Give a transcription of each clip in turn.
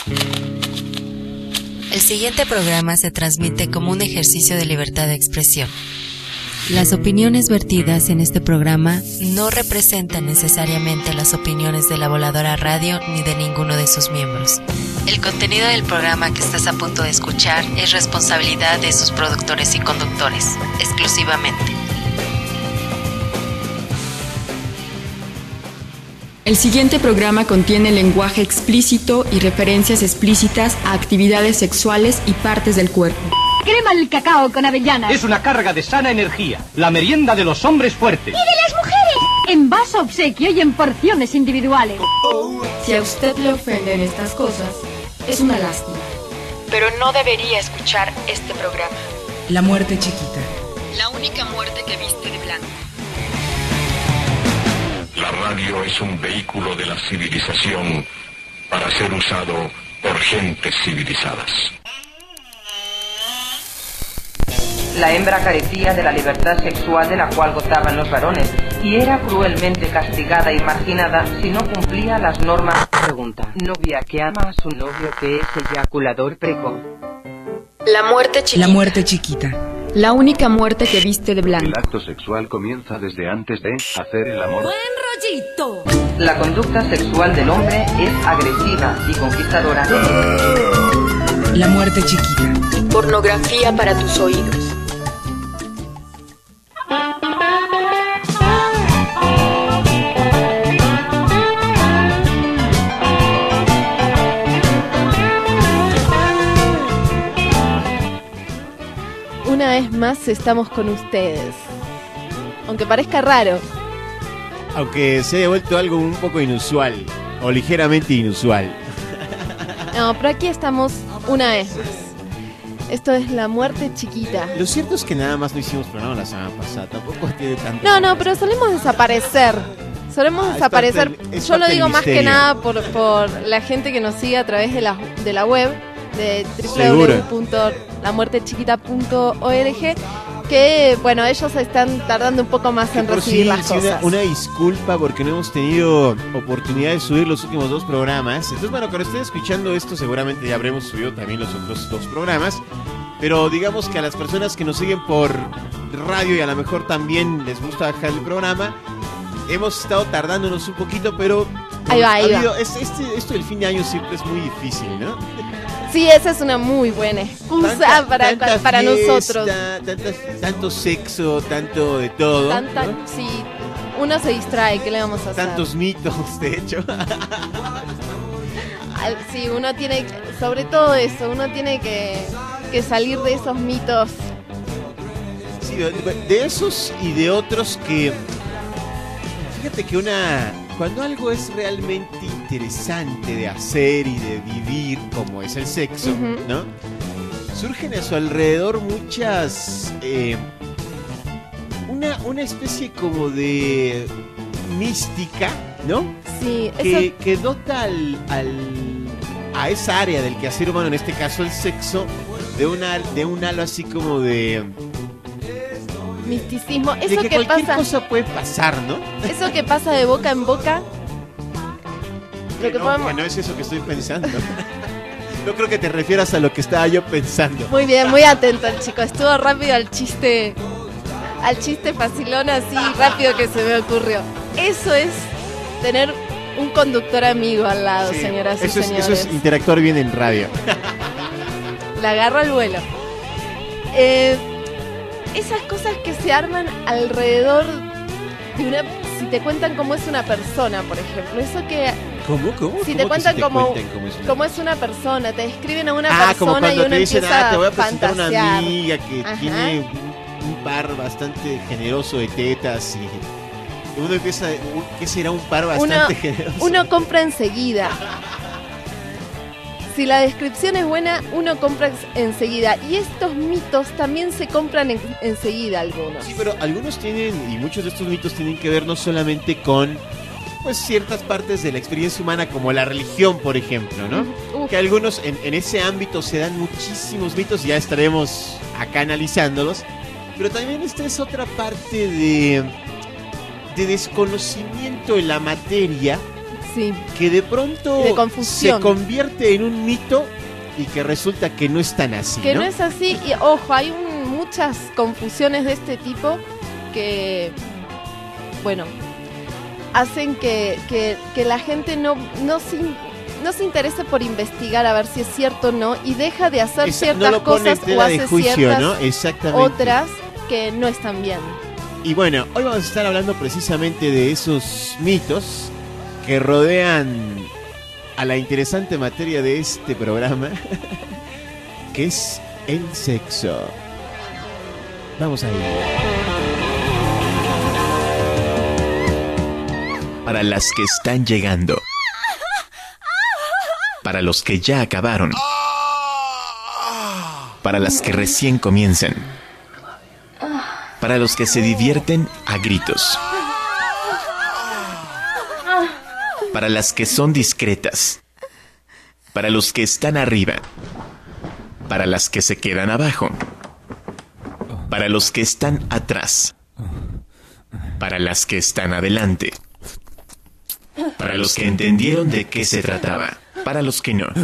El siguiente programa se transmite como un ejercicio de libertad de expresión. Las opiniones vertidas en este programa no representan necesariamente las opiniones de La Voladora Radio ni de ninguno de sus miembros. El contenido del programa que estás a punto de escuchar es responsabilidad de sus productores y conductores, exclusivamente. El siguiente programa contiene lenguaje explícito y referencias explícitas a actividades sexuales y partes del cuerpo. Crema el cacao con avellanas. Es una carga de sana energía, la merienda de los hombres fuertes. ¡Y de las mujeres! En vaso obsequio y en porciones individuales. Si a usted le ofenden estas cosas, es una lástima. Pero no debería escuchar este programa. La muerte chiquita. La única muerte que viste de blanco. La radio es un vehículo de la civilización para ser usado por gentes civilizadas. La hembra carecía de la libertad sexual de la cual gozaban los varones y era cruelmente castigada y marginada si no cumplía las normas. Pregunta: novia que ama a su novio que es eyaculador precoz. La muerte chiquita. La muerte chiquita. La única muerte que viste de blanco. El acto sexual comienza desde antes de hacer el amor. ¡Buen rollito! La conducta sexual del hombre es agresiva y conquistadora. La muerte chiquita. Pornografía para tus oídos. Una vez más estamos con ustedes. Aunque parezca raro. Aunque se haya vuelto algo un poco inusual. O ligeramente inusual. No, pero aquí estamos una vez más. Esto es La Muerte Chiquita. Lo cierto es que nada más no hicimos programa la semana pasada. Tampoco tiene tanto. No, pero solemos desaparecer. Desaparecer. Yo lo digo más que nada por la gente que nos sigue a través de la web de www.lamuertechiquita.org, que bueno, ellos están tardando un poco más en recibir las cosas. Una disculpa porque no hemos tenido oportunidad de subir los últimos 2 programas. Entonces, bueno, cuando estén escuchando esto, seguramente ya habremos subido también los otros 2 programas. Pero digamos que a las personas que nos siguen por radio y a lo mejor también les gusta bajar el programa, hemos estado tardándonos un poquito, pero ahí va. Esto del fin de año siempre es muy difícil, ¿no? Sí, esa es una muy buena excusa para fiesta, nosotros. Tanto sexo, tanto de todo. ¿No? Sí, uno se distrae, ¿qué le vamos a hacer? Tantos mitos, de hecho. Sí, uno tiene, sobre todo eso, uno tiene que salir de esos mitos. Sí, de esos y de otros que... Fíjate que cuando algo es realmente interesante de hacer y de vivir, como es el sexo, ¿no? Surgen a su alrededor muchas... una especie como de mística, ¿no? Sí, que dota a esa área del quehacer humano, en este caso el sexo, de un halo así como de... misticismo, eso de que que cualquier pasa, cosa puede pasar, ¿no? Eso que pasa de boca en boca. No es eso que estoy pensando. No creo que te refieras a lo que estaba yo pensando. Muy bien, muy atento el chico. Estuvo rápido al chiste facilón, así rápido que se me ocurrió. Eso es tener un conductor amigo al lado, sí, señoras y señores. Eso es interactuar bien en radio. La agarro al vuelo. Esas cosas que se arman alrededor de una... Si te cuentan cómo es una persona, por ejemplo. Eso que... ¿Cómo? Si te cuentan cómo es una persona, te describen a una persona como cuando y uno te dicen, empieza te voy a a presentar fantasear. Una amiga que tiene un par bastante generoso de tetas y uno empieza, ¿qué será un par bastante generoso? Uno compra enseguida. Si la descripción es buena, uno compra enseguida. Y estos mitos también se compran enseguida algunos. Sí, pero algunos tienen, y muchos de estos mitos tienen que ver no solamente con pues ciertas partes de la experiencia humana, como la religión, por ejemplo, ¿no? Que algunos en ese ámbito se dan muchísimos mitos, y ya estaremos acá analizándolos. Pero también esta es otra parte de desconocimiento en la materia, Sí. que de pronto De confusión. se convierte en un mito y que resulta que no es tan así, Que ¿no? no es así, y ojo, hay muchas confusiones de este tipo que, bueno, hacen que la gente no se interese por investigar a ver si es cierto o no, y deja de hacer ciertas no lo pone en cosas o tela de hace juicio, ciertas ¿no? Exactamente. otras que no están bien. Y bueno, hoy vamos a estar hablando precisamente de esos mitos que rodean a la interesante materia de este programa, que es el sexo. Vamos a ir. Para las que están llegando. Para los que ya acabaron. Para las que recién comienzan. Para los que se divierten a gritos. Para las que son discretas. Para los que están arriba. Para las que se quedan abajo. Para los que están atrás. Para las que están adelante. Para los que entendieron de qué se trataba. Para los que no.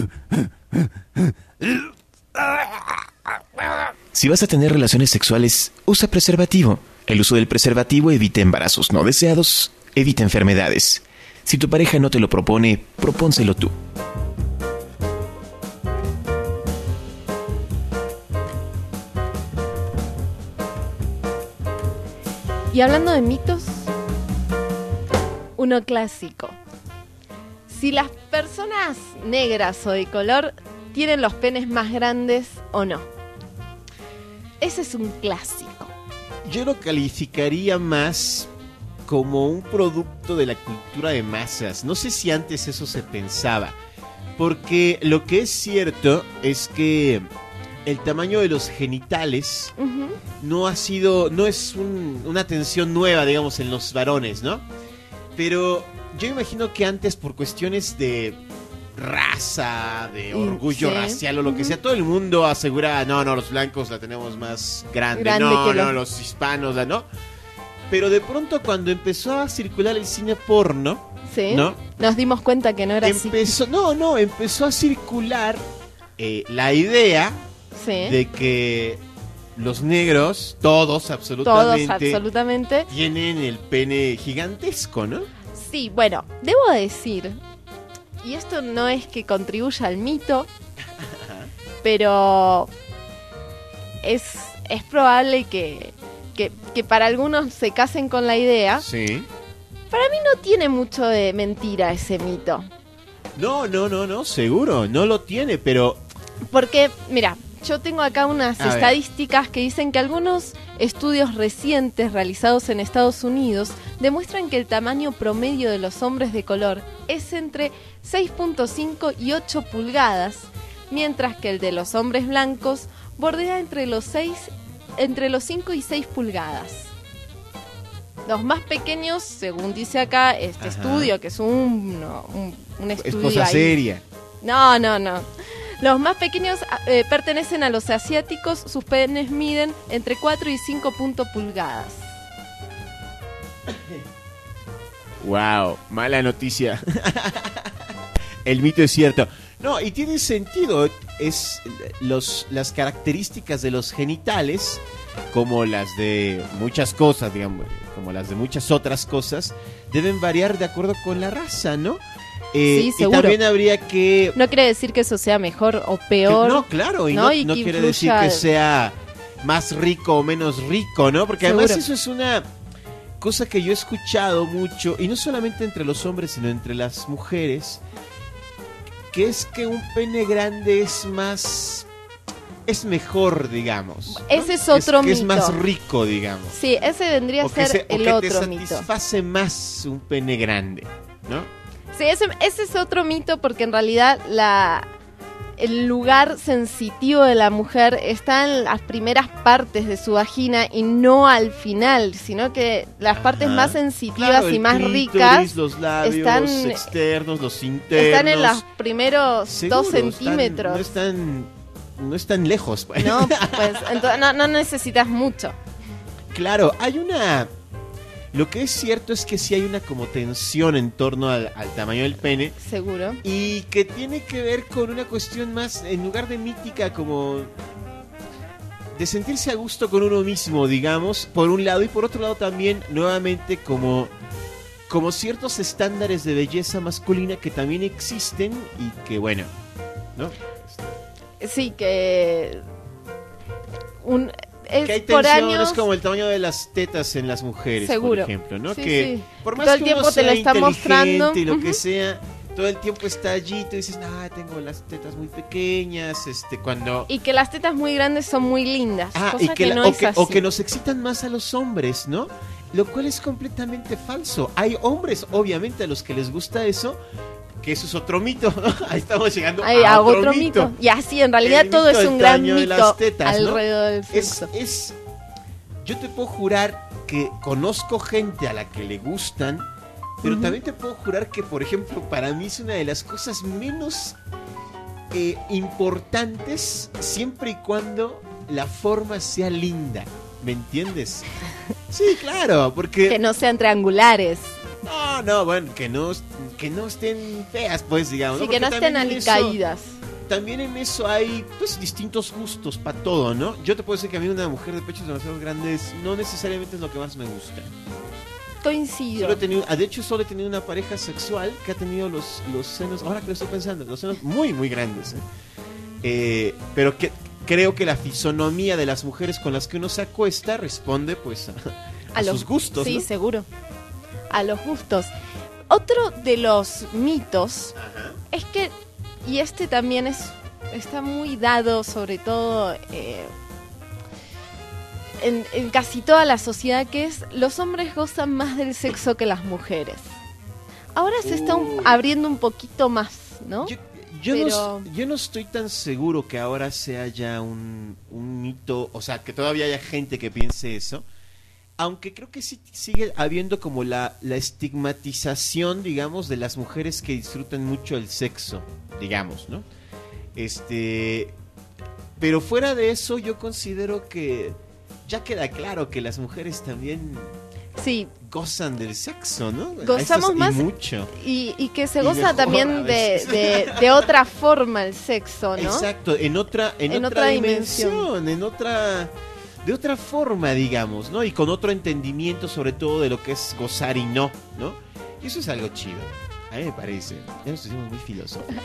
Si vas a tener relaciones sexuales, usa preservativo. El uso del preservativo evita embarazos no deseados, evita enfermedades. Si tu pareja no te lo propone, propónselo tú. Y hablando de mitos, uno clásico. Si las personas negras o de color tienen los penes más grandes o no. Ese es un clásico. Yo lo calificaría más como un producto de la cultura de masas. No sé si antes eso se pensaba, porque lo que es cierto es que el tamaño de los genitales no es una tensión nueva, digamos, en los varones, ¿no? Pero yo imagino que antes, por cuestiones de raza, de orgullo racial o lo que sea, todo el mundo asegura, no, los blancos la tenemos más grande no, los hispanos, ¿no? Pero de pronto cuando empezó a circular el cine porno, ¿sí? ¿no? Nos dimos cuenta que no era así. Empezó a circular la idea, ¿sí?, de que los negros, todos absolutamente, tienen el pene gigantesco, ¿no? Sí, bueno, debo decir, y esto no es que contribuya al mito, pero es probable que para algunos se casen con la idea. Sí. Para mí no tiene mucho de mentira ese mito. No, seguro, no lo tiene, pero... Porque, mira, yo tengo acá unas estadísticas que dicen que algunos estudios recientes realizados en Estados Unidos demuestran que el tamaño promedio de los hombres de color es entre 6.5 y 8 pulgadas, mientras que el de los hombres blancos bordea entre los 5 y 6 pulgadas. Los más pequeños, según dice acá este estudio, que es un estudio... Es cosa seria. No. Los más pequeños pertenecen a los asiáticos, sus penes miden entre 4 y 5 pulgadas. Wow, mala noticia. El mito es cierto. No, y tiene sentido. Las características de los genitales, como las de muchas cosas, digamos, como las de muchas otras cosas, deben variar de acuerdo con la raza, ¿no? Sí, seguro. Y también habría que... No quiere decir que eso sea mejor o peor. No, claro, y no quiere decir que sea más rico o menos rico, ¿no? Porque seguro. Además eso es una cosa que yo he escuchado mucho, y no solamente entre los hombres, sino entre las mujeres, que es que un pene grande es mejor, digamos, ¿no? Ese es otro mito. Es más rico, digamos. Sí, ese vendría a ser el otro mito. Te satisface más un pene grande, ¿no? Sí, ese es otro mito, porque en realidad el lugar sensitivo de la mujer está en las primeras partes de su vagina y no al final, sino que las partes más sensitivas y más ricas los labios, están los externos, los internos. Están en los primeros seguro, 2 centímetros. No están lejos. Pues. No, pues entonces no necesitas mucho. Claro, hay Lo que es cierto es que sí hay una como tensión en torno al tamaño del pene. Seguro. Y que tiene que ver con una cuestión más, en lugar de mítica, como de sentirse a gusto con uno mismo, digamos, por un lado. Y por otro lado también, nuevamente, como ciertos estándares de belleza masculina que también existen y que, bueno, ¿no? Sí, que... que hay tensiones como el tamaño de las tetas en las mujeres, seguro, por ejemplo, ¿no? Sí, que sí. por más todo el que tiempo uno te lo sea está mostrando y lo que sea, todo el tiempo está allí, tú dices, tengo las tetas muy pequeñas, cuando... Y que las tetas muy grandes son muy lindas, cosa y que no es así. O que nos excitan más a los hombres, ¿no? Lo cual es completamente falso. Hay hombres, obviamente, a los que les gusta eso, que eso es otro mito. Ahí estamos llegando a otro mito. Y así, en realidad, todo es un gran mito alrededor del sexo. Yo te puedo jurar que conozco gente a la que le gustan, pero también te puedo jurar que, por ejemplo, para mí es una de las cosas menos importantes, siempre y cuando la forma sea linda. ¿Me entiendes? Sí, claro, porque... Que no sean triangulares. No, bueno, que no estén feas, pues, digamos. Sí, ¿no? que no estén alicaídas. También en eso hay, pues, distintos gustos para todo, ¿no? Yo te puedo decir que a mí una mujer de pechos demasiado grandes no necesariamente es lo que más me gusta. Coincido. De hecho, solo he tenido una pareja sexual que ha tenido los senos, ahora que lo estoy pensando, los senos muy, muy grandes. Pero que... Creo que la fisonomía de las mujeres con las que uno se acuesta responde pues a sus gustos. Sí, ¿no? Seguro. A los gustos. Otro de los mitos es que, y este también está muy dado, sobre todo en casi toda la sociedad, que es los hombres gozan más del sexo que las mujeres. Ahora se está abriendo un poquito más, ¿no? Yo no estoy tan seguro que ahora sea ya un mito, o sea, que todavía haya gente que piense eso, aunque creo que sí sigue habiendo como la estigmatización, digamos, de las mujeres que disfrutan mucho el sexo, digamos, ¿no? Pero fuera de eso, yo considero que ya queda claro que las mujeres también... Sí. Gozan del sexo, ¿no? Gozamos más y mucho. Y que se goza también de otra forma el sexo, ¿no? Exacto, en otra dimensión, de otra forma, digamos, ¿no? Y con otro entendimiento sobre todo de lo que es gozar y no, ¿no? Y eso es algo chido, a mí me parece. Ya nos pusimos muy filosóficos.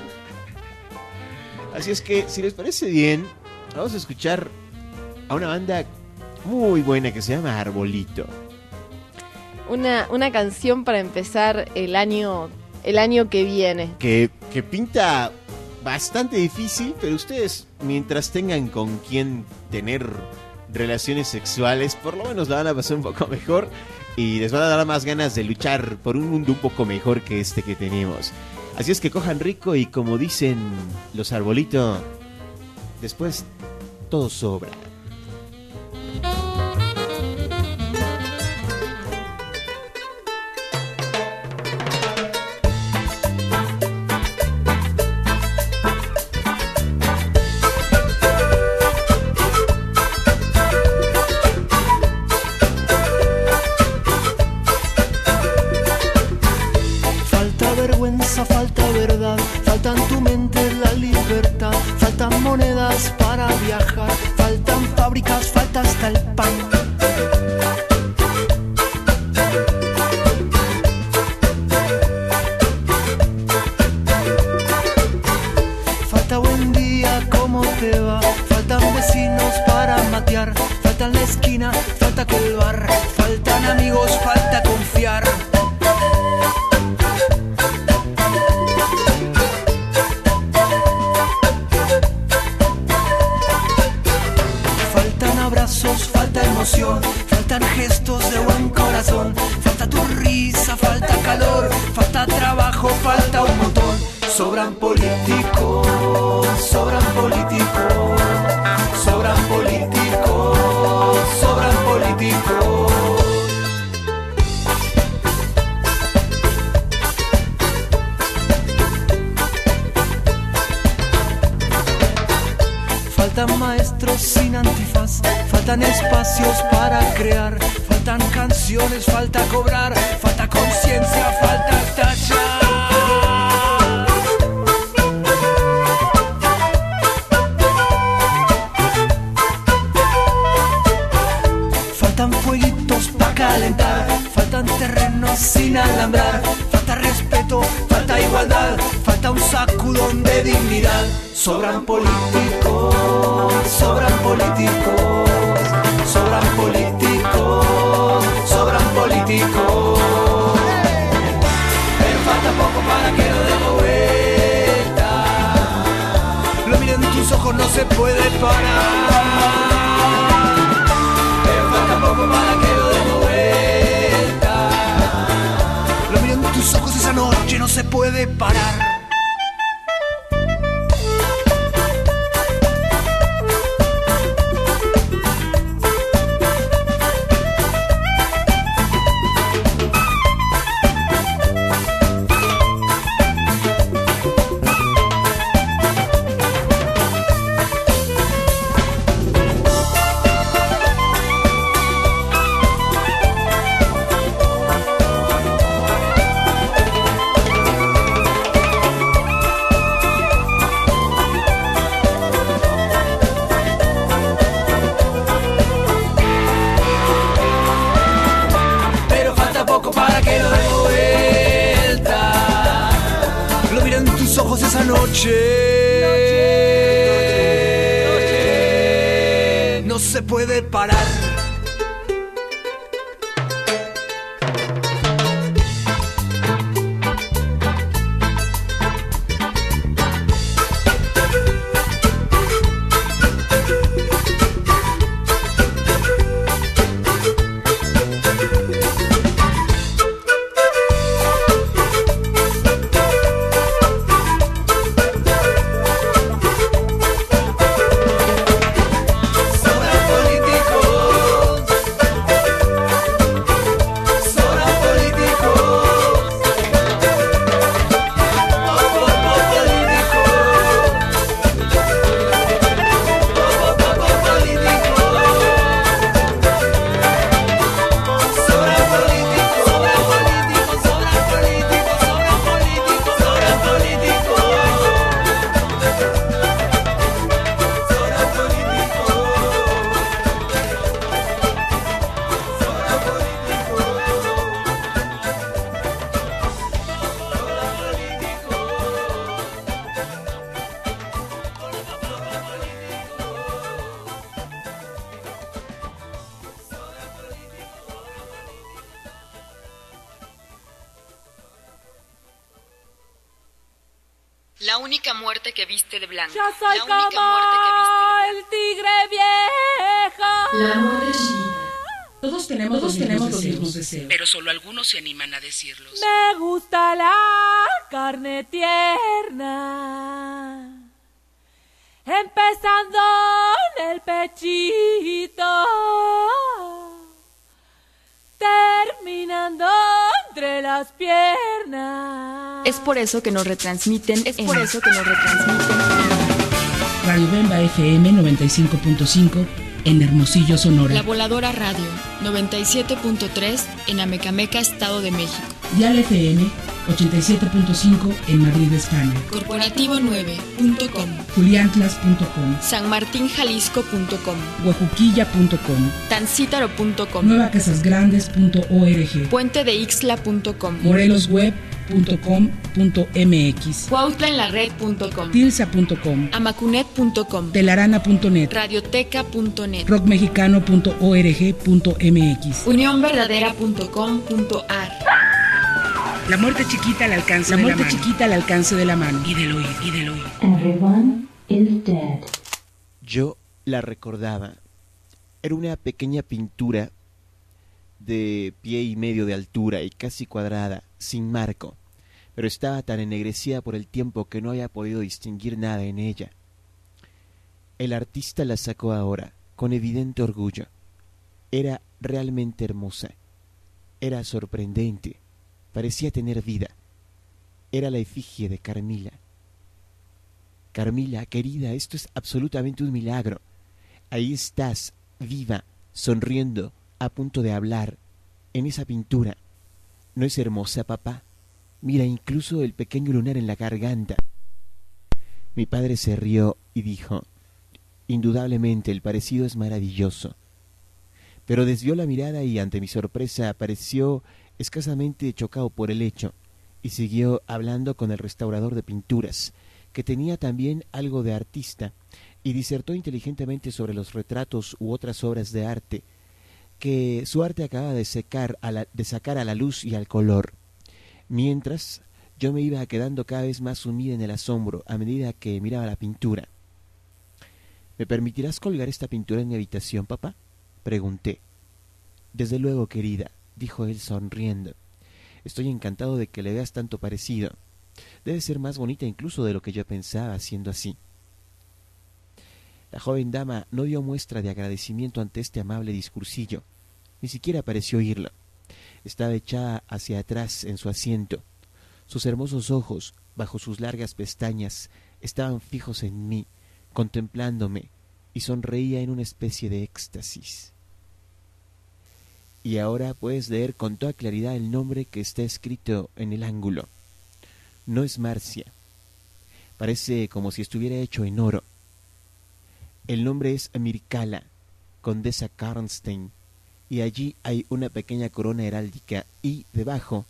Así es que, si les parece bien, vamos a escuchar a una banda muy buena que se llama Arbolito. Una canción para empezar el año que viene. Que pinta bastante difícil, pero ustedes, mientras tengan con quien tener relaciones sexuales, por lo menos la van a pasar un poco mejor y les van a dar más ganas de luchar por un mundo un poco mejor que este que tenemos. Así es que cojan rico y, como dicen los Arbolitos, después todo sobra. Falta verdad, falta en tu mente la libertad, faltan monedas para viajar, faltan fábricas, falta hasta el pan. Falta buen día, ¿cómo te va? Faltan vecinos para matear, falta en la esquina, falta aquel bar, faltan amigos, falta confiar. Falta emoción, faltan gestos de buen corazón, falta tu risa, falta calor, falta trabajo, falta un montón. Sobran políticos, sobran políticos, sobran políticos, sobran políticos. Faltan maestros sin antifaz, faltan espacios para crear, faltan canciones, falta cobrar, falta conciencia, falta talla. Faltan fueguitos pa' calentar, faltan terrenos sin alambrar, falta respeto, falta igualdad, falta un sacudón de dignidad. Sobran políticos, sobran políticos, sobran políticos, sobran políticos. Pero falta poco para que lo dé vuelta. Lo miren en tus ojos, no se puede parar. Falta poco para que lo dé vuelta. Lo miro en tus ojos esa noche, no se puede parar. Esa noche no se puede parar. La única muerte que viste de blanco. Yo soy como el tigre viejo. La muerte chiquita. Todos tenemos los mismos deseos. Pero solo algunos se animan a decirlos. Me gusta la carne tierna, empezando en el pechito, terminando entre las piernas. Es por eso que nos retransmiten. Radio Bemba FM 95.5 en Hermosillo, Sonora. La Voladora Radio 97.3 en Amecameca, Estado de México. Dial FM 87.5 en Madrid, España. Corporativo9.com, Juliantlas.com, sanmartinjalisco.com, Huejuquilla.com, tancítaro.com, nuevacasasgrandes.org, puentedeixtla.com, morelosweb.com.mx, cuautlaenlared.com, tilsa.com, amacunet.com, telarana.net, radioteca.net, rockmexicano.org.mx, unionverdadera.com.ar. La muerte chiquita al alcance de la mano. Y del oído. Everyone is dead. Yo la recordaba. Era una pequeña pintura de 1,5 pies de altura y casi cuadrada, sin marco, pero estaba tan ennegrecida por el tiempo que no había podido distinguir nada en ella. El artista la sacó ahora, con evidente orgullo. Era realmente hermosa. Era sorprendente. Parecía tener vida. Era la efigie de Carmila. Carmila, querida, esto es absolutamente un milagro. Ahí estás, viva, sonriendo, a punto de hablar. en esa pintura. ¿No es hermosa, papá? Mira, incluso el pequeño lunar en la garganta. Mi padre se rió y dijo: indudablemente el parecido es maravilloso. Pero desvió la mirada y ante mi sorpresa pareció escasamente chocado por el hecho, y siguió hablando con el restaurador de pinturas, que tenía también algo de artista, y disertó inteligentemente sobre los retratos u otras obras de arte, que su arte acaba de sacar a la luz y al color. Mientras, yo me iba quedando cada vez más sumida en el asombro a medida que miraba la pintura. ¿Me permitirás colgar esta pintura en mi habitación, papá?, pregunté. Desde luego, querida, dijo él sonriendo. Estoy encantado de que le veas tanto parecido. Debe ser más bonita incluso de lo que yo pensaba, siendo así. La joven dama no dio muestra de agradecimiento ante este amable discursillo, ni siquiera pareció oírlo. Estaba echada hacia atrás en su asiento. Sus hermosos ojos, bajo sus largas pestañas, estaban fijos en mí, contemplándome, y sonreía en una especie de éxtasis. Y ahora puedes leer con toda claridad el nombre que está escrito en el ángulo. No es Marcia. Parece como si estuviera hecho en oro. El nombre es Mircala, condesa Karnstein, y allí hay una pequeña corona heráldica y, debajo,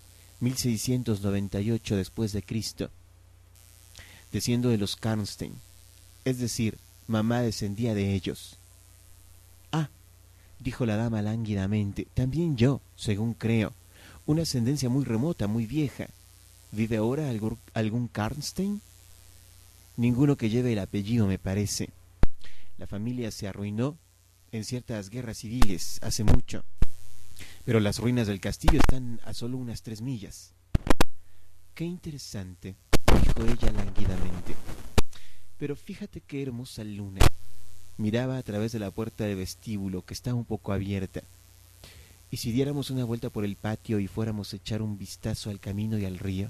1698 después de Cristo. Desciendo de los Karnstein, es decir, mamá descendía de ellos. Ah, dijo la dama lánguidamente, también yo, según creo, una ascendencia muy remota, muy vieja. ¿Vive ahora algún Karnstein? Ninguno que lleve el apellido, me parece. La familia se arruinó en ciertas guerras civiles hace mucho, pero las ruinas del castillo están a solo unas 3 millas. Qué interesante, dijo ella lánguidamente. Pero fíjate qué hermosa luna. Miraba a través de la puerta del vestíbulo, que estaba un poco abierta. ¿Y si diéramos una vuelta por el patio y fuéramos a echar un vistazo al camino y al río?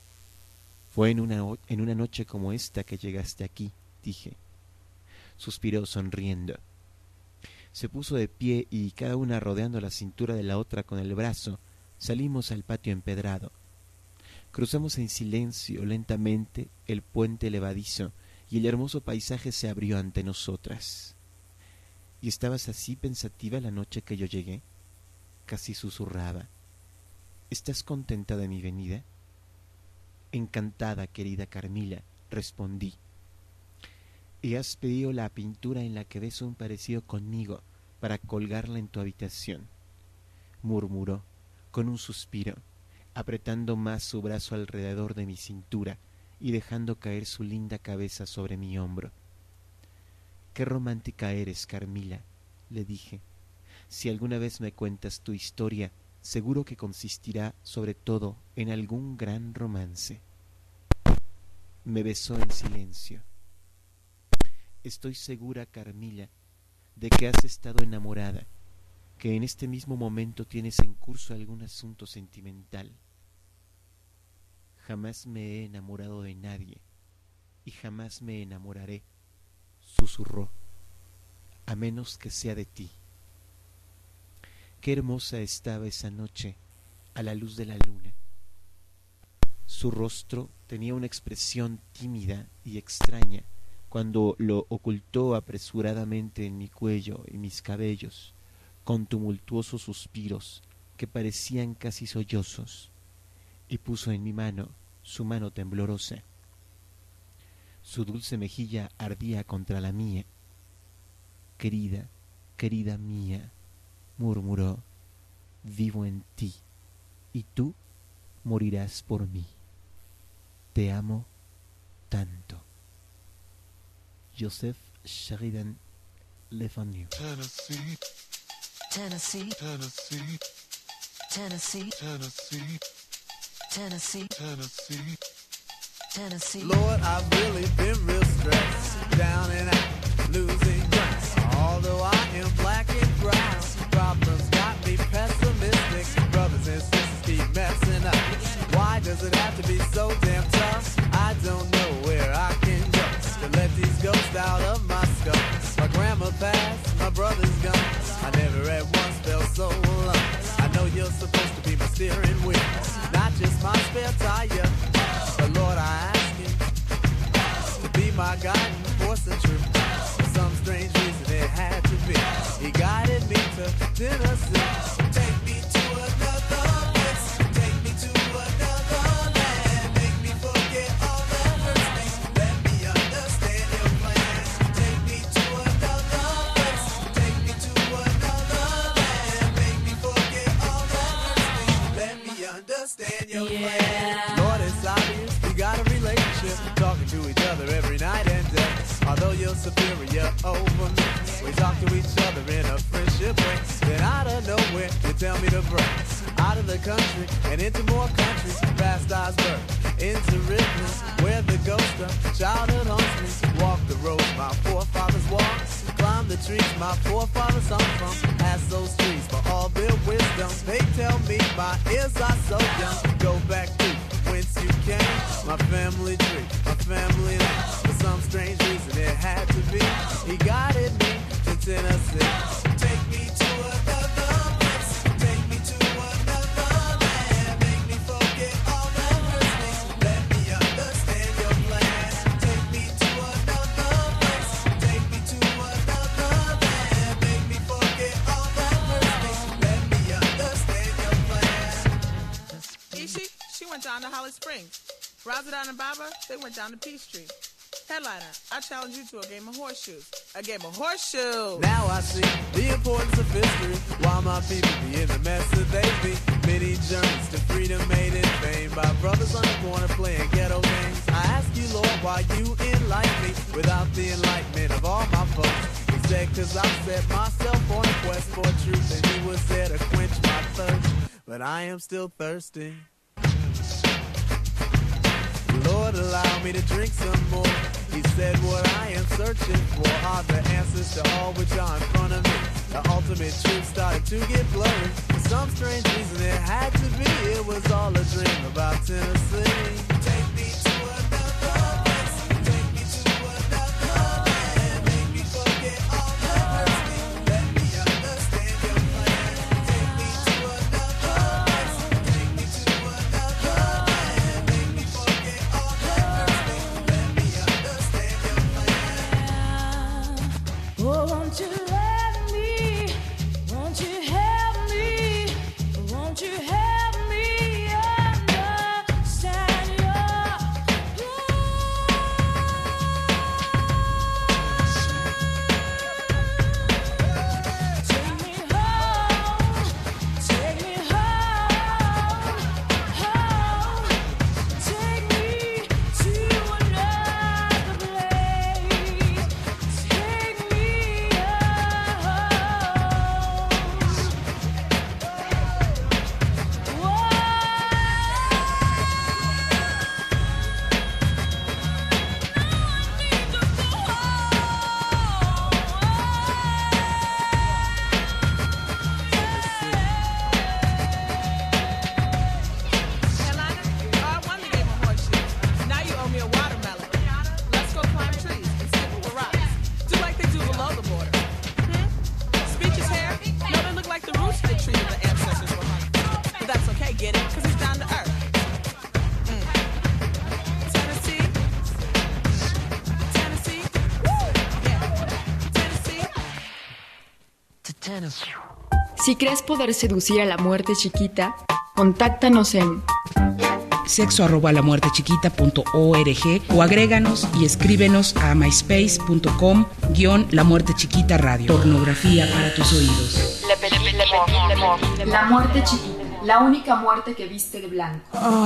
Fue en una noche como esta que llegaste aquí, dije. Suspiró sonriendo. Se puso de pie y cada una rodeando la cintura de la otra con el brazo, salimos al patio empedrado. Cruzamos en silencio lentamente el puente levadizo y el hermoso paisaje se abrió ante nosotras. ¿Y estabas así pensativa la noche que yo llegué? Casi susurraba. ¿Estás contenta de mi venida? Encantada, querida Carmila, respondí. ¿Y has pedido la pintura en la que ves un parecido conmigo para colgarla en tu habitación? Murmuró, con un suspiro, apretando más su brazo alrededor de mi cintura y dejando caer su linda cabeza sobre mi hombro. «Qué romántica eres, Carmila», le dije. «Si alguna vez me cuentas tu historia, seguro que consistirá sobre todo en algún gran romance». Me besó en silencio. «Estoy segura, Carmila, de que has estado enamorada, que en este mismo momento tienes en curso algún asunto sentimental». «Jamás me he enamorado de nadie, y jamás me enamoraré», susurró, «a menos que sea de ti». Qué hermosa estaba esa noche a la luz de la luna. Su rostro tenía una expresión tímida y extraña cuando lo ocultó apresuradamente en mi cuello y mis cabellos, con tumultuosos suspiros que parecían casi sollozos, y puso en mi mano su mano temblorosa. Su dulce mejilla ardía contra la mía. «Querida, querida mía», murmuró, «vivo en ti, y tú morirás por mí. Te amo tanto». Joseph Sheridan Le Fanu. Tennessee, Tennessee, Tennessee, Tennessee, Tennessee, Tennessee, Tennessee, Tennessee. Lord, I've really been real stressed, down and out, losing grass. Although I am black and brown, problems got me pessimistic. Brothers and sisters keep messing up. Why does it have to be so damn tough? I don't know where I can go to let these ghosts out of my skull. My grandma passed, my brother's gone. I never at once felt so alone. I know you're steering wheel, not just my spare tire. But Lord, I ask Him to be my guiding force and truth. For some strange reason it had to be. He guided me to Tennessee. Take me to another place. Take me to another land. Make me forget all the hurts me. Let me understand your plan. Take me to another place. Take me to another land. Make me forget all the hurts me. Let me understand your plan. Lord, it's obvious we got a relationship, talking to each other every night and day. Although you're superior over me, we talk to each other in a friendship way. Then out of nowhere, you tell me to break out of the country and into more countries, past Iceberg, into Richmond, where the ghost of childhood haunts me. Walk the roads my forefathers walked, climb the trees my forefathers hung from. Ask those trees for all their wisdom. They tell me my ears are so young. Go back to whence you came, my family tree, my family name. For some strange reason it had to be. He guided me to Tennessee. Take me to another place. Take me to another land. Make me forget all that hurts me. Let me understand your plan. Take me to another place. Take me to another land. Make me forget all that hurts me. Let me understand your plan. Ishi, she went down to Holly Springs. Razadon and Baba, they went down to Peachtree. Headliner, I challenge you to a game of horseshoes. A game of horseshoes! Now I see the importance of history. Why my people be in the mess that they be. Many journeys to freedom made in vain by brothers on the corner playing ghetto games. I ask you, Lord, why you enlighten me without the enlightenment of all my folks. He said, cause I set myself on a quest for truth, and He was there to quench my thirst. But I am still thirsty. Lord, allow me to drink some more. He said what I am searching for are the answers to all which are in front of me. The ultimate truth started to get blurry. For some strange reason it had to be. It was all a dream about Tennessee. Take me to another place. Take me to another land. Make me forget all that hurts me. Let me understand your plan. Take me to another place. Take me to another land. Make me forget all that hurts me. Let me understand your plan. Oh, won't you let me? Won't you help me? Won't you help me understand your Take me home, take me home, home. Take me to another place. Take me Headliner, I won the game of horseshoes. Now you owe me a watermelon. Let's go climb trees and skip over rocks. Do like they do below the border. Speech is hair? No, they look like the roots of the tree that the ancestors were hung. But that's okay, get it? Because it's down to earth. Tennessee? Tennessee? Woo! Yeah. Tennessee? To Tennessee. Si crees poder seducir a la muerte chiquita, contáctanos en sexo@lamuertechiquita.org o agréganos y escríbenos a myspace.com/La Muerte Chiquita Radio. Pornografía para tus oídos. La muerte chiquita, la única muerte que viste de blanco.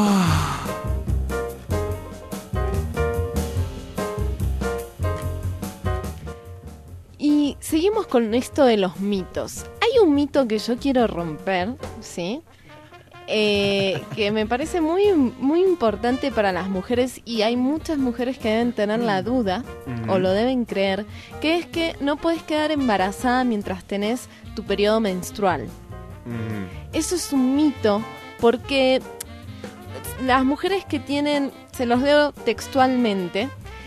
Y seguimos con esto de los mitos. Hay un mito que yo quiero romper, ¿sí? Que me parece muy, muy importante para las mujeres, y hay muchas mujeres que deben tener la duda, o lo deben creer, que es que no puedes quedar embarazada mientras tenés tu periodo menstrual. Eso es un mito, porque las mujeres que tienen, se los leo textualmente,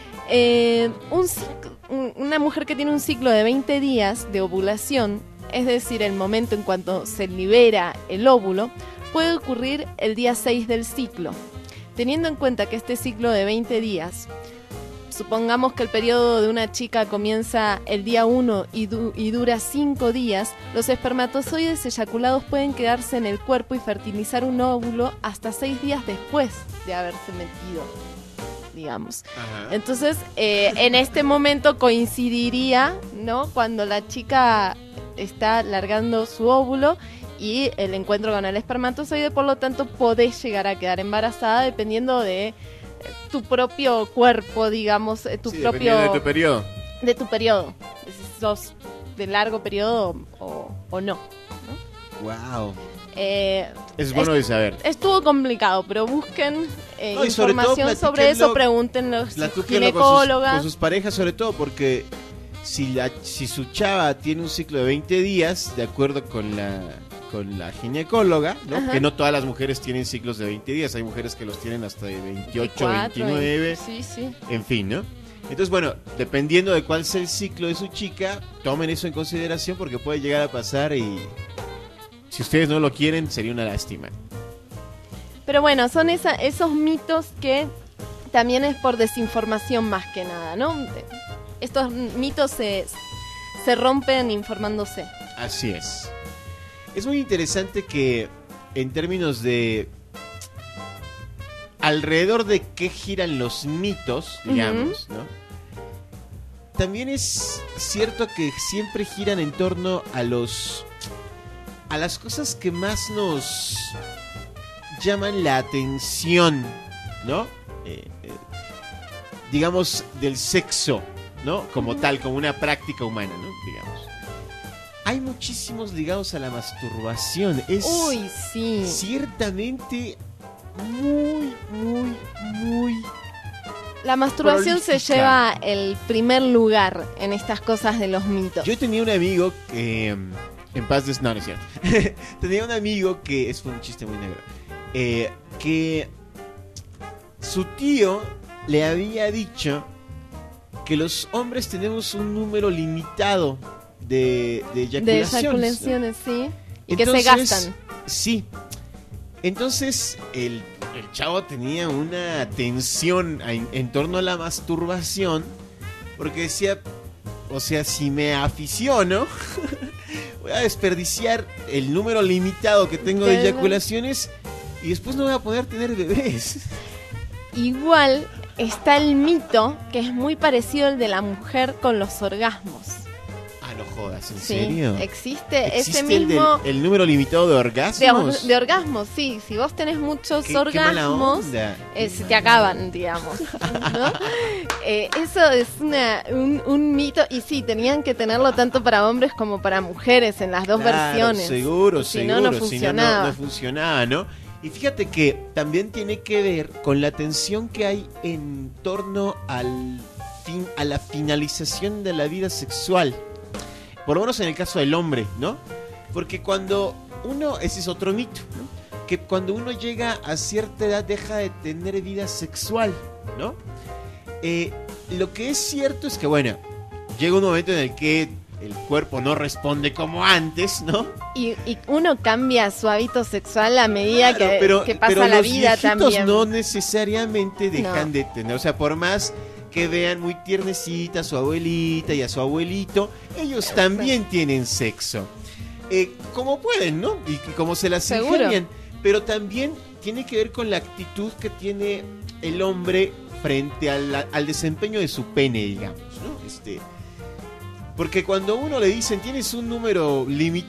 una mujer que tiene un ciclo de 20 días de ovulación, es decir, el momento en cuanto se libera el óvulo, puede ocurrir el día 6 del ciclo. Teniendo en cuenta que este ciclo de 20 días, supongamos que el periodo de una chica comienza el día 1 y dura 5 días, los espermatozoides eyaculados pueden quedarse en el cuerpo y fertilizar un óvulo hasta 6 días después de haberse metido, digamos. Ajá. Entonces, en este momento coincidiría, ¿no?, cuando la chica está largando su óvulo y el encuentro con el espermatozoide, por lo tanto podés llegar a quedar embarazada dependiendo de tu propio cuerpo, digamos, tu Sí, propio... dependiendo de tu periodo. De tu periodo, si sos de largo periodo o no. Wow. Eh, Es bueno de saber. Estuvo complicado, pero busquen No, y sobre todo información sobre eso, platíquenlo- pregúntenlo a su Platíquenlo ginecóloga. con sus parejas, sobre todo, porque si su chava tiene un ciclo de 20 días, de acuerdo con la ginecóloga, ¿no? Ajá. Que no todas las mujeres tienen ciclos de 20 días, hay mujeres que los tienen hasta de 28, 24, 29, sí, sí. en fin, ¿no? Entonces, bueno, dependiendo de cuál sea el ciclo de su chica, tomen eso en consideración porque puede llegar a pasar y si ustedes no lo quieren, sería una lástima. Pero bueno, son esos mitos que también es por desinformación más que nada, ¿no? Estos mitos se rompen informándose. Así es. Es muy interesante que en términos de alrededor de qué giran los mitos, digamos, ¿no? También es cierto que siempre giran en torno a las cosas que más nos llaman la atención, ¿no? Digamos, del sexo, ¿no? Como tal, como una práctica humana, ¿no? Digamos. Hay muchísimos ligados a la masturbación. Es Uy, sí. ciertamente muy... La masturbación se prolífica. lleva el primer lugar en estas cosas de los mitos. Yo tenía un amigo que... en paz no es cierto. Tenía un amigo que... Es un chiste muy negro. Que su tío le había dicho que los hombres tenemos un número limitado de eyaculaciones. De eyaculaciones, sí. Y Entonces, que se gastan. Sí. Entonces el chavo tenía una tensión en torno a la masturbación porque decía, o sea, si me aficiono voy a desperdiciar el número limitado que tengo de eyaculaciones y después no voy a poder tener bebés. Igual está el mito que es muy parecido al de la mujer con los orgasmos. Ah, no jodas, ¿en Sí, serio? existe ese ¿Existe mismo... el número limitado de orgasmos? De orgasmos, sí. Si vos tenés muchos Qué mala orgasmos, onda. se te acaban, digamos, ¿no? Eso es un mito. Y sí, tenían que tenerlo tanto para hombres como para mujeres en las dos versiones. Seguro, Si seguro. no, no Si funcionaba. no funcionaba, ¿no? Y fíjate que también tiene que ver con la tensión que hay en torno a la finalización de la vida sexual. Por lo menos en el caso del hombre, ¿no? Porque cuando uno, ese es otro mito, ¿no? Que cuando uno llega a cierta edad deja de tener vida sexual, ¿no? Lo que es cierto es que, bueno, llega un momento en el que el cuerpo no responde como antes, ¿no? Y uno cambia su hábito sexual a medida que pasa pero la los vida viejitos también. no necesariamente dejan No. de tener, o sea, por más que vean muy tiernecita a su abuelita y a su abuelito, ellos también tienen sexo. Como pueden, ¿no? Y como se las Seguro. ingenian. Pero también tiene que ver con la actitud que tiene el hombre frente al desempeño de su pene, digamos, ¿no? Porque cuando uno le dicen tienes un número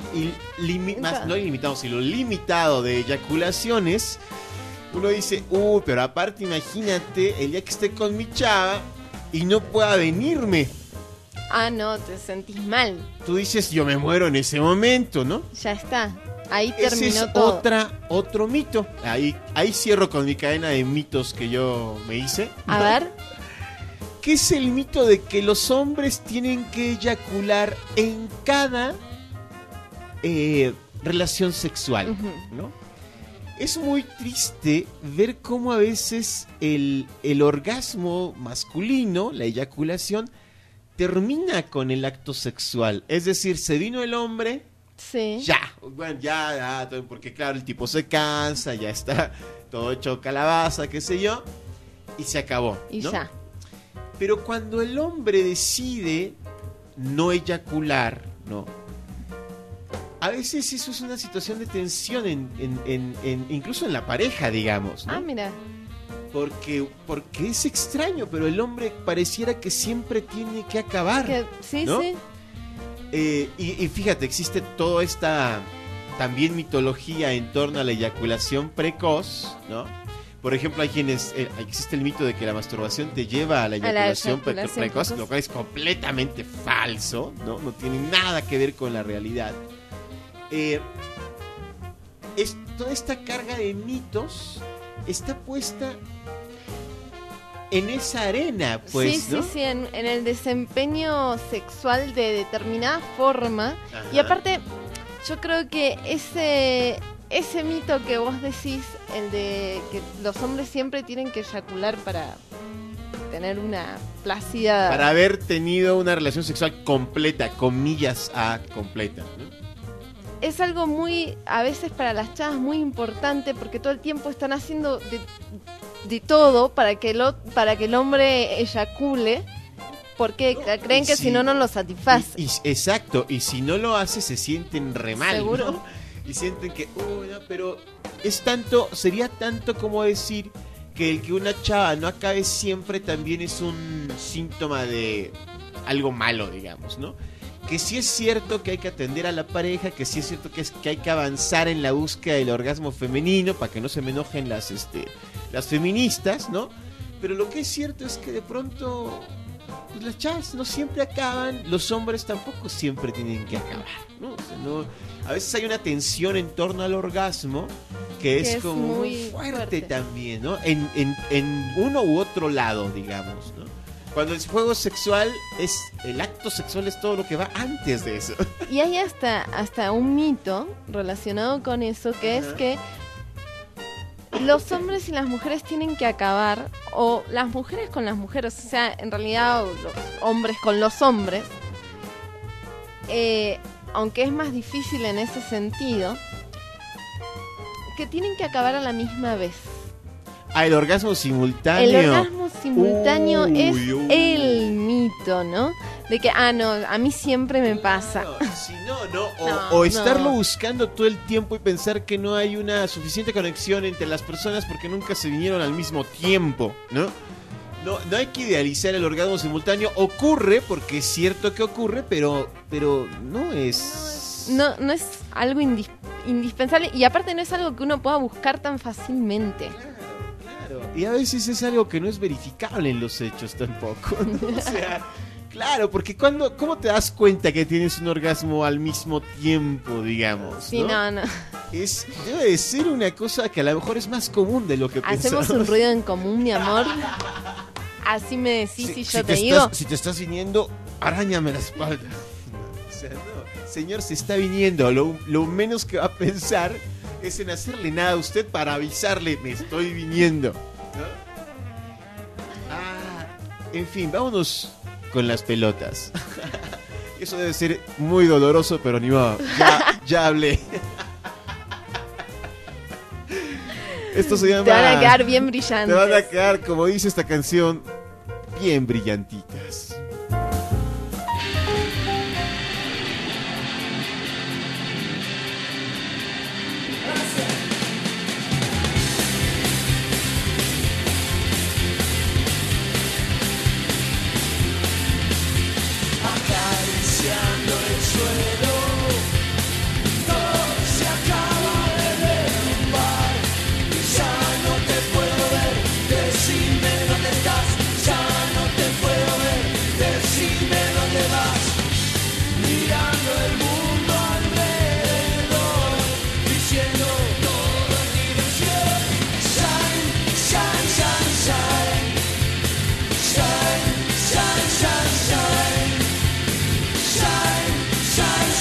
no ilimitado, sino limitado de eyaculaciones, uno dice, pero aparte imagínate el día que esté con mi chava y no pueda venirme. Ah, no, te sentís mal. Tú dices, yo me muero en ese momento, ¿no? Ya está. Ahí Ese terminó es todo. otro mito. Ahí cierro con mi cadena de mitos que yo me hice. A ver. ¿Qué es el mito de que los hombres tienen que eyacular en cada relación sexual? Ujú. ¿No? Es muy triste ver cómo a veces el orgasmo masculino, la eyaculación, termina con el acto sexual. Es decir, se vino el hombre, Sí. Ya, bueno, ya, porque claro, el tipo se cansa, ya está todo hecho calabaza, qué sé yo, y se acabó. Y ¿no? ya. Pero cuando el hombre decide no eyacular, ¿no? A veces eso es una situación de tensión incluso en la pareja, digamos, ¿no? Ah, mira. Porque es extraño, pero el hombre pareciera que siempre tiene que acabar. Sí, ¿no? sí. Y fíjate, existe toda esta también mitología en torno a la eyaculación precoz, ¿no? Por ejemplo, hay quienes existe el mito de que la masturbación te lleva a la eyaculación precoz, lo cual es completamente falso, ¿no? No tiene nada que ver con la realidad. Toda esta carga de mitos está puesta en esa arena, pues, sí, ¿no? Sí, en el desempeño sexual de determinada forma. Ajá. Y aparte, yo creo que ese mito que vos decís, el de que los hombres siempre tienen que eyacular para tener una plácida... Para haber tenido una relación sexual completa, comillas A completa, ¿no? Es algo muy, a veces para las chavas, muy importante, porque todo el tiempo están haciendo de todo para que el hombre eyacule, porque creen que si no lo satisface. Exacto, y si no lo hace se sienten re mal, ¿Seguro? ¿no? Y sienten que, no, pero sería tanto como decir que el que una chava no acabe siempre también es un síntoma de algo malo, digamos, ¿no? Que sí es cierto que hay que atender a la pareja, que sí es cierto que hay que avanzar en la búsqueda del orgasmo femenino, para que no se me enojen las feministas, ¿no? Pero lo que es cierto es que de pronto pues las chavas no siempre acaban, los hombres tampoco siempre tienen que acabar, ¿no? O sea, a veces hay una tensión en torno al orgasmo que es como muy fuerte también, ¿no? En uno u otro lado, digamos, ¿no? Cuando el juego sexual el acto sexual es todo lo que va antes de eso. Y hay hasta un mito relacionado con eso, que es que los hombres y las mujeres tienen que acabar, o las mujeres con las mujeres, o sea, en realidad los hombres con los hombres, aunque es más difícil en ese sentido, que tienen que acabar a la misma vez. El orgasmo simultáneo. El orgasmo simultáneo es el mito, ¿no? De que, no, a mí siempre me pasa. O estarlo buscando todo el tiempo y pensar que no hay una suficiente conexión entre las personas porque nunca se vinieron al mismo tiempo, ¿no? No hay que idealizar el orgasmo simultáneo. Ocurre, porque es cierto que ocurre, pero no es... No es algo indispensable, y aparte no es algo que uno pueda buscar tan fácilmente. Y a veces es algo que no es verificable en los hechos tampoco, ¿no? O sea, claro, porque ¿cómo te das cuenta que tienes un orgasmo al mismo tiempo, digamos? Sí, no. Debe de ser una cosa que a lo mejor es más común de lo que pensamos. Hacemos un ruido en común, mi amor. Así me decís y yo te digo. Si te estás viniendo, arañame la espalda. O sea, no, señor, se está viniendo. Lo menos que va a pensar es en hacerle nada a usted para avisarle, me estoy viniendo, ¿no? En fin, vámonos con las pelotas. Eso debe ser muy doloroso, pero ni modo. Ya hablé. Esto se llama... Te van a quedar bien brillantes. Te van a quedar, como dice esta canción, bien brillantitas. Acariciando el suelo, todo se acaba de derrumbar. Ya no te puedo ver, decime dónde estás. Ya no te puedo ver, decime dónde vas. Mirando el mundo alrededor, diciendo todo en dirección. Shine, shine, shine, shine. Shine, shine, shine, shine. Shine, shine,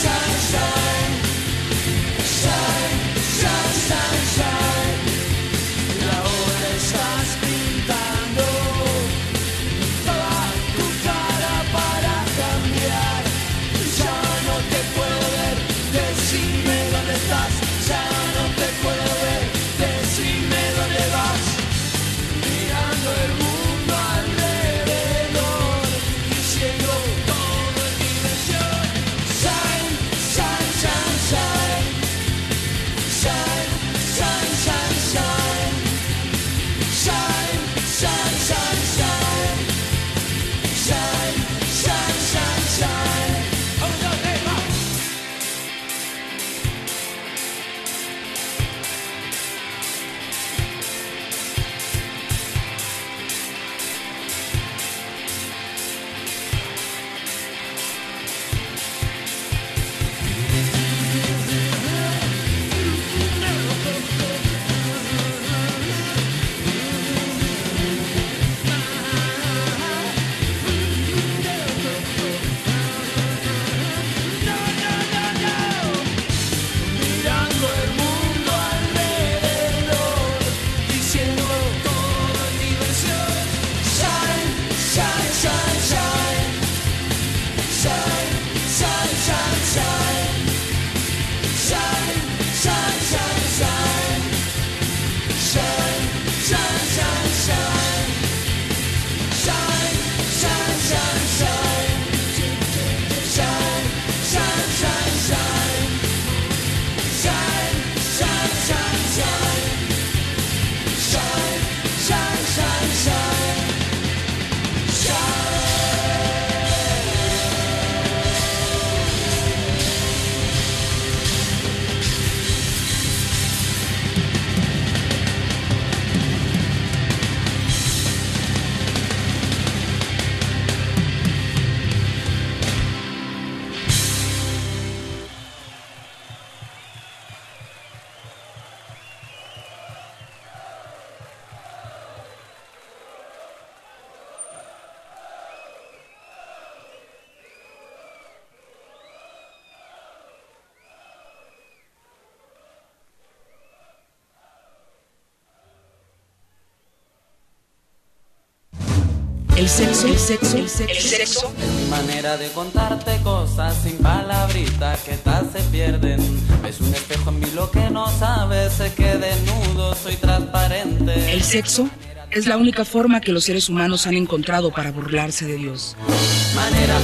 El sexo. Es mi manera de contarte cosas sin palabritas que tal se pierden. Es un espejo en mí lo que no sabes, sé que desnudo soy transparente. El sexo es la única forma que los seres humanos han encontrado para burlarse de Dios. Manera.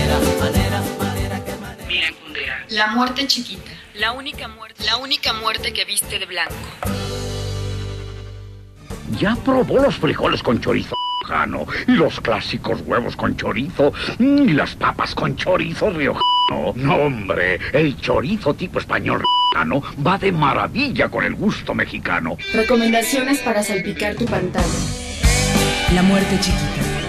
Mira, Kundera. La muerte chiquita. La única muerte que viste de blanco. ¿Ya probó los frijoles con chorizo riojano y los clásicos huevos con chorizo y las papas con chorizo riojano? No, hombre, el chorizo tipo español riojano va de maravilla con el gusto mexicano. Recomendaciones para salpicar tu pantalla. La muerte chiquita.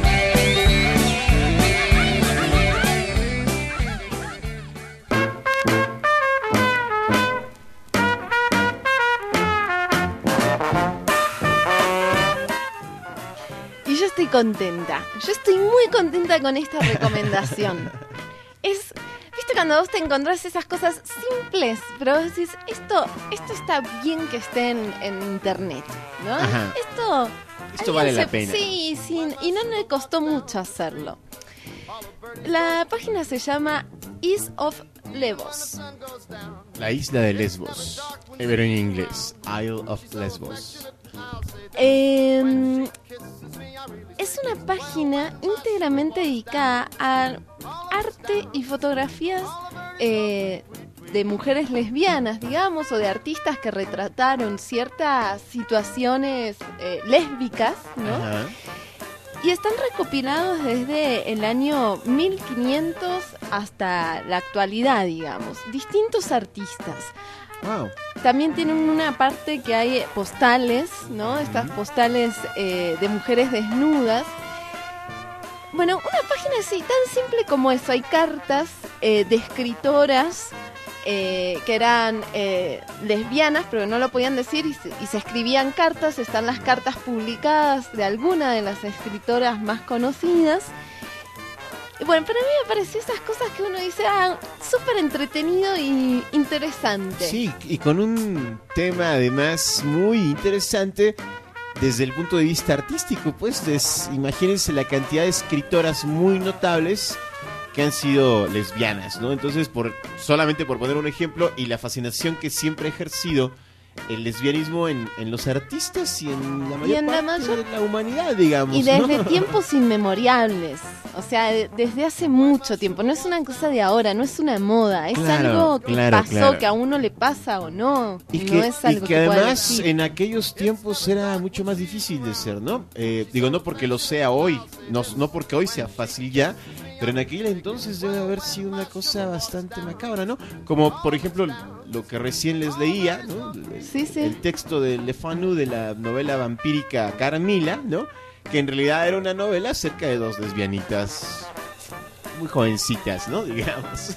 Y yo estoy contenta. Yo estoy muy contenta con esta recomendación. ¿Viste cuando vos te encontrás esas cosas simples? Pero vos decís, esto está bien que esté en internet, ¿no? Ajá. Esto vale la pena. Sí, y no me costó mucho hacerlo. La página se llama Isle of Lesbos. La isla de Lesbos. Pero en inglés. Isle of Lesbos. Es una página íntegramente dedicada a arte y fotografías de mujeres lesbianas, digamos, o de artistas que retrataron ciertas situaciones lésbicas, ¿no? Ajá. Y están recopilados desde el año 1500 hasta la actualidad, digamos. Distintos artistas. Wow. También tienen una parte que hay postales, ¿no? Estas postales de mujeres desnudas. Bueno, una página así, tan simple como eso. Hay cartas de escritoras que eran lesbianas, pero no lo podían decir y se escribían cartas. Están las cartas publicadas de alguna de las escritoras más conocidas. Y bueno, para mí me pareció esas cosas que uno dice, súper entretenido y interesante. Sí, y con un tema además muy interesante desde el punto de vista artístico, pues imagínense la cantidad de escritoras muy notables que han sido lesbianas, ¿no? Entonces, solamente por poner un ejemplo, y la fascinación que siempre ha ejercido el lesbianismo en los artistas y en la mayor parte de la humanidad, digamos. Y desde ¿no? tiempos inmemoriales, o sea, desde hace mucho tiempo. No es una cosa de ahora, no es una moda, es algo que pasó, que a uno le pasa o no. No es algo que además decir. En aquellos tiempos era mucho más difícil de ser, ¿no? Digo, no porque lo sea hoy, no porque hoy sea fácil ya, pero en aquel entonces debe haber sido una cosa bastante macabra, ¿no? Como, por ejemplo, lo que recién les leía, ¿no? El texto de Le Fanu de la novela vampírica Carmila, ¿no? Que en realidad era una novela acerca de dos lesbianitas muy jovencitas, ¿no? Digamos.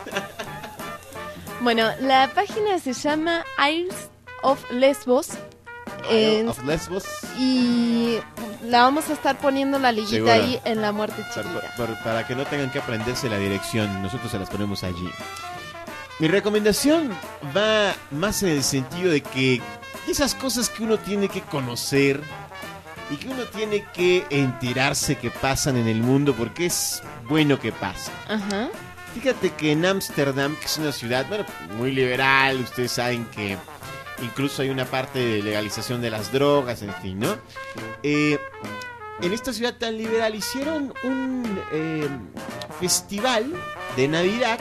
Bueno, la página se llama Isle of Lesbos. Isle of Lesbos. Y la vamos a estar poniendo la liguita Seguro. Ahí en la muerte chiquita. Para que no tengan que aprenderse la dirección, nosotros se las ponemos allí. Mi recomendación va más en el sentido de que esas cosas que uno tiene que conocer y que uno tiene que enterarse que pasan en el mundo porque es bueno que pasen. Ajá. Fíjate que en Ámsterdam, que es una ciudad, bueno, muy liberal, ustedes saben que incluso hay una parte de legalización de las drogas, en fin, ¿no? En esta ciudad tan liberal hicieron un festival de Navidad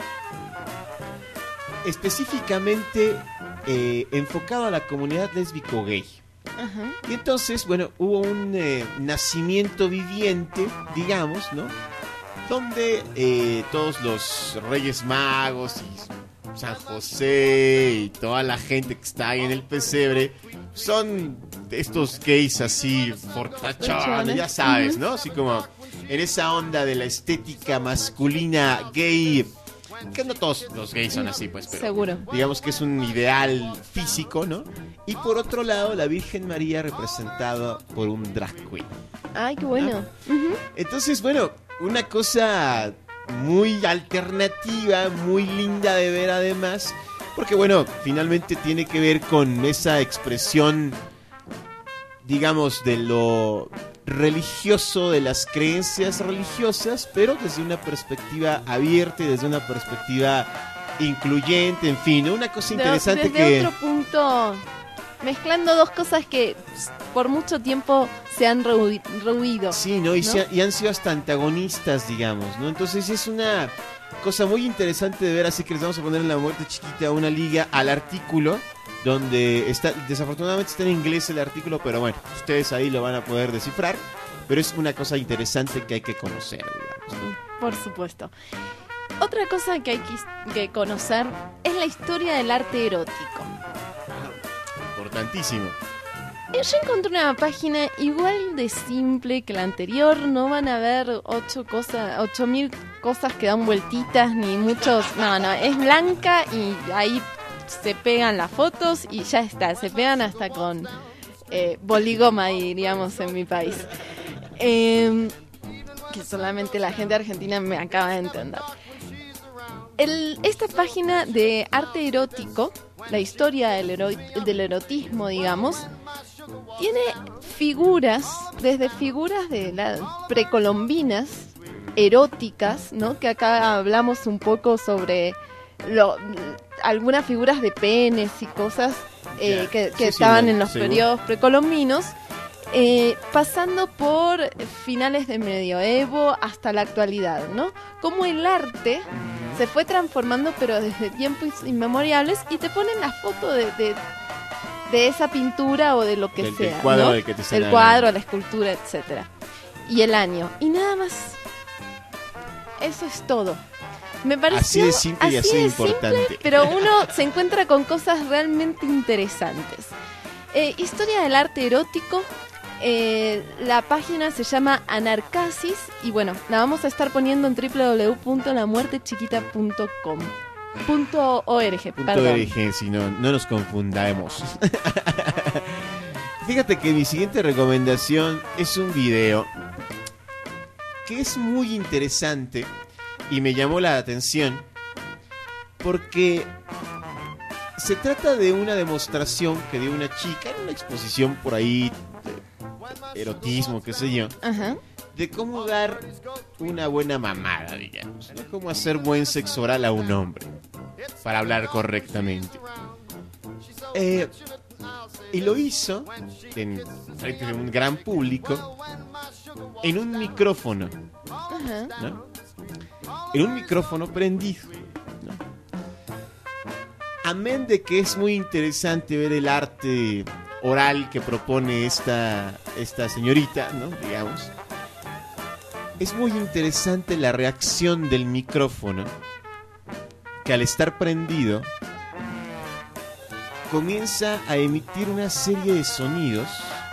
específicamente enfocado a la comunidad lésbico-gay. Ajá. Y entonces, bueno, hubo un nacimiento viviente, digamos, ¿no? Donde todos los Reyes Magos y San José y toda la gente que está ahí en el pesebre son estos gays así fortachones, ya sabes, ¿no? Así como en esa onda de la estética masculina gay, que no todos los gays son así, pues, pero seguro. Digamos que es un ideal físico, ¿no? Y por otro lado, la Virgen María representada por un drag queen. Ay, qué bueno. ¿No? Entonces, bueno, una cosa muy alternativa, muy linda de ver además, porque bueno, finalmente tiene que ver con esa expresión, digamos, de lo religioso de las creencias religiosas, pero desde una perspectiva abierta y desde una perspectiva incluyente, en fin, ¿no? Una cosa interesante desde otro punto, mezclando dos cosas que por mucho tiempo se han rehuido. Sí, ¿no? Y han sido hasta antagonistas, digamos, ¿no? Entonces es una cosa muy interesante de ver, así que les vamos a poner en La Muerte Chiquita una liga al artículo, donde está, desafortunadamente está en inglés el artículo, pero bueno, ustedes ahí lo van a poder descifrar, pero es una cosa interesante que hay que conocer, digamos, ¿no? Por supuesto. Otra cosa que hay que conocer es la historia del arte erótico. Importantísimo. Yo encontré una página igual de simple que la anterior. No van a ver 8.000 cosas que dan vueltitas, ni muchos... No, es blanca y ahí se pegan las fotos y ya está. Se pegan hasta con boligoma, diríamos en mi país. Que solamente la gente argentina me acaba de entender. Esta página de arte erótico, la historia del erotismo, digamos, tiene figuras, desde figuras de las precolombinas, eróticas, ¿no? Que acá hablamos un poco sobre algunas figuras de penes y cosas que estaban en los periodos precolombinos, pasando por finales de medioevo hasta la actualidad, ¿no? Como el arte se fue transformando, pero desde tiempos inmemoriales, y te ponen la foto de esa pintura o de lo que sea, del cuadro, ¿no? del que te el cuadro, la escultura, etcétera, y el año, y nada más. Eso es todo. Me pareció así de simple y así de importante. Simple, pero uno se encuentra con cosas realmente interesantes. Historia del arte erótico. La página se llama Anarcasis y bueno, la vamos a estar poniendo en www.lamuertechiquita.com. .org, perdón. .org, si no nos confundamos. Fíjate que mi siguiente recomendación es un video que es muy interesante y me llamó la atención porque se trata de una demostración que dio una chica en una exposición por ahí de erotismo, qué sé yo. Ajá. De cómo dar una buena mamada, digamos, ¿no? Cómo hacer buen sexo oral a un hombre, para hablar correctamente. Y lo hizo frente a un gran público, en un micrófono, ¿no? En un micrófono prendido, ¿no? Amén de que es muy interesante ver el arte oral que propone esta señorita, ¿no? Digamos. Es muy interesante la reacción del micrófono, que al estar prendido comienza a emitir una serie de sonidos,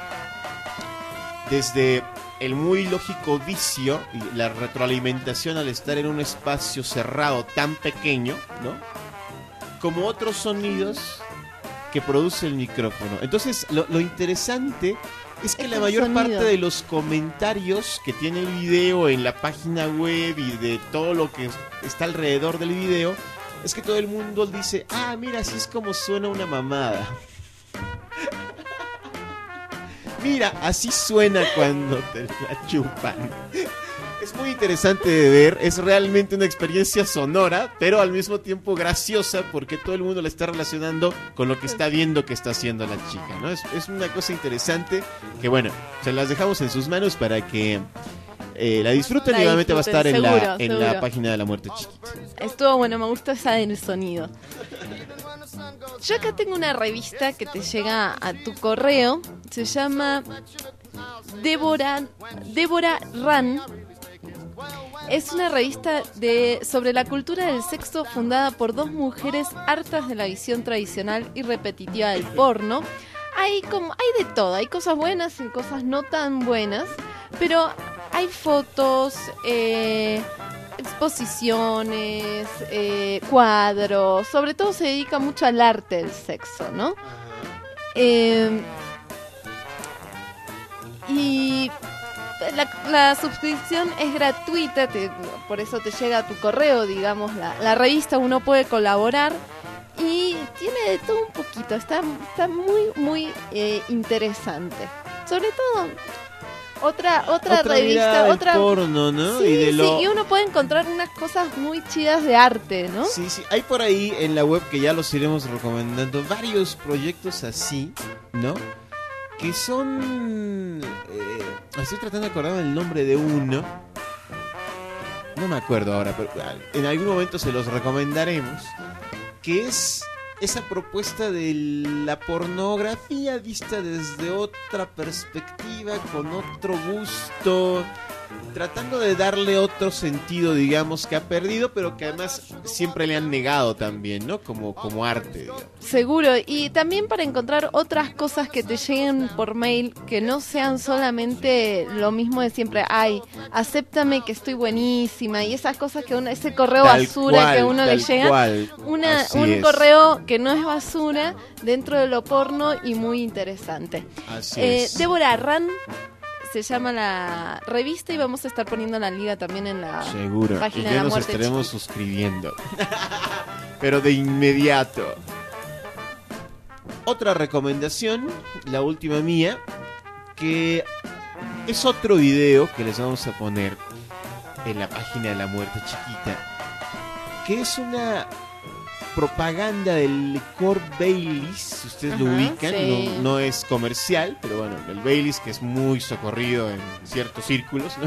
desde el muy lógico vicio y la retroalimentación al estar en un espacio cerrado tan pequeño, ¿no? Como otros sonidos que produce el micrófono. Entonces, lo interesante es que la mayor parte de los comentarios que tiene el video en la página web y de todo lo que está alrededor del video, es que todo el mundo dice, ah, mira, así es como suena una mamada. Mira, así suena cuando te la chupan. Es muy interesante de ver, es realmente una experiencia sonora, pero al mismo tiempo graciosa, porque todo el mundo la está relacionando con lo que está viendo que está haciendo la chica, ¿no? Es una cosa interesante que, bueno, se las dejamos en sus manos para que la disfruten. Y obviamente va a estar en la página de La Muerte Chiquita. Estuvo bueno, me gustó esa del sonido. Yo acá tengo una revista que te llega a tu correo, se llama Débora Ran. Es una revista sobre la cultura del sexo fundada por dos mujeres hartas de la visión tradicional y repetitiva del porno. Hay de todo, hay cosas buenas y cosas no tan buenas, pero hay fotos, exposiciones, cuadros, sobre todo se dedica mucho al arte del sexo, ¿no? Y la suscripción es gratuita, por eso te llega a tu correo, digamos, la revista, uno puede colaborar y tiene de todo un poquito, está muy, muy interesante. Sobre todo, Otra mirada revista, del otra porno, ¿no? Sí, Y de lo... sí, y uno puede encontrar unas cosas muy chidas de arte, ¿no? Sí, sí, hay por ahí en la web que ya los iremos recomendando varios proyectos así, ¿no? Que son... estoy tratando de acordarme el nombre de uno. No me acuerdo ahora, pero en algún momento se los recomendaremos. Que es esa propuesta de la pornografía vista desde otra perspectiva, con otro gusto, tratando de darle otro sentido, digamos, que ha perdido, pero que además siempre le han negado también, ¿no? Como arte, digamos. Seguro, y también para encontrar otras cosas que te lleguen por mail, que no sean solamente lo mismo de siempre. Ay, acéptame que estoy buenísima, y esas cosas que ese correo Tal basura cual, que a uno le tal llega. cual. Un Así es. correo que no es basura dentro de lo porno y muy interesante. Así es. Débora Ran se llama la revista y vamos a estar poniendo la liga también en la Seguro, y página ya de la nos muerte estaremos chiquita. suscribiendo. Pero de inmediato. Otra recomendación, la última mía, que es otro video que les vamos a poner en la página de la muerte chiquita, que es una propaganda del licor Baileys, si ustedes lo ubican, sí. no es comercial, pero bueno, el Baileys, que es muy socorrido en ciertos círculos, ¿no?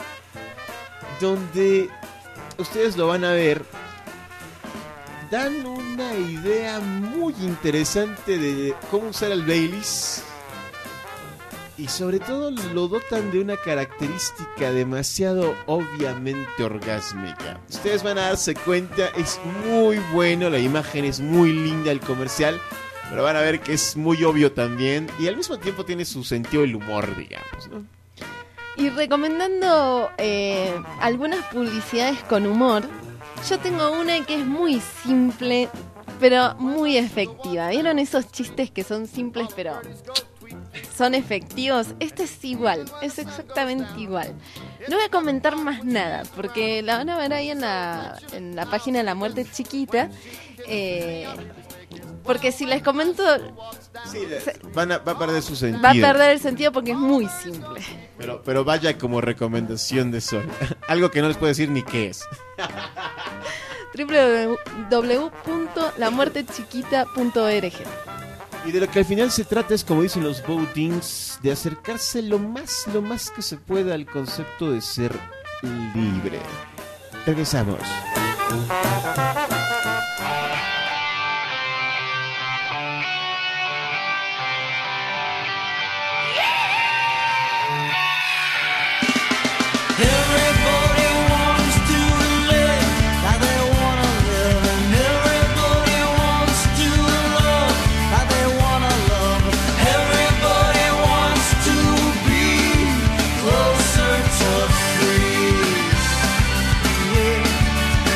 Donde ustedes lo van a ver, dan una idea muy interesante de cómo usar el Baileys. Y sobre todo lo dotan de una característica demasiado obviamente orgásmica. Ustedes van a darse cuenta, es muy bueno, la imagen es muy linda, el comercial, pero van a ver que es muy obvio también. Y al mismo tiempo tiene su sentido del humor, digamos, ¿no? Y recomendando algunas publicidades con humor, yo tengo una que es muy simple, pero muy efectiva. ¿Vieron esos chistes que son simples, pero son efectivos? Este es igual, es exactamente igual. No voy a comentar más nada, porque la van a ver ahí en la página de la muerte chiquita. Porque si les comento, sí, va a perder su sentido. va a perder el sentido porque es muy simple. Pero vaya como recomendación de Sol. Algo que no les puedo decir ni qué es. www.lamuertechiquita.org. Y de lo que al final se trata es, como dicen los votings, de acercarse lo más que se pueda al concepto de ser libre. Regresamos. Everybody wants to live how they wanna live, and everybody wants to love how they wanna love. Everybody wants to be closer to free. Yeah.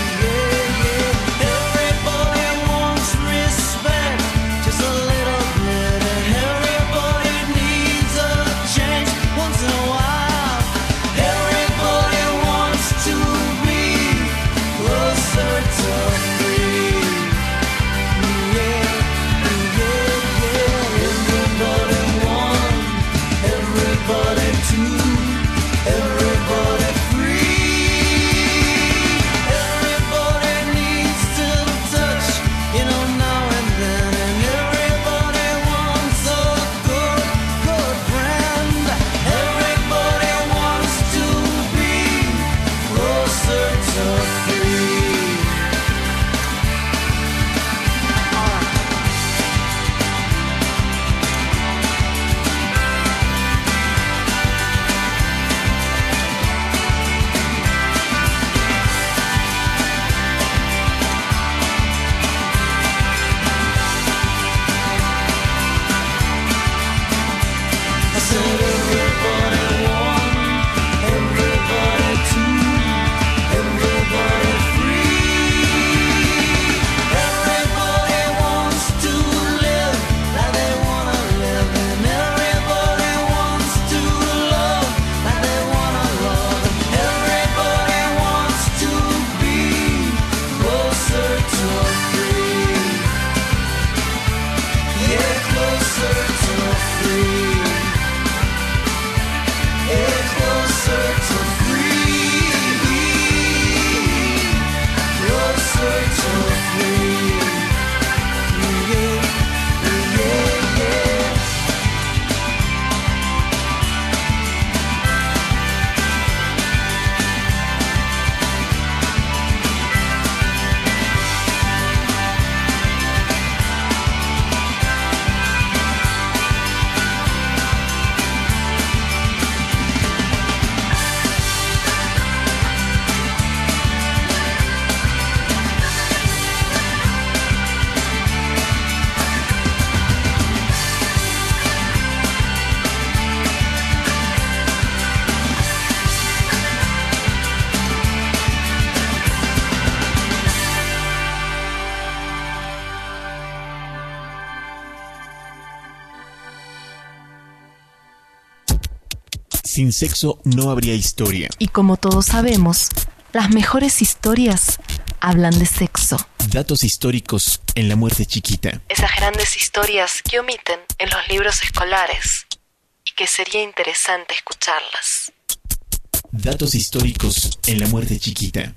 Sin sexo no habría historia. Y como todos sabemos, las mejores historias hablan de sexo. Datos históricos en La Muerte Chiquita. Esas grandes historias que omiten en los libros escolares y que sería interesante escucharlas. Datos históricos en La Muerte Chiquita.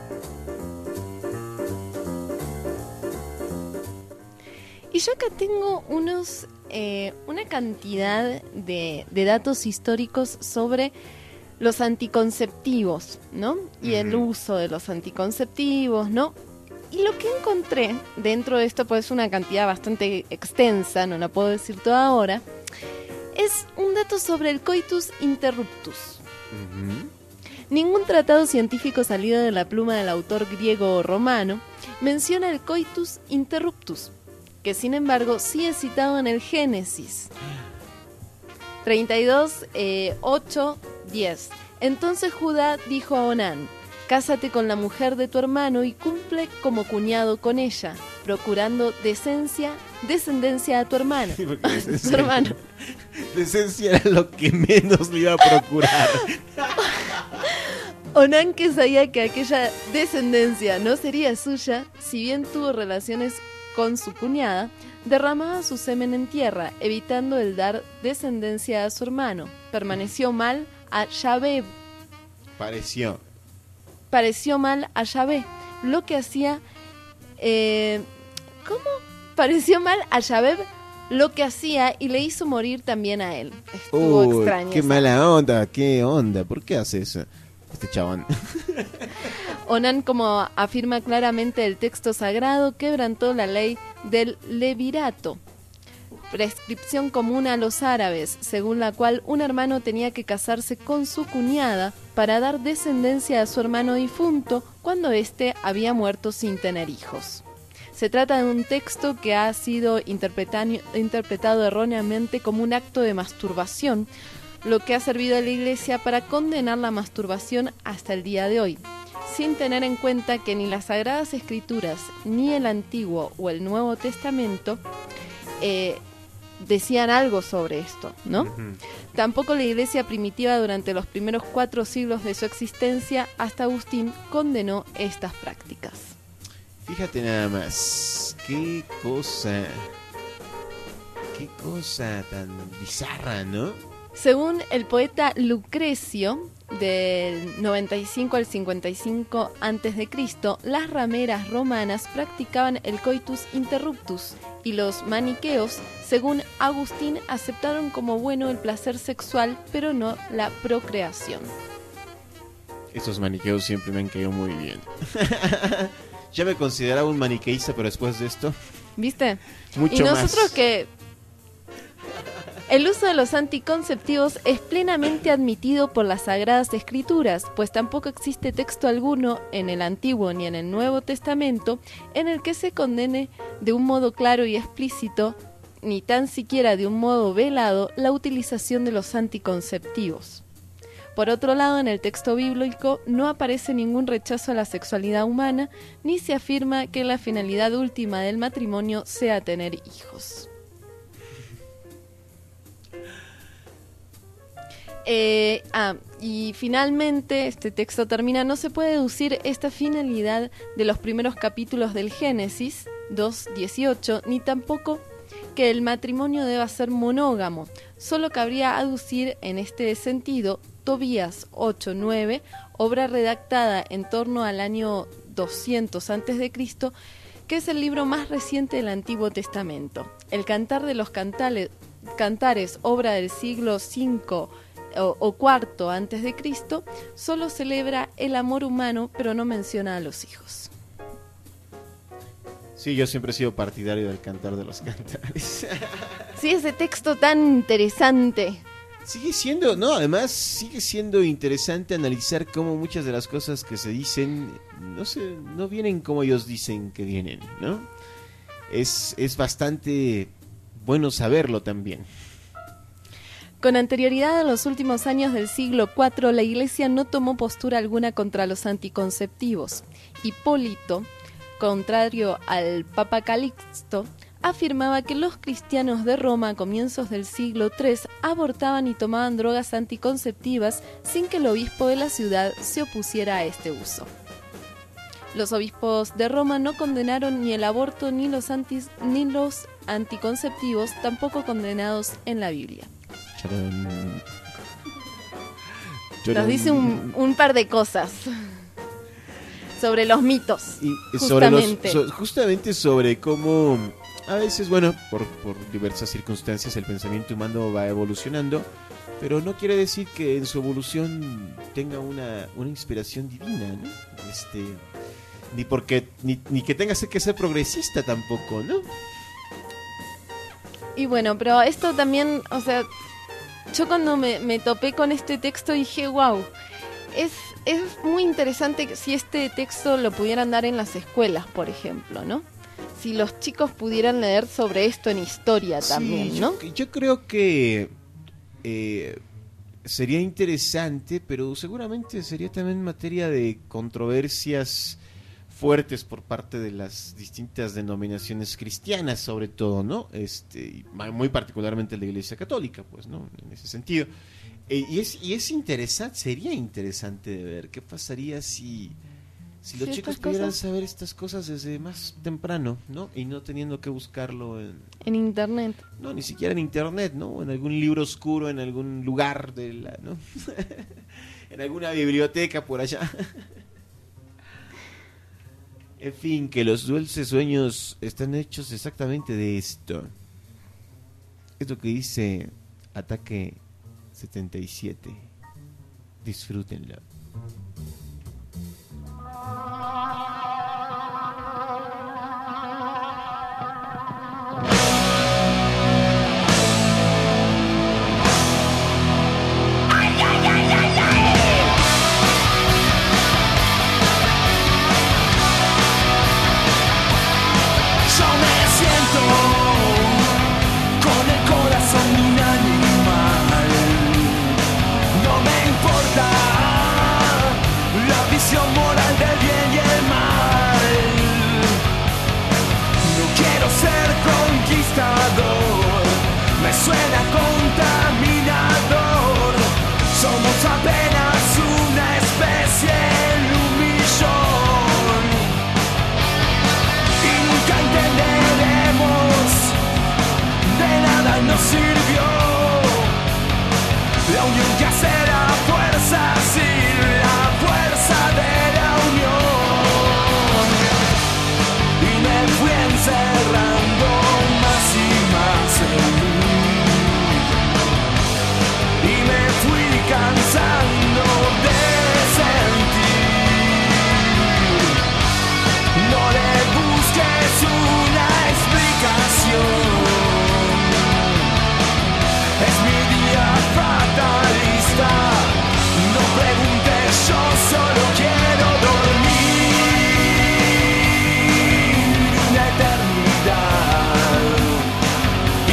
Y yo acá tengo una cantidad de datos históricos sobre los anticonceptivos, ¿no? Y el uso de los anticonceptivos, ¿no? Y lo que encontré dentro de esto, pues una cantidad bastante extensa, no la puedo decir toda ahora, es un dato sobre el coitus interruptus. Ningún tratado científico salido de la pluma del autor griego o romano menciona el coitus interruptus, que sin embargo sí es citado en el Génesis 32, 8, 10. Entonces Judá dijo a Onán: cásate con la mujer de tu hermano y cumple como cuñado con ella, procurando descendencia a tu hermano. Su hermano. Decencia era lo que menos le iba a procurar. Onán, que sabía que aquella descendencia no sería suya, si bien tuvo relaciones con su cuñada, derramaba su semen en tierra, evitando el dar descendencia a su hermano. Pareció mal a Yahvé, lo que hacía... ¿Cómo? Pareció mal a Yahvé lo que hacía y le hizo morir también a él. Estuvo extraño. Qué mala onda, qué onda. ¿Por qué hace eso este chabón? Onán, como afirma claramente el texto sagrado, quebrantó la ley del levirato, prescripción común a los árabes, según la cual un hermano tenía que casarse con su cuñada para dar descendencia a su hermano difunto cuando éste había muerto sin tener hijos. Se trata de un texto que ha sido interpretado erróneamente como un acto de masturbación, lo que ha servido a la Iglesia para condenar la masturbación hasta el día de hoy, sin tener en cuenta que ni las Sagradas Escrituras, ni el Antiguo o el Nuevo Testamento decían algo sobre esto, ¿no? Tampoco la Iglesia primitiva durante los primeros 4 siglos de su existencia, hasta Agustín, condenó estas prácticas. Fíjate nada más, qué cosa tan bizarra, ¿no? Según el poeta Lucrecio, del 95 al 55 a.C., las rameras romanas practicaban el coitus interruptus y los maniqueos, según Agustín, aceptaron como bueno el placer sexual, pero no la procreación. Esos maniqueos siempre me han caído muy bien. Ya me consideraba un maniqueísta, pero después de esto... ¿Viste? Mucho y nosotros más. Que... El uso de los anticonceptivos es plenamente admitido por las Sagradas Escrituras, pues tampoco existe texto alguno en el Antiguo ni en el Nuevo Testamento en el que se condene de un modo claro y explícito, ni tan siquiera de un modo velado, la utilización de los anticonceptivos. Por otro lado, en el texto bíblico no aparece ningún rechazo a la sexualidad humana, ni se afirma que la finalidad última del matrimonio sea tener hijos. Y finalmente este texto termina: no se puede deducir esta finalidad de los primeros capítulos del Génesis 2:18, ni tampoco que el matrimonio deba ser monógamo. Solo cabría aducir en este sentido Tobías 8:9, obra redactada en torno al año 200 a.C., que es el libro más reciente del Antiguo Testamento. El Cantar de los Cantares, obra del siglo V o cuarto antes de Cristo, solo celebra el amor humano, pero no menciona a los hijos. Sí, yo siempre he sido partidario del Cantar de los Cantares. Sí, ese texto tan interesante. Sigue siendo, no, además sigue siendo interesante analizar cómo muchas de las cosas que se dicen no vienen como ellos dicen que vienen, ¿no? Es bastante bueno saberlo también. Con anterioridad a los últimos años del siglo IV, la Iglesia no tomó postura alguna contra los anticonceptivos. Hipólito, contrario al Papa Calixto, afirmaba que los cristianos de Roma a comienzos del siglo III abortaban y tomaban drogas anticonceptivas sin que el obispo de la ciudad se opusiera a este uso. Los obispos de Roma no condenaron ni el aborto ni los anticonceptivos, tampoco condenados en la Biblia. Charán. Nos dice un par de cosas sobre los mitos, y justamente. Justamente sobre cómo a veces, bueno, por diversas circunstancias el pensamiento humano va evolucionando, pero no quiere decir que en su evolución tenga una inspiración divina, ¿no? Ni porque ni que tenga que ser progresista tampoco, ¿no? Y bueno, pero esto también, o sea, yo cuando me topé con este texto dije, wow, es muy interesante si este texto lo pudieran dar en las escuelas, por ejemplo, ¿no? Si los chicos pudieran leer sobre esto en historia también, sí, ¿no? Yo creo que sería interesante, pero seguramente sería también materia de controversias fuertes por parte de las distintas denominaciones cristianas, sobre todo, ¿no? Muy particularmente la Iglesia Católica, pues, ¿no? En ese sentido. Y es interesante, sería interesante de ver qué pasaría si los chicos pudieran saber estas cosas desde más temprano, ¿no? Y no teniendo que buscarlo en internet. No, ni siquiera en internet, ¿no? En algún libro oscuro, en algún lugar ¿no? En alguna biblioteca por allá. En fin, que los dulces sueños están hechos exactamente de esto. Es lo que dice Ataque 77. Disfrútenlo. Moral del bien y el mal. No quiero ser conquistador, me suena contaminador. Somos apenas una especie en un millón y nunca entenderemos, de nada nos sirvió la unión que hace la fuerza, sí, la fuerza de la unión. Y me fui encerrando más y más en mí, y me fui cansando de sentir. No le busques una explicación, es mi día fatalista. No preguntes, yo solo quiero dormir una eternidad y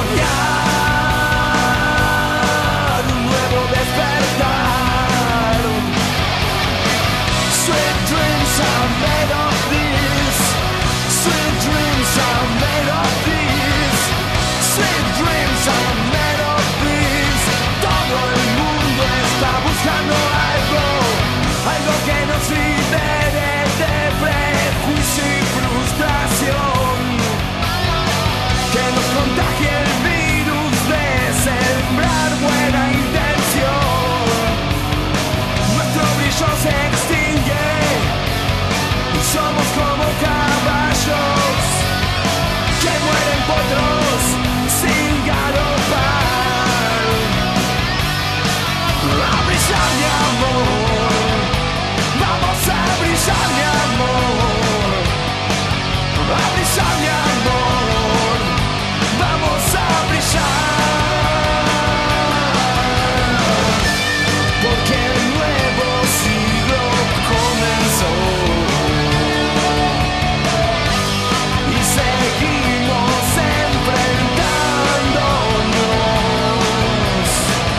soñar un nuevo despertar. Sweet dreams are made of this. Sweet dreams are made of this. Sweet dreams are made of this. Todo el mundo está buscando algo que nos libere de prejuicio y frustración, que nos contagie el virus de sembrar buena intención. Nuestro brillo se extingue y somos como caballos que mueren potros sin galopar. A brillar, mi amor, vamos a brillar, mi amor. A brillar, mi amor, vamos a brillar. Porque el nuevo siglo comenzó y seguimos enfrentándonos.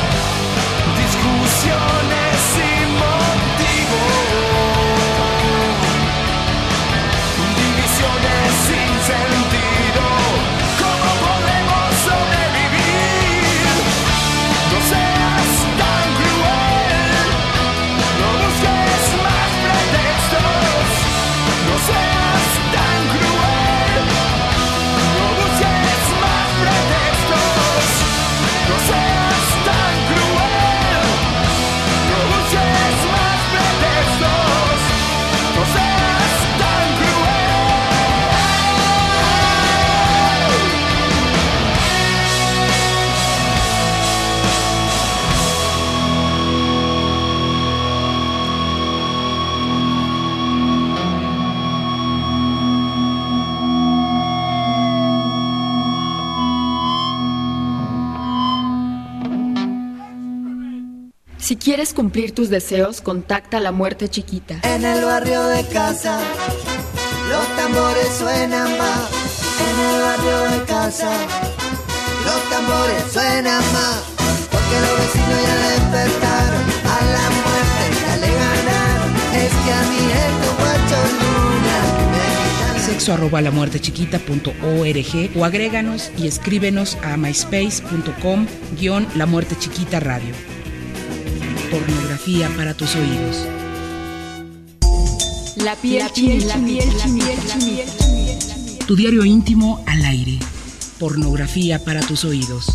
Discusiones sin motivo, divisiones sin sentido. Si quieres cumplir tus deseos, contacta a La Muerte Chiquita. En el barrio de casa, los tambores suenan más. En el barrio de casa, los tambores suenan más. Porque los vecinos ya despertaron, a la muerte ya le ganaron. Es que a mí estos guachos luna me quitan. sexo@lamuertechiquita.org o agréganos y escríbenos a myspace.com/La Muerte Chiquita Radio. Pornografía para tus oídos. La piel chinita. Tu diario íntimo al aire. Pornografía para tus oídos.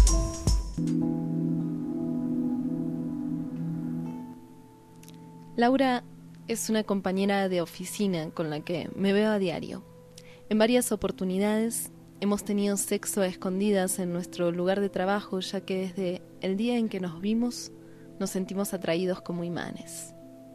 Laura es una compañera de oficina con la que me veo a diario. En varias oportunidades hemos tenido sexo a escondidas en nuestro lugar de trabajo, ya que desde el día en que nos vimos nos sentimos atraídos como imanes.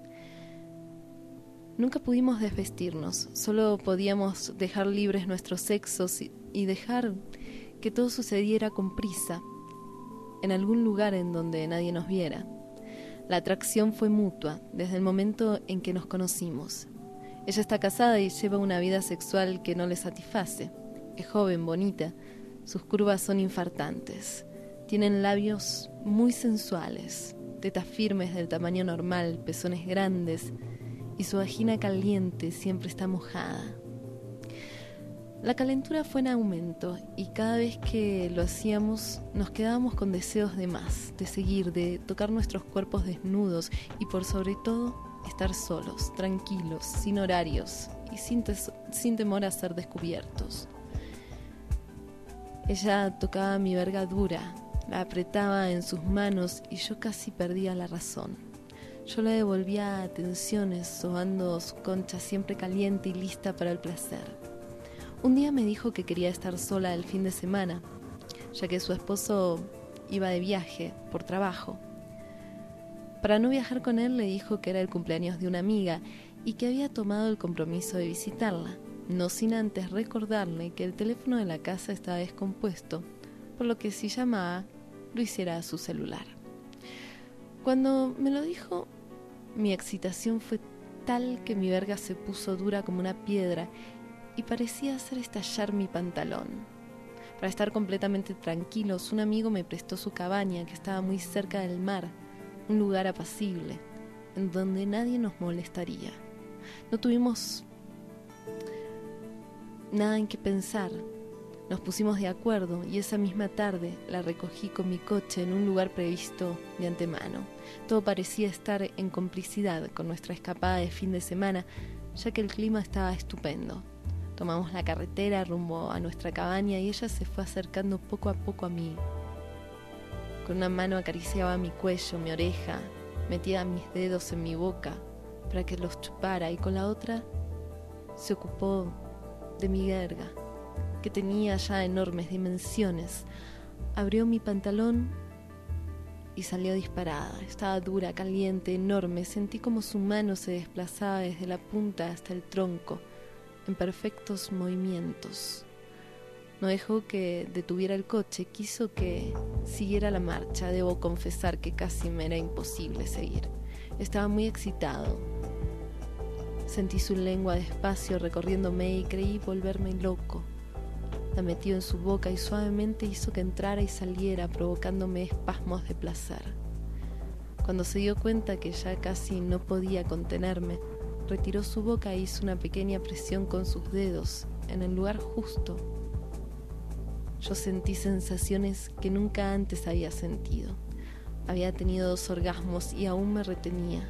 Nunca pudimos desvestirnos, solo podíamos dejar libres nuestros sexos y dejar que todo sucediera con prisa, en algún lugar en donde nadie nos viera. La atracción fue mutua desde el momento en que nos conocimos. Ella está casada y lleva una vida sexual que no le satisface. Es joven, bonita, sus curvas son infartantes. Tienen labios muy sensuales, tetas firmes del tamaño normal, pezones grandes y su vagina caliente siempre está mojada. La calentura fue en aumento y cada vez que lo hacíamos nos quedábamos con deseos de más, de seguir, de tocar nuestros cuerpos desnudos y por sobre todo estar solos, tranquilos, sin horarios y sin temor a ser descubiertos. Ella tocaba mi verga dura, la apretaba en sus manos y yo casi perdía la razón. Yo le devolvía atenciones, sobando su concha siempre caliente y lista para el placer. Un día me dijo que quería estar sola el fin de semana, ya que su esposo iba de viaje por trabajo. Para no viajar con él le dijo que era el cumpleaños de una amiga y que había tomado el compromiso de visitarla, no sin antes recordarle que el teléfono de la casa estaba descompuesto, por lo que si llamaba, lo hiciera a su celular. Cuando me lo dijo, mi excitación fue tal que mi verga se puso dura como una piedra y parecía hacer estallar mi pantalón. Para estar completamente tranquilos, un amigo me prestó su cabaña que estaba muy cerca del mar, un lugar apacible, en donde nadie nos molestaría. No tuvimos nada en qué pensar. Nos pusimos de acuerdo y esa misma tarde la recogí con mi coche en un lugar previsto de antemano. Todo parecía estar en complicidad con nuestra escapada de fin de semana, ya que el clima estaba estupendo. Tomamos la carretera rumbo a nuestra cabaña y ella se fue acercando poco a poco a mí. Con una mano acariciaba mi cuello, mi oreja, metía mis dedos en mi boca para que los chupara y con la otra se ocupó de mi verga, que tenía ya enormes dimensiones. Abrió mi pantalón y salió disparada. Estaba dura, caliente, enorme. Sentí como su mano se desplazaba desde la punta hasta el tronco, en perfectos movimientos. No dejó que detuviera el coche, quiso que siguiera la marcha. Debo confesar que casi me era imposible seguir. Estaba muy excitado. Sentí su lengua despacio recorriéndome y creí volverme loco. La metió en su boca y suavemente hizo que entrara y saliera, provocándome espasmos de placer. Cuando se dio cuenta que ya casi no podía contenerme, retiró su boca e hizo una pequeña presión con sus dedos en el lugar justo. Yo sentí sensaciones que nunca antes había sentido. Había tenido 2 orgasmos y aún me retenía.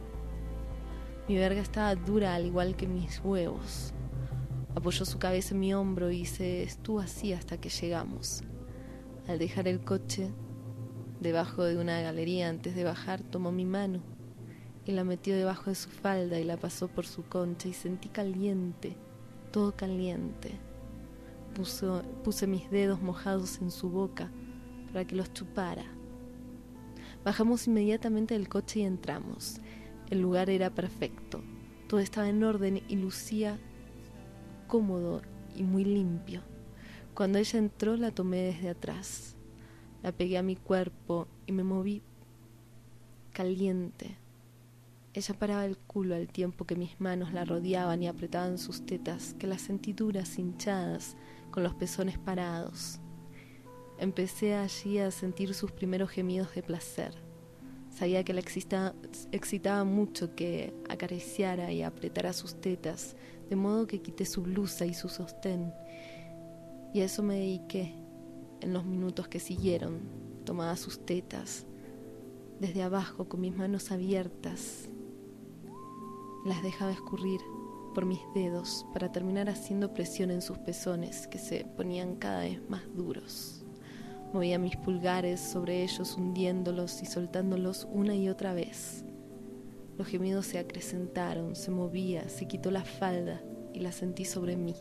Mi verga estaba dura al igual que mis huevos. Apoyó su cabeza en mi hombro y se estuvo así hasta que llegamos. Al dejar el coche, debajo de una galería antes de bajar, tomó mi mano y la metió debajo de su falda y la pasó por su concha y sentí caliente, todo caliente. Puse mis dedos mojados en su boca para que los chupara. Bajamos inmediatamente del coche y entramos. El lugar era perfecto, todo estaba en orden y lucía cómodo y muy limpio. Cuando ella entró la tomé desde atrás, la pegué a mi cuerpo y me moví caliente. Ella paraba el culo al tiempo que mis manos la rodeaban y apretaban sus tetas, que las sentí duras, hinchadas, con los pezones parados. Empecé allí a sentir sus primeros gemidos de placer. Sabía que la excitaba mucho que acariciara y apretara sus tetas, de modo que quité su blusa y su sostén. Y a eso me dediqué en los minutos que siguieron. Tomaba sus tetas desde abajo con mis manos abiertas. Las dejaba escurrir por mis dedos para terminar haciendo presión en sus pezones, que se ponían cada vez más duros. Movía mis pulgares sobre ellos, hundiéndolos y soltándolos una y otra vez. Los gemidos se acrecentaron, se movía, se quitó la falda y la sentí sobre mí.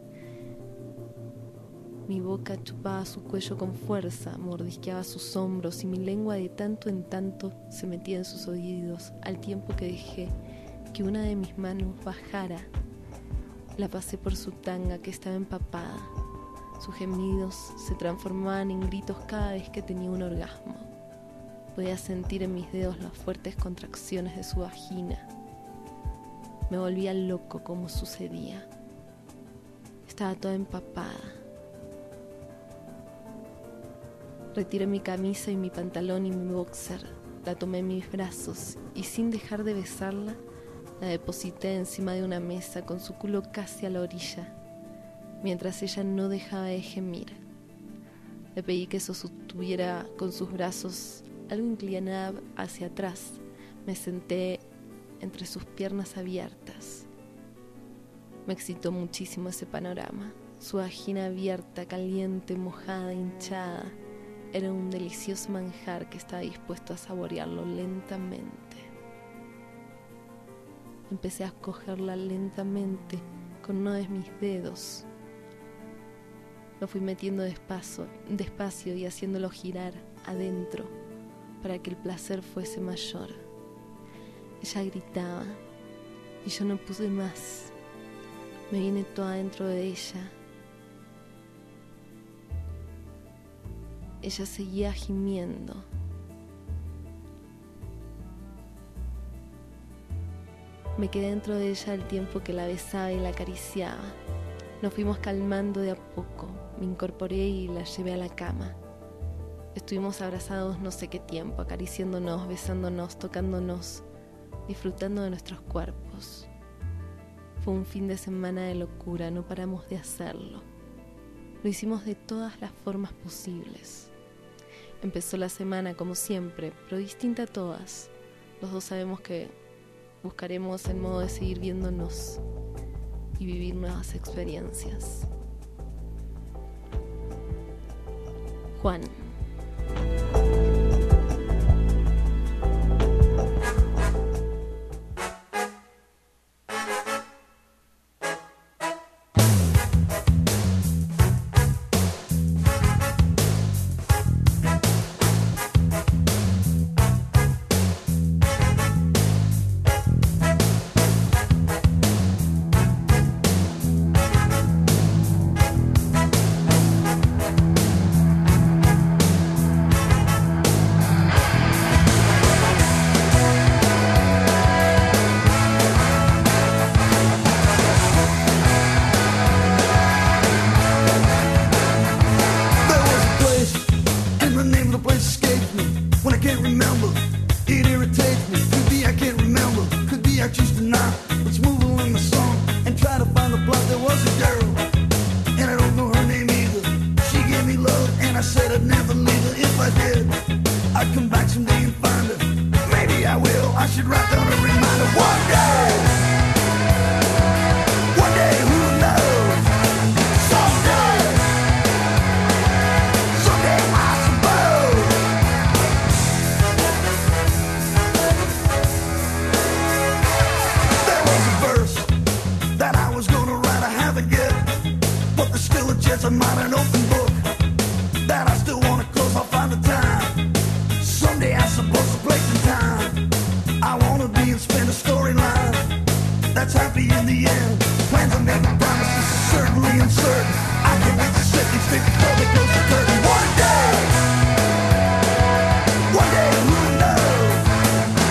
Mi boca chupaba su cuello con fuerza, mordisqueaba sus hombros y mi lengua de tanto en tanto se metía en sus oídos, al tiempo que dejé que una de mis manos bajara. La pasé por su tanga que estaba empapada. Sus gemidos se transformaban en gritos cada vez que tenía un orgasmo. Podía sentir en mis dedos las fuertes contracciones de su vagina. Me volvía loco como sucedía. Estaba toda empapada. Retiré mi camisa y mi pantalón y mi boxer. La tomé en mis brazos y sin dejar de besarla, la deposité encima de una mesa con su culo casi a la orilla, mientras ella no dejaba de gemir. Le pedí que sostuviera con sus brazos algo inclinada hacia atrás. Me senté entre sus piernas abiertas. Me excitó muchísimo ese panorama. Su vagina abierta, caliente, mojada, hinchada. Era un delicioso manjar que estaba dispuesto a saborearlo lentamente. Empecé a cogerla lentamente con uno de mis dedos. Lo fui metiendo despacio y haciéndolo girar adentro para que el placer fuese mayor. Ella gritaba y yo no pude más. Me vine toda dentro de ella. Ella seguía gimiendo. Me quedé dentro de ella al tiempo que la besaba y la acariciaba. Nos fuimos calmando de a poco. Me incorporé y la llevé a la cama. Estuvimos abrazados no sé qué tiempo, acariciándonos, besándonos, tocándonos, disfrutando de nuestros cuerpos. Fue un fin de semana de locura, no paramos de hacerlo. Lo hicimos de todas las formas posibles. Empezó la semana como siempre, pero distinta a todas. Los dos sabemos que buscaremos el modo de seguir viéndonos y vivir nuevas experiencias. Juan. One day, who knows?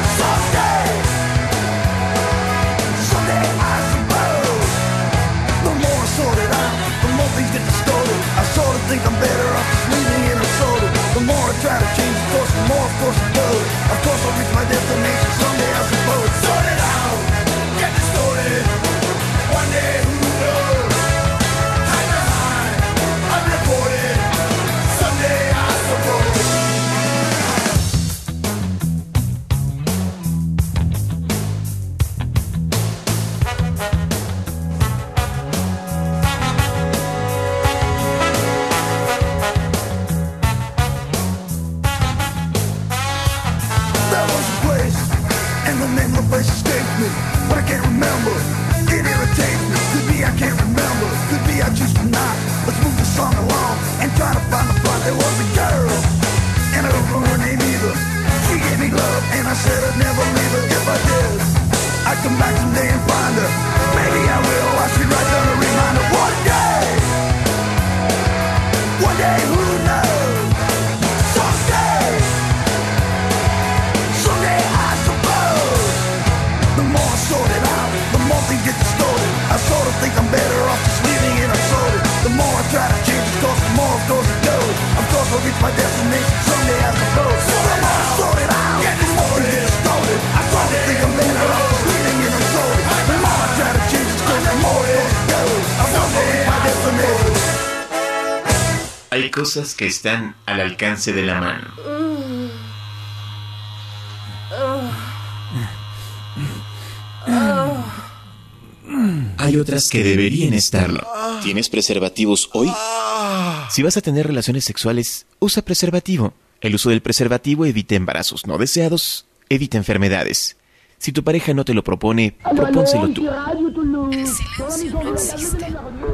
Hay cosas que están al alcance de la mano. Hay otras que deberían estarlo. ¿Tienes preservativos hoy? Si vas a tener relaciones sexuales, usa preservativo. El uso del preservativo evita embarazos no deseados, evita enfermedades. Si tu pareja no te lo propone, propónselo tú. El silencio no existe.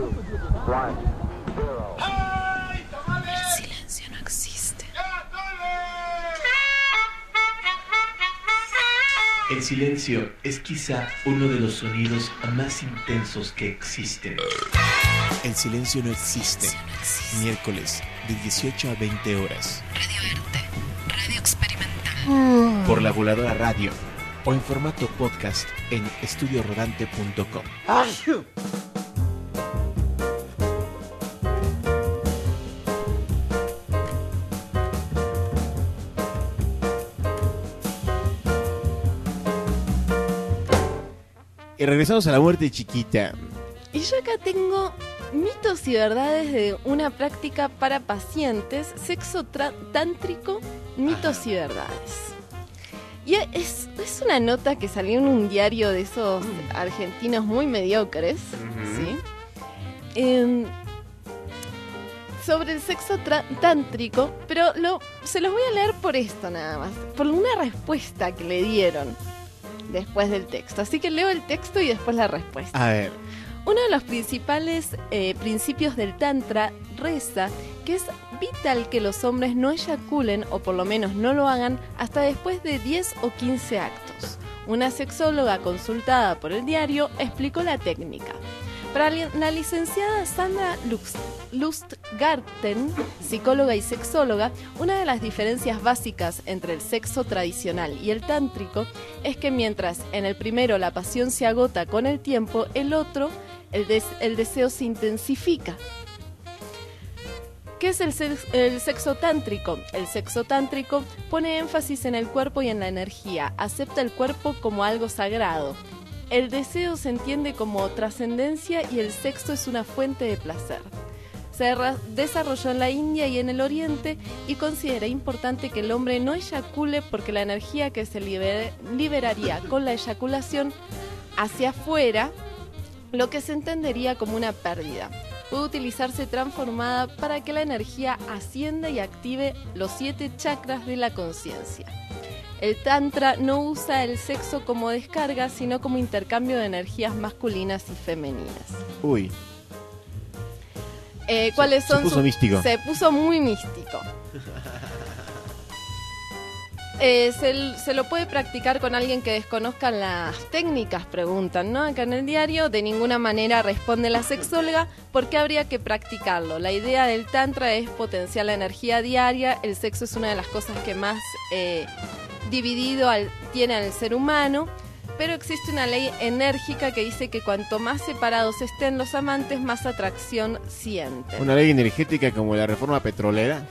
El silencio no existe. El silencio es quizá uno de los sonidos más intensos que existen. El silencio no existe. Miércoles, de 18 a 20 horas. Radio Erte, radio experimental. Por la Voladora Radio o en formato podcast en estudiorodante.com. Y regresamos a la muerte chiquita. Y yo acá tengo mitos y verdades de una práctica para pacientes, sexo tántrico, mitos y verdades. Y es una nota que salió en un diario de esos argentinos muy mediocres, ¿sí? Sobre el sexo tántrico, pero se los voy a leer por esto nada más, por una respuesta que le dieron después del texto. Así que leo el texto y después la respuesta. A ver. Uno de los principales principios del Tantra reza que es vital que los hombres no eyaculen, o por lo menos no lo hagan, hasta después de 10 o 15 actos. Una sexóloga consultada por el diario explicó la técnica. Para la licenciada Sandra Lustgarten, psicóloga y sexóloga, una de las diferencias básicas entre el sexo tradicional y el tántrico es que mientras en el primero la pasión se agota con el tiempo, el otro, el deseo se intensifica. ¿Qué es el sexo tántrico? El sexo tántrico pone énfasis en el cuerpo y en la energía, acepta el cuerpo como algo sagrado. El deseo se entiende como trascendencia y el sexo es una fuente de placer. Se desarrolló en la India y en el Oriente y considera importante que el hombre no eyacule porque la energía que se liberaría con la eyaculación hacia afuera, lo que se entendería como una pérdida, puede utilizarse transformada para que la energía ascienda y active los 7 chakras de la conciencia. El Tantra no usa el sexo como descarga, sino como intercambio de energías masculinas y femeninas. Uy. ¿Cuáles son? Se puso místico. Se puso muy místico. Se lo puede practicar con alguien que desconozca las técnicas, preguntan, ¿no? Acá en el diario, de ninguna manera responde la sexóloga, ¿por qué habría que practicarlo? La idea del Tantra es potenciar la energía diaria, el sexo es una de las cosas que más dividido tiene al ser humano, pero existe una ley enérgica que dice que cuanto más separados estén los amantes, más atracción sienten. ¿Una ley energética como la reforma petrolera?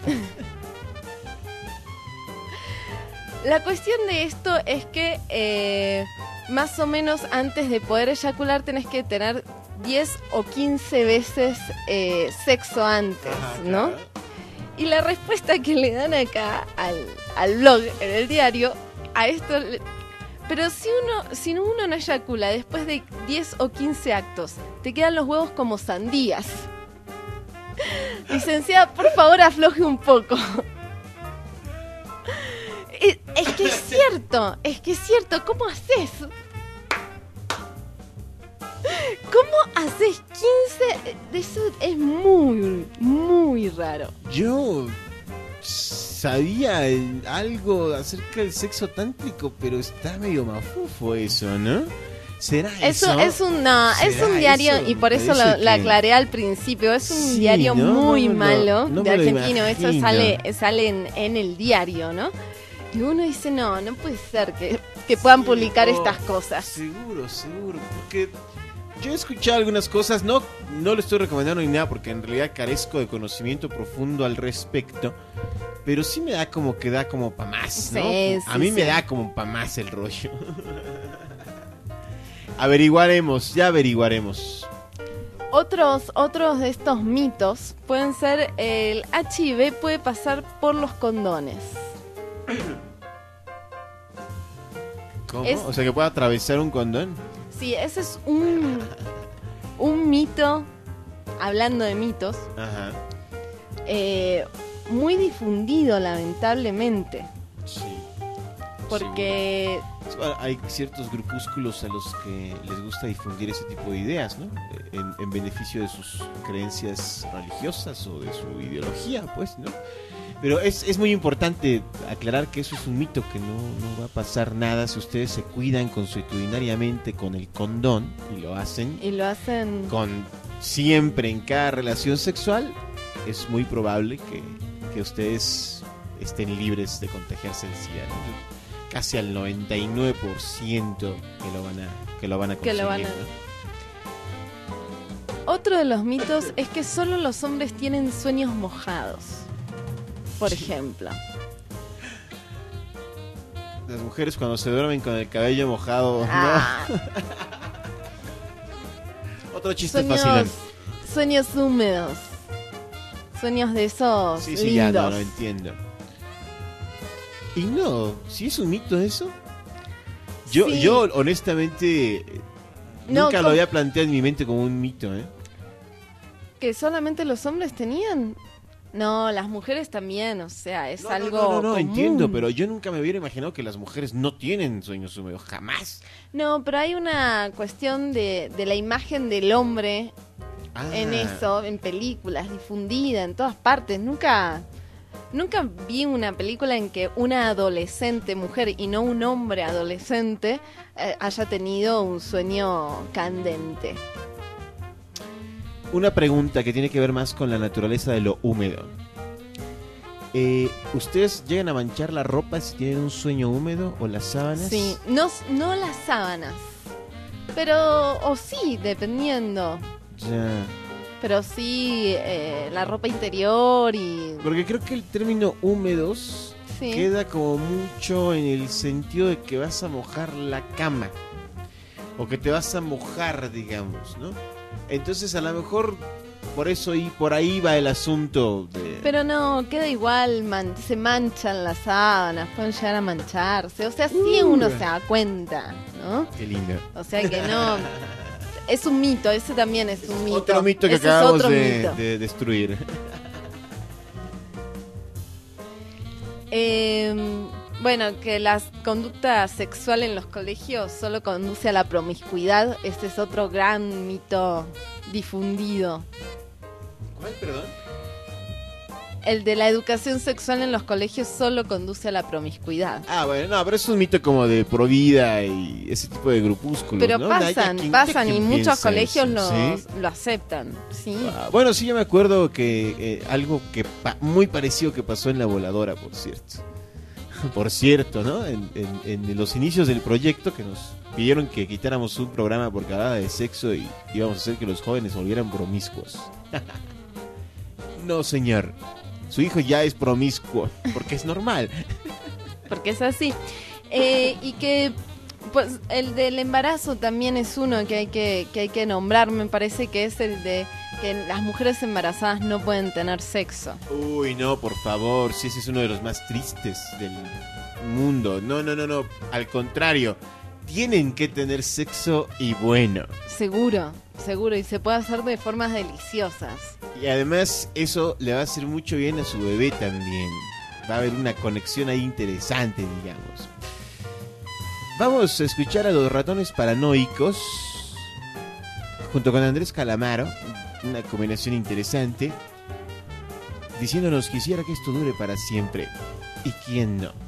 La cuestión de esto es que más o menos antes de poder eyacular tenés que tener 10 o 15 veces sexo antes, ¿no? Y la respuesta que le dan acá al blog, en el diario, a esto... Pero si uno no eyacula después de 10 o 15 actos, te quedan los huevos como sandías. Licenciada, por favor, afloje un poco. Es que es cierto, ¿cómo haces? ¿Cómo haces 15? Eso es muy, muy raro. Yo sabía algo acerca del sexo tántrico, pero está medio mafufo eso, ¿no? ¿Será eso? Es un diario, eso? Y por eso lo aclaré al principio. Es un diario muy malo de argentino. Eso sale en el diario, ¿no? Y uno dice, no puede ser que puedan publicar estas cosas. Seguro, porque yo he escuchado algunas cosas, no lo estoy recomendando ni nada, porque en realidad carezco de conocimiento profundo al respecto, pero sí me da como que da como pa' más, ¿no? A mí me da como pa' más el rollo. Ya averiguaremos. Otros de estos mitos pueden ser el HIV puede pasar por los condones. ¿Cómo? O sea, que puede atravesar un condón. Sí, ese es un mito, hablando de mitos, Ajá. Muy difundido, lamentablemente. Sí. Porque... Bueno, hay ciertos grupúsculos a los que les gusta difundir ese tipo de ideas, ¿no? En beneficio de sus creencias religiosas o de su ideología, pues, ¿no? Pero es muy importante aclarar que eso es un mito, que no va a pasar nada si ustedes se cuidan consuetudinariamente con el condón y lo hacen con siempre en cada relación sexual. Es muy probable que ustedes estén libres de contagiarse el SIDA, ¿no? Casi al 99% que lo van a conseguir, ¿no? Otro de los mitos es que solo los hombres tienen sueños mojados, por ejemplo. Las mujeres cuando se duermen con el cabello mojado, ¿no? Otro chiste fácil. Sueños húmedos. Sueños de esos sí, lindos. Ya no entiendo. Y no, ¿sí es un mito eso? Yo honestamente nunca lo había planteado en mi mente como un mito, ¿eh? ¿Que solamente los hombres tenían? No, las mujeres también, o sea, es algo No, común. entiendo, pero yo nunca me hubiera imaginado que las mujeres no tienen sueños húmedos, jamás. No, pero hay una cuestión de la imagen del hombre en eso, en películas, difundida en todas partes. Nunca vi una película en que una adolescente mujer y no un hombre adolescente haya tenido un sueño candente. Una pregunta que tiene que ver más con la naturaleza de lo húmedo. ¿Ustedes llegan a manchar la ropa si tienen un sueño húmedo o las sábanas? Sí, no las sábanas, pero o sí, dependiendo. Ya. Pero sí, la ropa interior y... Porque creo que el término húmedos queda como mucho en el sentido de que vas a mojar la cama. O que te vas a mojar, digamos, ¿no? Entonces a lo mejor por ahí va el asunto de... Pero no, queda igual, se manchan las sábanas, pueden llegar a mancharse. O sea, sí uno se da cuenta, ¿no? Qué lindo. O sea que no... Es un mito, ese también es un mito. Otro mito que ese acabamos es otro mito. de destruir. Bueno, que la conducta sexual en los colegios solo conduce a la promiscuidad. Este es otro gran mito difundido. ¿Cuál, perdón? El de la educación sexual en los colegios solo conduce a la promiscuidad. Ah, bueno, no, pero es un mito como de Provida y ese tipo de grupúsculos, pero ¿no? pasan y muchos colegios ¿sí? lo aceptan, sí. Bueno, sí, yo me acuerdo que algo que muy parecido que pasó en La Voladora, por cierto. Por cierto, ¿no? En los inicios del proyecto que nos pidieron que quitáramos un programa porque hablaba de sexo y íbamos a hacer que los jóvenes volvieran promiscuos. No, señor. Su hijo ya es promiscuo, porque es normal. Porque es así. Y que pues el del embarazo también es uno que hay que nombrar. Me parece que es el de que las mujeres embarazadas no pueden tener sexo. Uy, no, por favor. Sí, ese es uno de los más tristes del mundo. No. Al contrario, tienen que tener sexo y bueno. Seguro. Y se puede hacer de formas deliciosas. Y además eso le va a hacer mucho bien a su bebé también. Va a haber una conexión ahí interesante, digamos. Vamos a escuchar a Los Ratones Paranoicos junto con Andrés Calamaro. Una combinación interesante, diciéndonos quisiera que esto dure para siempre. ¿Y quién no?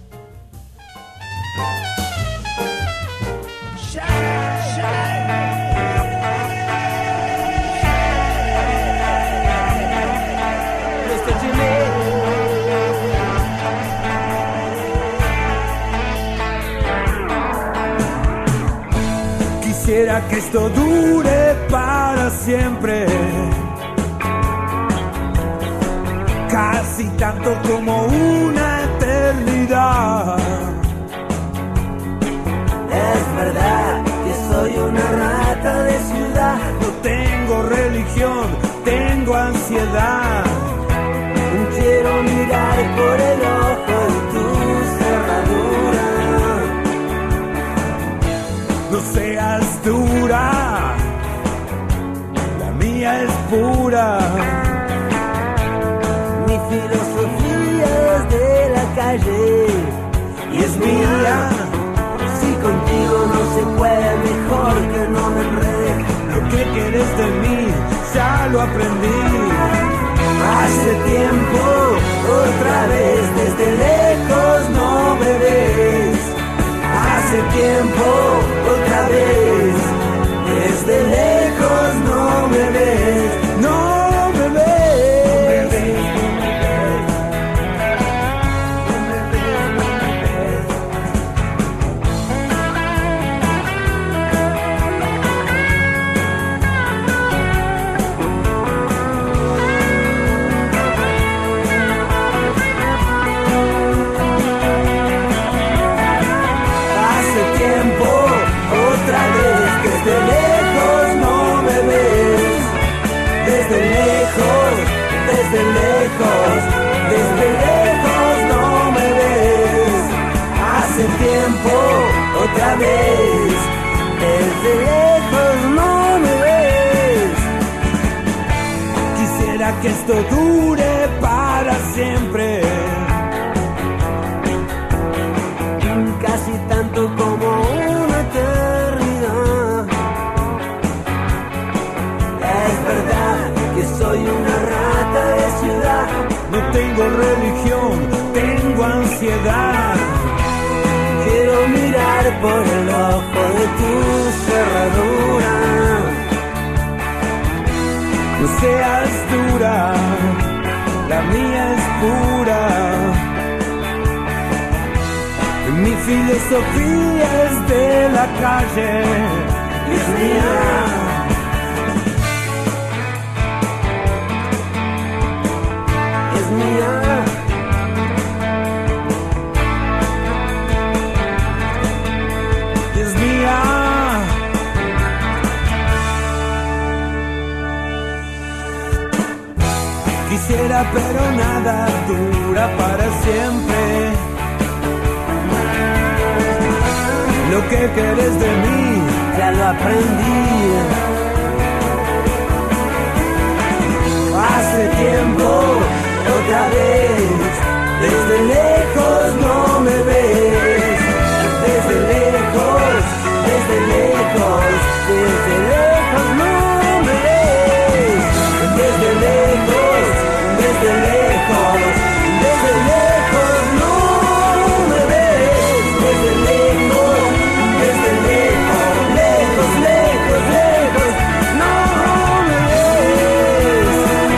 Quisiera que esto dure para siempre, casi tanto como una eternidad. Es verdad que soy una rata de ciudad, no tengo religión religión, tengo ansiedad. Quiero mirar por el ojo de tu cerradura. No seas dura, la mía es pura. Mi filosofía es de la calle y es mía. Si contigo no se puede, mejor que no me enrede. Lo que quieres de mí, ya lo aprendí. Hace tiempo, otra vez, desde lejos no me ves. Hace tiempo, otra vez, desde lejos no me ves. No me ves. Desde lejos no me ves, desde lejos, desde lejos, desde lejos no me ves. Hace tiempo, otra vez, desde lejos no me ves. Quisiera que esto dure para siempre, casi tanto como una eternidad. Es verdad que soy una rata de ciudad. no tengo religión, tengo ansiedad. Quiero mirar por el ojo de tu cerradura. No seas dura, la mía es pura. Mi filosofía es de la calle y es mía. Es mía. Es mía. Quisiera, pero nada dura para siempre. Lo que querés de mí, ya lo aprendí. Hace tiempo, otra vez, desde lejos no me ves. Desde lejos, desde lejos, desde lejos no me ves. Desde lejos, desde lejos, desde lejos no me ves. Desde lejos, desde lejos, lejos, lejos, lejos, no me ves.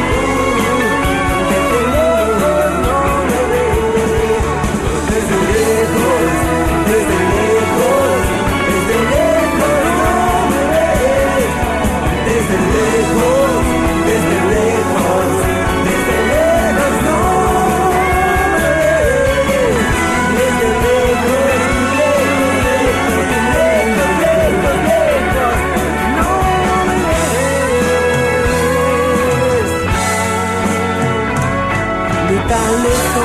Desde lejos no me ves. Desde lejos, desde lejos, desde lejos no me ves. Desde lejos, desde lejos, desde lejos no me ves. Desde lejos, lejos, lejos, lejos, lejos, lejos, no me ves. Ni tan lejos.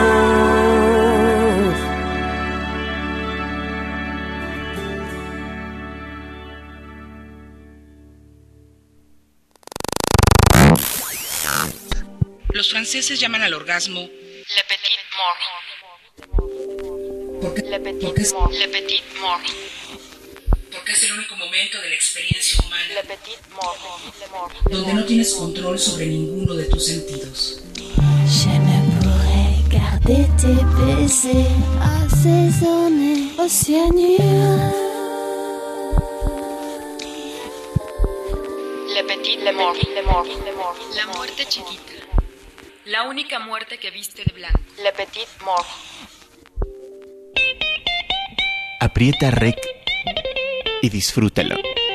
Los franceses llaman al orgasmo Le petit mort. porque, Le petit porque es, mort. Le petit mort. porque es el único momento de la experiencia humana Le petit mort. Le mort. donde no tienes control sobre ninguno de tus sentidos. Je ne pourrais garder tes baisers assaisonnés au cyanure. Le petit le mort. Le mort. Le mort. La muerte chiquita. La única muerte que viste de blanco. Le petit mort. Aprieta REC y disfrútalo.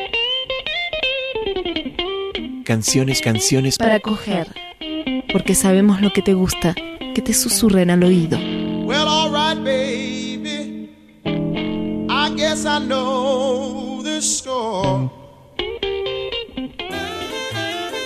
Canciones, canciones Para coger, porque sabemos lo que te gusta, que te susurren al oído. Well, all right, baby. I guess I know the score.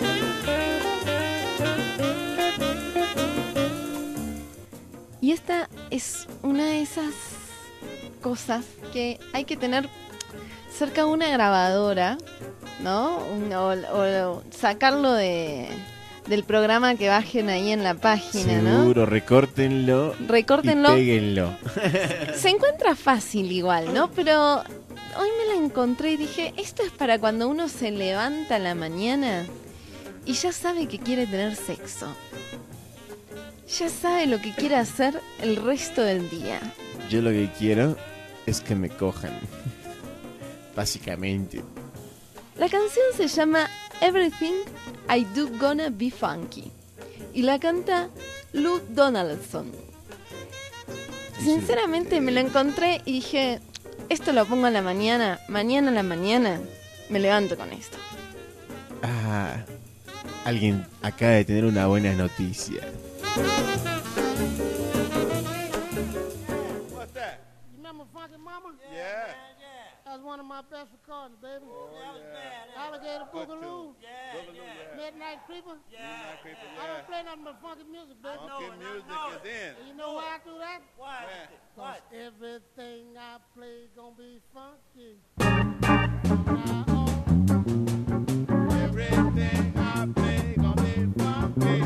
una de esas cosas que hay que tener cerca de una grabadora, ¿no? O sacarlo del programa que bajen ahí en la página, ¿no? Seguro, recórtenlo. Recórtenlo. Y péguenlo. Se encuentra fácil igual, ¿no? Pero hoy me la encontré y dije, esto es para cuando uno se levanta a la mañana y ya sabe que quiere tener sexo. Ya sabe lo que quiere hacer el resto del día. Yo lo que quiero es que me cojan. Básicamente. La canción se llama Everything I Do Gonna Be Funky y la canta Lou Donaldson. Sinceramente me lo encontré y dije, esto lo pongo a la mañana, mañana a la mañana me levanto con esto. Ah, alguien acaba de tener una buena noticia. What's that? You remember Funky Mama? Yeah. That was one of my best recordings, baby. Oh, yeah. Alligator Boogaloo. Yeah. Midnight Creeper. Yeah. I don't play nothing but funky music, baby. Funky music is in. And you know why I do that? Why? Cause everything I play gonna be funky. Everything I play gonna be funky.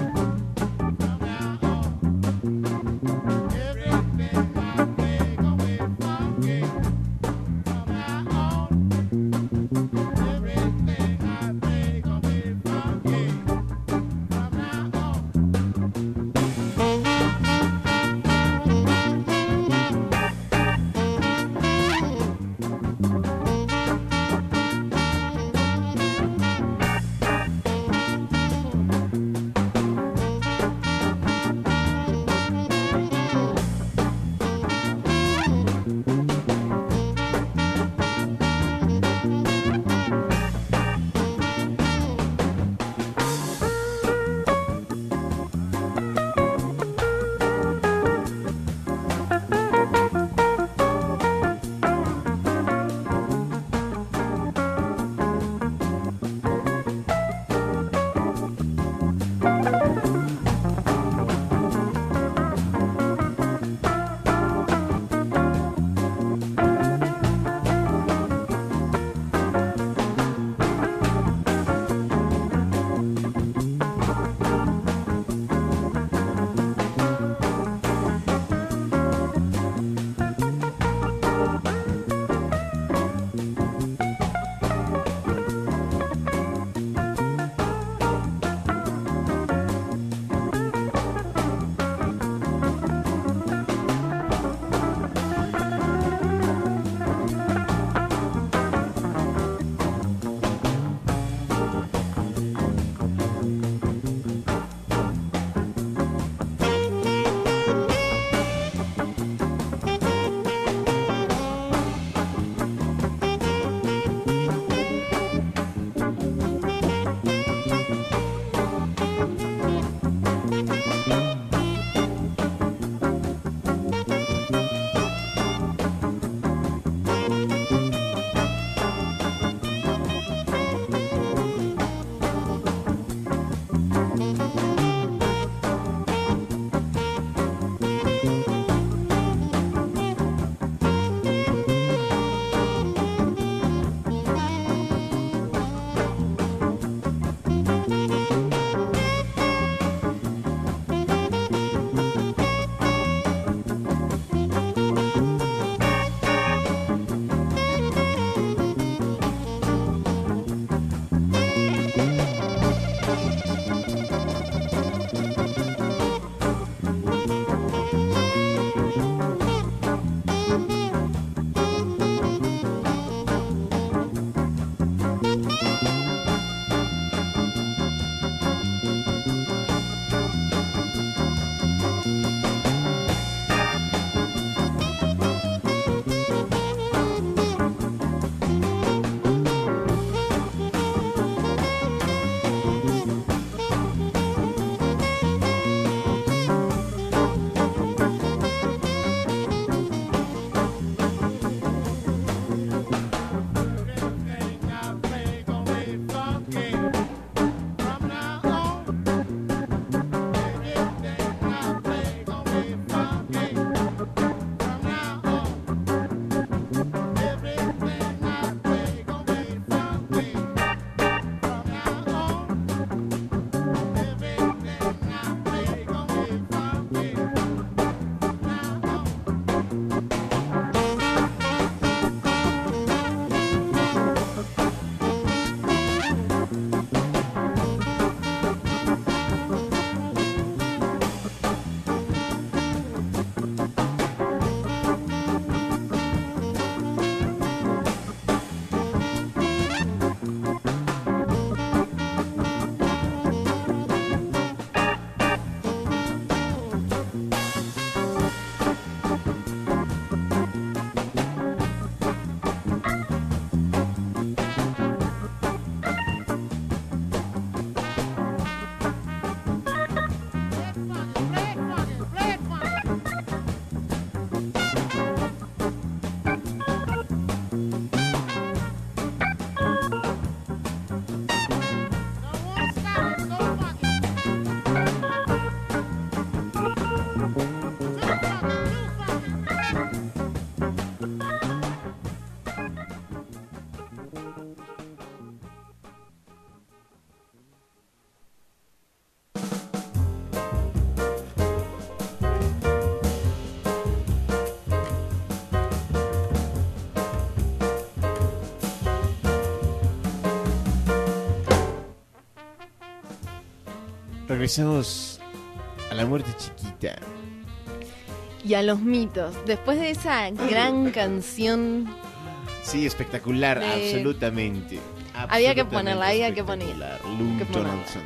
regresamos a la muerte chiquita. Y a los mitos. Después de esa gran canción, Sí, espectacular, De- absolutamente. había que ponerla, había que Espectacular, ponerla. Lou que ponerla. Donaldson.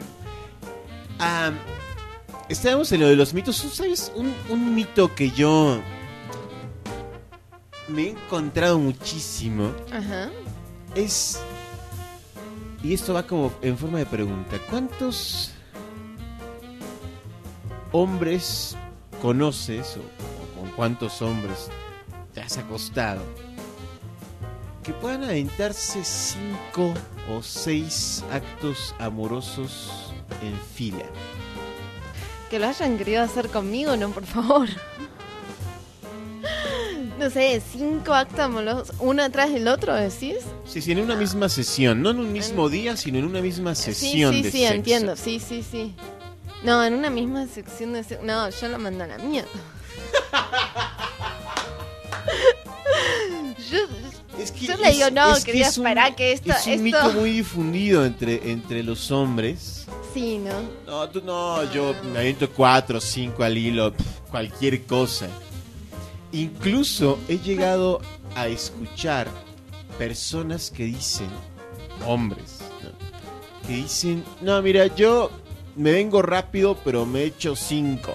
Estábamos en lo de los mitos. ¿Tú sabes un mito que yo me he encontrado muchísimo? Ajá. Es... Y esto va como en forma de pregunta. ¿Cuántos hombres conoces o con cuántos hombres te has acostado que puedan aventarse 5 o 6 actos amorosos en fila? Que lo hayan querido hacer conmigo, no, por favor. No sé, 5 actos amorosos, uno atrás del otro, ¿decís? Sí, sí, en una misma sesión. No en un mismo día, sino en una misma sesión Sí, de sí, sexo. entiendo, sí. No, en una misma sección de sexo. No, yo lo mando a la mierda. Yo le digo, no, quería esperar que esto... Es un mito muy difundido entre los hombres. Sí, ¿no? No, tú no, yo me aviento 4 o 5 al hilo, cualquier cosa. Incluso he llegado a escuchar personas que dicen, hombres, ¿no? Que dicen, no, mira, yo me vengo rápido, pero me echo 5.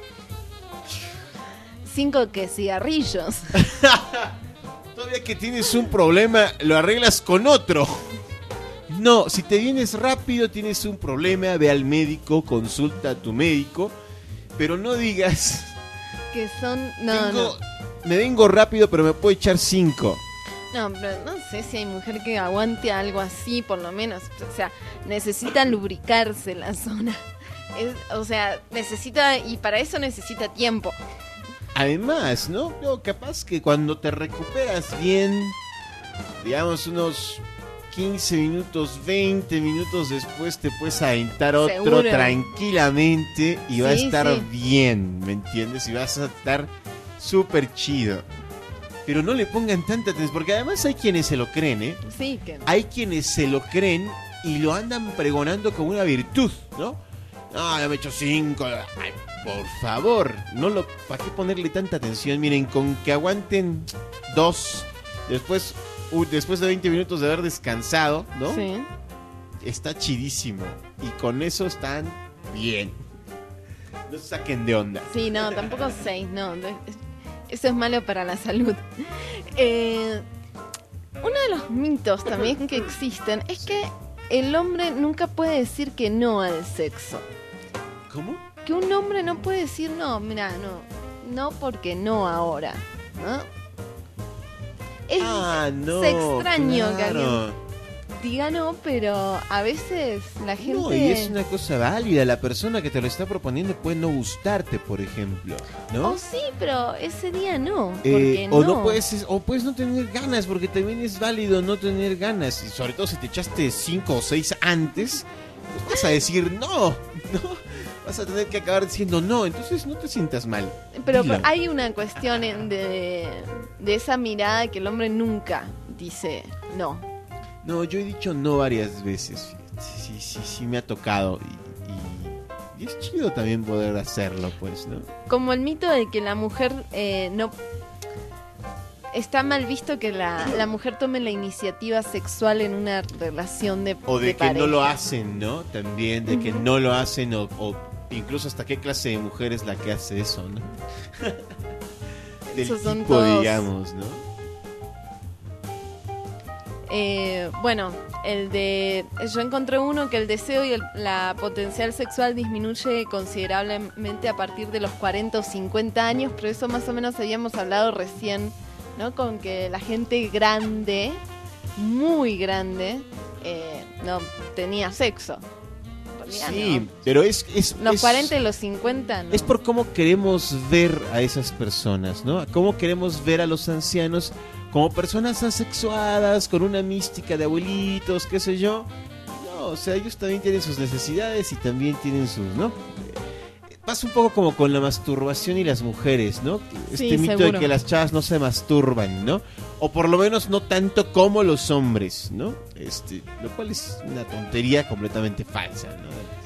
5 que cigarrillos. Todavía que tienes un problema, lo arreglas con otro. No, si te vienes rápido, tienes un problema, ve al médico, consulta a tu médico, pero no digas... Que son... No. Me vengo rápido, pero me puedo echar 5. No, pero no sé si hay mujer que aguante algo así, por lo menos. O sea, necesita lubricarse la zona. O sea, necesita... Y para eso necesita tiempo. Además, ¿no? Capaz que cuando te recuperas bien, digamos unos 15 minutos, 20 minutos después te puedes aventar otro Seguro. tranquilamente y va a Sí, estar sí. bien, ¿me entiendes? Y vas a estar súper chido. Pero no le pongan tanta atención, porque además hay quienes se lo creen, ¿eh? Sí, que... Hay quienes se lo creen y lo andan pregonando como una virtud, ¿no? No, ya me he hecho 5. Ay, por favor, ¿para qué ponerle tanta atención? Miren, con que aguanten 2, después de 20 minutos de haber descansado, ¿no? Sí. Está chidísimo. Y con eso están bien. No se saquen de onda. Sí, no, tampoco 6, no. Eso es malo para la salud. Uno de los mitos también que existen es que el hombre nunca puede decir que no al sexo. ¿Cómo? Que un hombre no puede decir no, mira, no porque no ahora, ¿no? No, es extraño que claro. alguien diga no, pero a veces la gente... No, y es una cosa válida. La persona que te lo está proponiendo puede no gustarte, por ejemplo, ¿no? Oh, sí, pero ese día no, porque o no. puedes no tener ganas, porque también es válido no tener ganas. Y sobre todo si te echaste 5 o 6 antes, pues vas a decir no. Vas a tener que acabar diciendo no, entonces no te sientas mal. Pero Dilo. hay una cuestión de esa mirada que el hombre nunca dice no. No, yo he dicho no varias veces. Sí, me ha tocado. Y es chido también poder hacerlo, pues, ¿no? Como el mito de que la mujer no... Está mal visto que la mujer tome la iniciativa sexual en una relación de O de que pareja. no lo hacen, ¿no? También, de que no lo hacen o incluso hasta qué clase de mujer es la que hace eso, ¿no? Del Esos son tipo, todos- digamos, ¿no? Bueno, yo encontré uno que el deseo y la potencial sexual disminuye considerablemente a partir de los 40 o 50 años, pero eso más o menos habíamos hablado recién, ¿no? Con que la gente grande, muy grande, no tenía sexo. En realidad, Sí, ¿no? pero es Los 40 y los 50, ¿no? es por cómo queremos ver a esas personas, ¿no? Cómo queremos ver a los ancianos como personas asexuadas, con una mística de abuelitos, qué sé yo. No, o sea, ellos también tienen sus necesidades y también tienen sus, ¿no? Pasa un poco como con la masturbación y las mujeres, ¿no? Este Sí, mito seguro. de que las chavas no se masturban, ¿no? O por lo menos no tanto como los hombres, ¿no? Lo cual es una tontería completamente falsa, ¿no?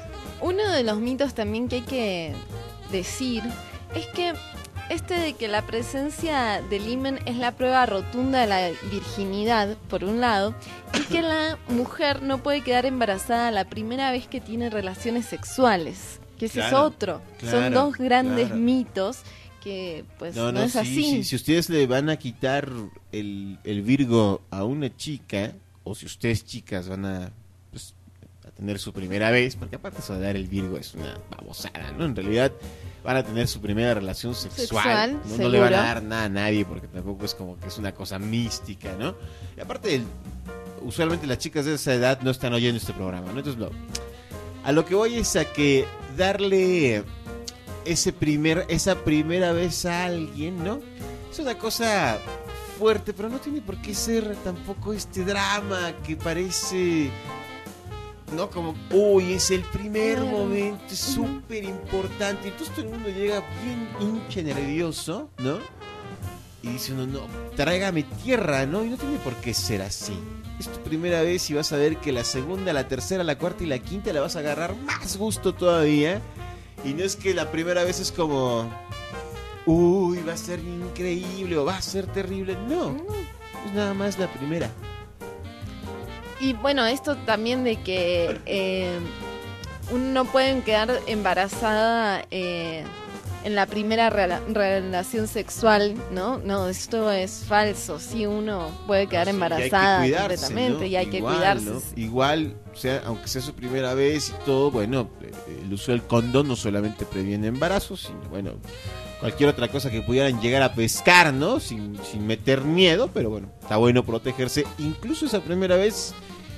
Uno de los mitos también que hay que decir es que de que la presencia del himen es la prueba rotunda de la virginidad, por un lado, y que la mujer no puede quedar embarazada la primera vez que tiene relaciones sexuales, que ese es otro. Son dos grandes mitos que pues no es así. Sí. Si ustedes le van a quitar el Virgo a una chica, o si ustedes chicas van a tener su primera vez, porque aparte eso de dar el Virgo es una babosada, ¿no? En realidad van a tener su primera relación sexual, no le van a dar nada a nadie, porque tampoco es como que es una cosa mística, ¿no? Y aparte, usualmente las chicas de esa edad no están oyendo este programa, ¿no? Entonces, a lo que voy es a que darle esa primera vez a alguien, ¿no? Es una cosa fuerte, pero no tiene por qué ser tampoco este drama que parece... ¿no? Como, uy, es el primer momento, es súper importante. Entonces todo el mundo llega bien hincha nervioso, ¿no? Y dice uno, no, tráigame tierra, ¿no? Y no tiene por qué ser así. Es tu primera vez y vas a ver que la segunda, la tercera, la cuarta y la quinta la vas a agarrar más gusto todavía. Y no es que la primera vez es como, uy, va a ser increíble o va a ser terrible. No, es nada más la primera. Y bueno, esto también de que uno no puede quedar embarazada en la primera relación sexual, ¿no? No, esto es falso. Sí, uno puede quedar embarazada completamente, ¿no? Y hay que cuidarse. ¿no? Igual, o sea, aunque sea su primera vez y todo, bueno, el uso del condón no solamente previene embarazos, sino, bueno, cualquier otra cosa que pudieran llegar a pescar, ¿no? Sin meter miedo, pero bueno, está bueno protegerse. Incluso esa primera vez...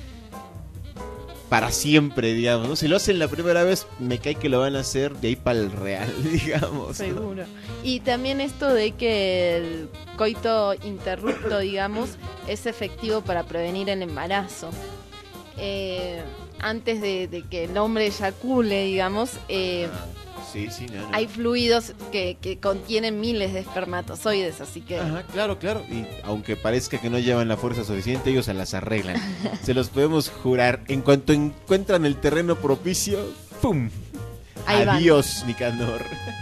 para siempre, digamos, ¿no? Si lo hacen la primera vez, me cae que lo van a hacer de ahí para el real, digamos. Seguro. ¿No? Y también esto de que el coito interrupto, digamos, es efectivo para prevenir el embarazo. Antes de que el hombre eyacule, digamos, no. Hay fluidos que contienen miles de espermatozoides, así que... Ajá, claro. Y aunque parezca que no llevan la fuerza suficiente, ellos se las arreglan. Se los podemos jurar. En cuanto encuentran el terreno propicio, ¡pum! Ahí Adiós, van. Nicanor.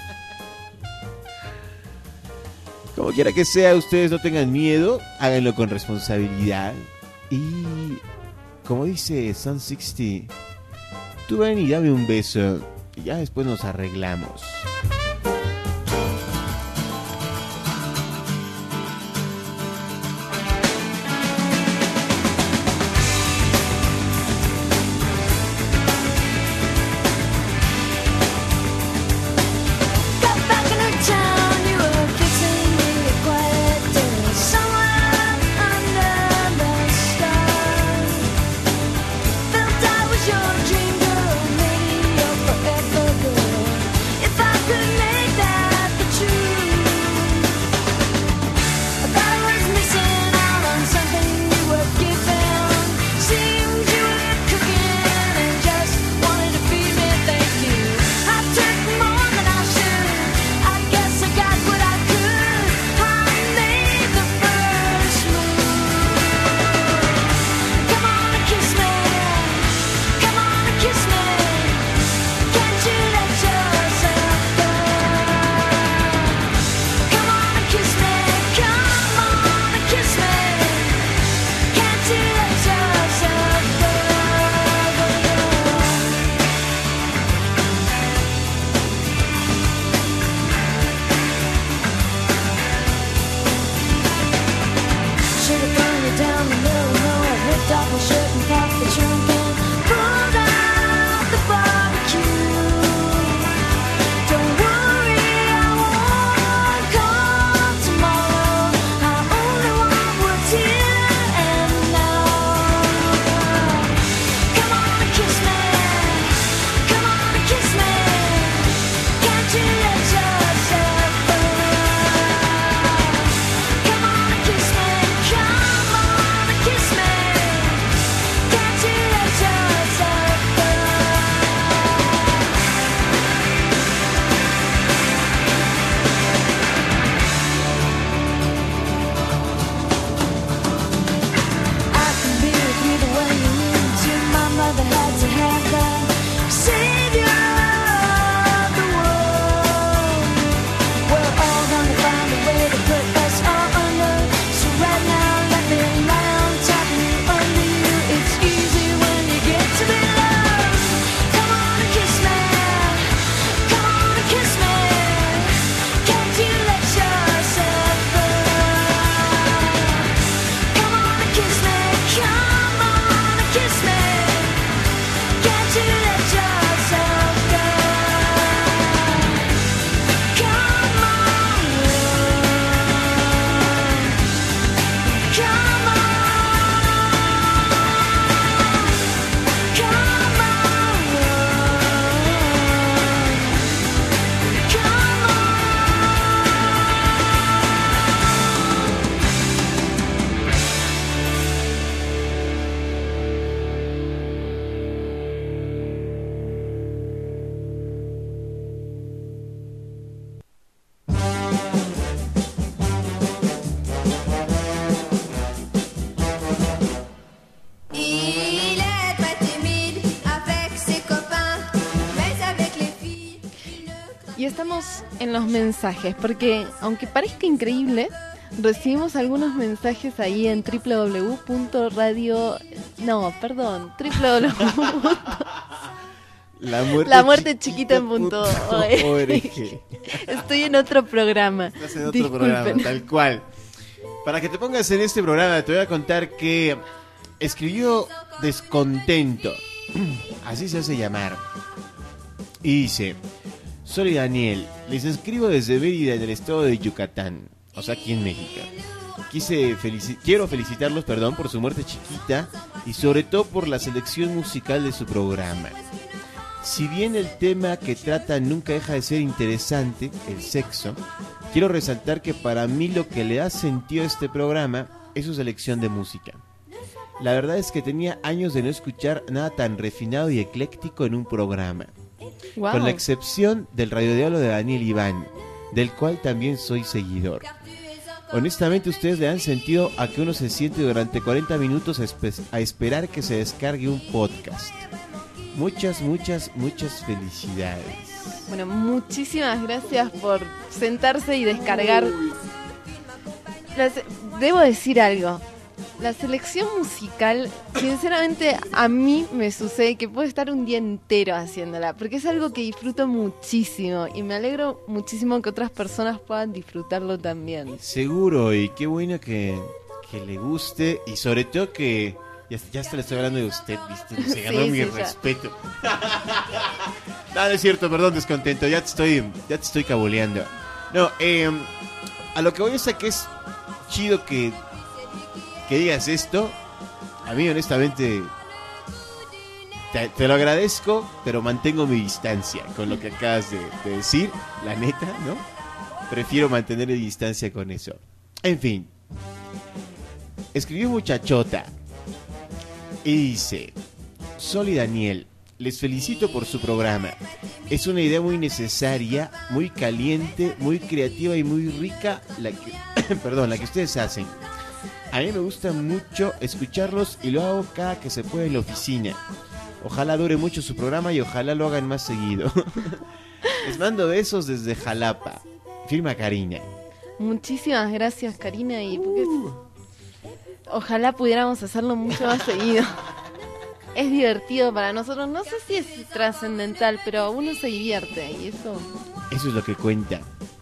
Como quiera que sea, ustedes no tengan miedo, háganlo con responsabilidad. Y como dice Sun 60, tú ven y dame un beso. Y ya después nos arreglamos. Your dream girl, maybe you're forever good. If I could Y estamos en los mensajes, porque aunque parezca increíble, recibimos algunos mensajes ahí en lamuertechiquita.org. Estoy en otro programa. Estás en otro Disculpen. programa, tal cual. Para que te pongas en este programa, te voy a contar que escribió Descontento. Así se hace llamar. Y dice: soy Daniel, les escribo desde Mérida, en el estado de Yucatán, o sea, aquí en México. Quiero felicitarlos, por su muerte chiquita y sobre todo por la selección musical de su programa. Si bien el tema que trata nunca deja de ser interesante, el sexo, quiero resaltar que para mí lo que le da sentido a este programa es su selección de música. La verdad es que tenía años de no escuchar nada tan refinado y ecléctico en un programa. Wow. Con la excepción del radiodiálogo de Daniel Iván, del cual también soy seguidor. Honestamente, ustedes le dan sentido a que uno se siente durante 40 minutos a esperar que se descargue un podcast. Muchas felicidades. Bueno, muchísimas gracias por sentarse y descargar. Debo decir algo. La selección musical, sinceramente, a mí me sucede que puedo estar un día entero haciéndola, porque es algo que disfruto muchísimo y me alegro muchísimo que otras personas puedan disfrutarlo también. Seguro, y qué bueno que le guste, y sobre todo que ya hasta le estoy hablando de usted, ¿viste? Se ganó mi respeto. No, es cierto, perdón, Descontento, ya te estoy caboleando. No, a lo que voy es a que es chido que digas esto. A mí honestamente te lo agradezco, pero mantengo mi distancia con lo que acabas de decir, la neta, ¿no? Prefiero mantener mi distancia con eso. En fin, escribió Muchachota y dice: Sol y Daniel, les felicito por su programa. Es una idea muy necesaria, muy caliente, muy creativa y muy rica la que ustedes hacen. A mí me gusta mucho escucharlos y lo hago cada que se puede en la oficina. Ojalá dure mucho su programa y ojalá lo hagan más seguido. Les mando besos desde Jalapa. Firma Karina. Muchísimas gracias, Karina, y ojalá pudiéramos hacerlo mucho más seguido. Es divertido para nosotros, no sé si es trascendental, pero uno se divierte y eso es lo que cuenta.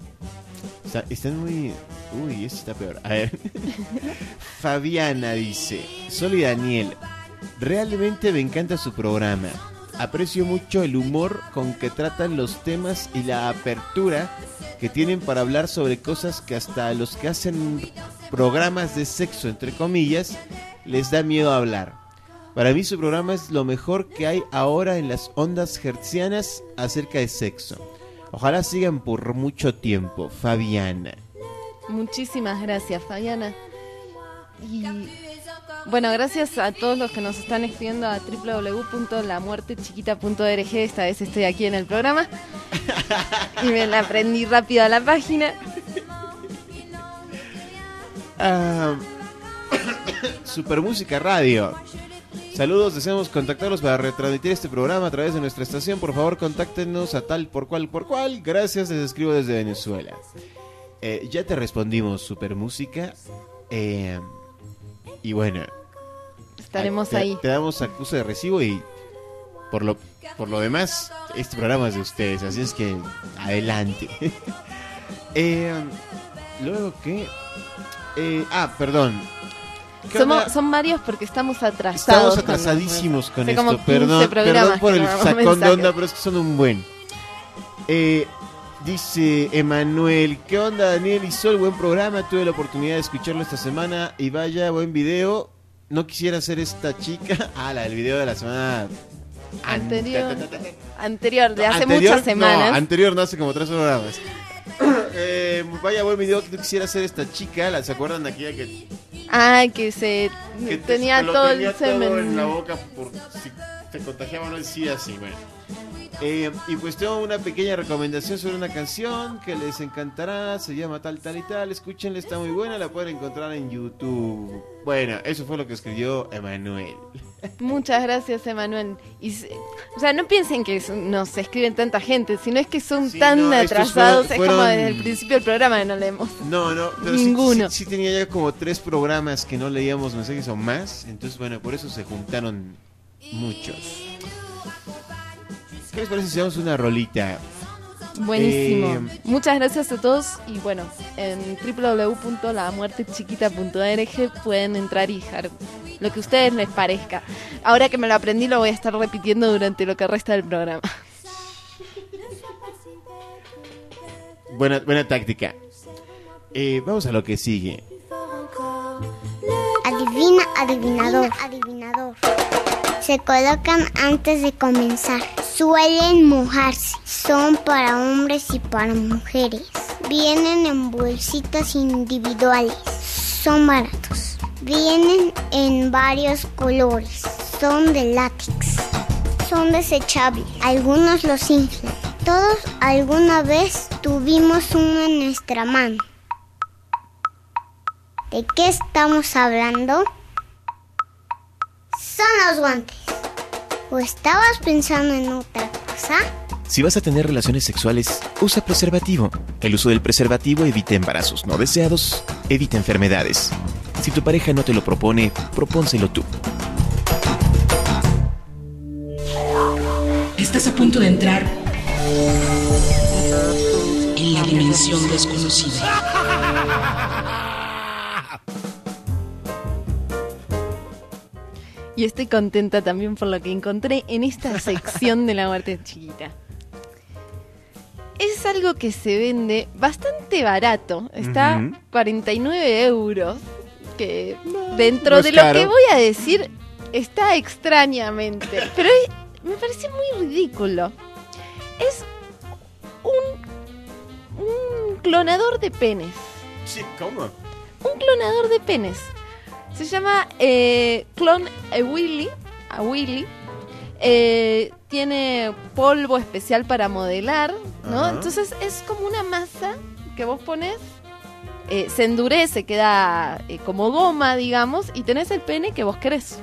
Están muy... Uy, esto está peor. A ver. Fabiana dice: Sol y Daniel, realmente me encanta su programa. Aprecio mucho el humor con que tratan los temas y la apertura que tienen para hablar sobre cosas que hasta a los que hacen programas de sexo, entre comillas, les da miedo hablar. Para mí su programa es lo mejor que hay ahora en las ondas hertzianas acerca de sexo. Ojalá sigan por mucho tiempo. Fabiana. Muchísimas gracias, Fabiana. Y bueno, gracias a todos los que nos están escribiendo a www.lamuertechiquita.org. Esta vez estoy aquí en el programa y me la aprendí rápido a la página. Super Música Radio. Saludos, deseamos contactarlos para retransmitir este programa a través de nuestra estación. Por favor, contáctenos a tal por cual. Gracias, les escribo desde Venezuela. Ya te respondimos, Super Música. Y bueno, estaremos ahí. Te damos acuse de recibo y por lo demás, este programa es de ustedes. Así es que adelante. Luego que... perdón. Son varios porque estamos atrasados. Estamos atrasadísimos con esto. Perdón por el sacón de onda, pero es que son un buen. Dice Emanuel: ¿qué onda, Daniel y Sol? Buen programa, tuve la oportunidad de escucharlo esta semana y vaya, buen video. No quisiera ser esta chica. La del video de la semana anterior, de hace muchas semanas. No, anterior, no, hace como 3 programas. Vaya, buen video, que no quisiera ser esta chica. ¿Se acuerdan de aquella que... que tenía todo el semen todo en la boca por si te contagiaba o no el SIDA, así, bueno. Y pues tengo una pequeña recomendación sobre una canción que les encantará, se llama tal y tal, escúchenla, está muy buena, la pueden encontrar en YouTube. Bueno, eso fue lo que escribió Emanuel. Muchas gracias, Emanuel. O sea, no piensen que nos escriben tanta gente, sino es que son tan atrasados. Es como desde el principio del programa que no leemos. No, pero ninguno. Sí tenía ya como 3 programas que no leíamos mensajes o más. Entonces, bueno, por eso se juntaron muchos. ¿Qué les parece si hacemos una rolita? Buenísimo. Muchas gracias a todos. Y bueno, en www.lamuertechiquita.org pueden entrar y dejar lo que a ustedes les parezca. Ahora que me lo aprendí, lo voy a estar repitiendo durante lo que resta del programa. Buena táctica. Vamos a lo que sigue. Adivina, adivinador. Se colocan antes de comenzar. Suelen mojarse. Son para hombres y para mujeres. Vienen en bolsitas individuales. Son baratos. Vienen en varios colores. Son de látex. Son desechables. Algunos los inflan. Todos alguna vez tuvimos uno en nuestra mano. ¿De qué estamos hablando? Son los guantes. ¿O estabas pensando en otra cosa? Si vas a tener relaciones sexuales, usa preservativo. El uso del preservativo evita embarazos no deseados, evita enfermedades. Si tu pareja no te lo propone, propónselo tú. Estás a punto de entrar en la dimensión desconocida. Y estoy contenta también por lo que encontré en esta sección de La Muerte Chiquita. Es algo que se vende bastante barato. Está 49 euros. Que dentro no de caro. Lo que voy a decir está extrañamente. Pero me parece muy ridículo. Es un clonador de penes. Sí, ¿cómo? Un clonador de penes. Se llama Clone a Willy. Tiene polvo especial para modelar, ¿no? Ajá. Entonces es como una masa que vos pones, se endurece, queda como goma, digamos, y tenés el pene que vos querés.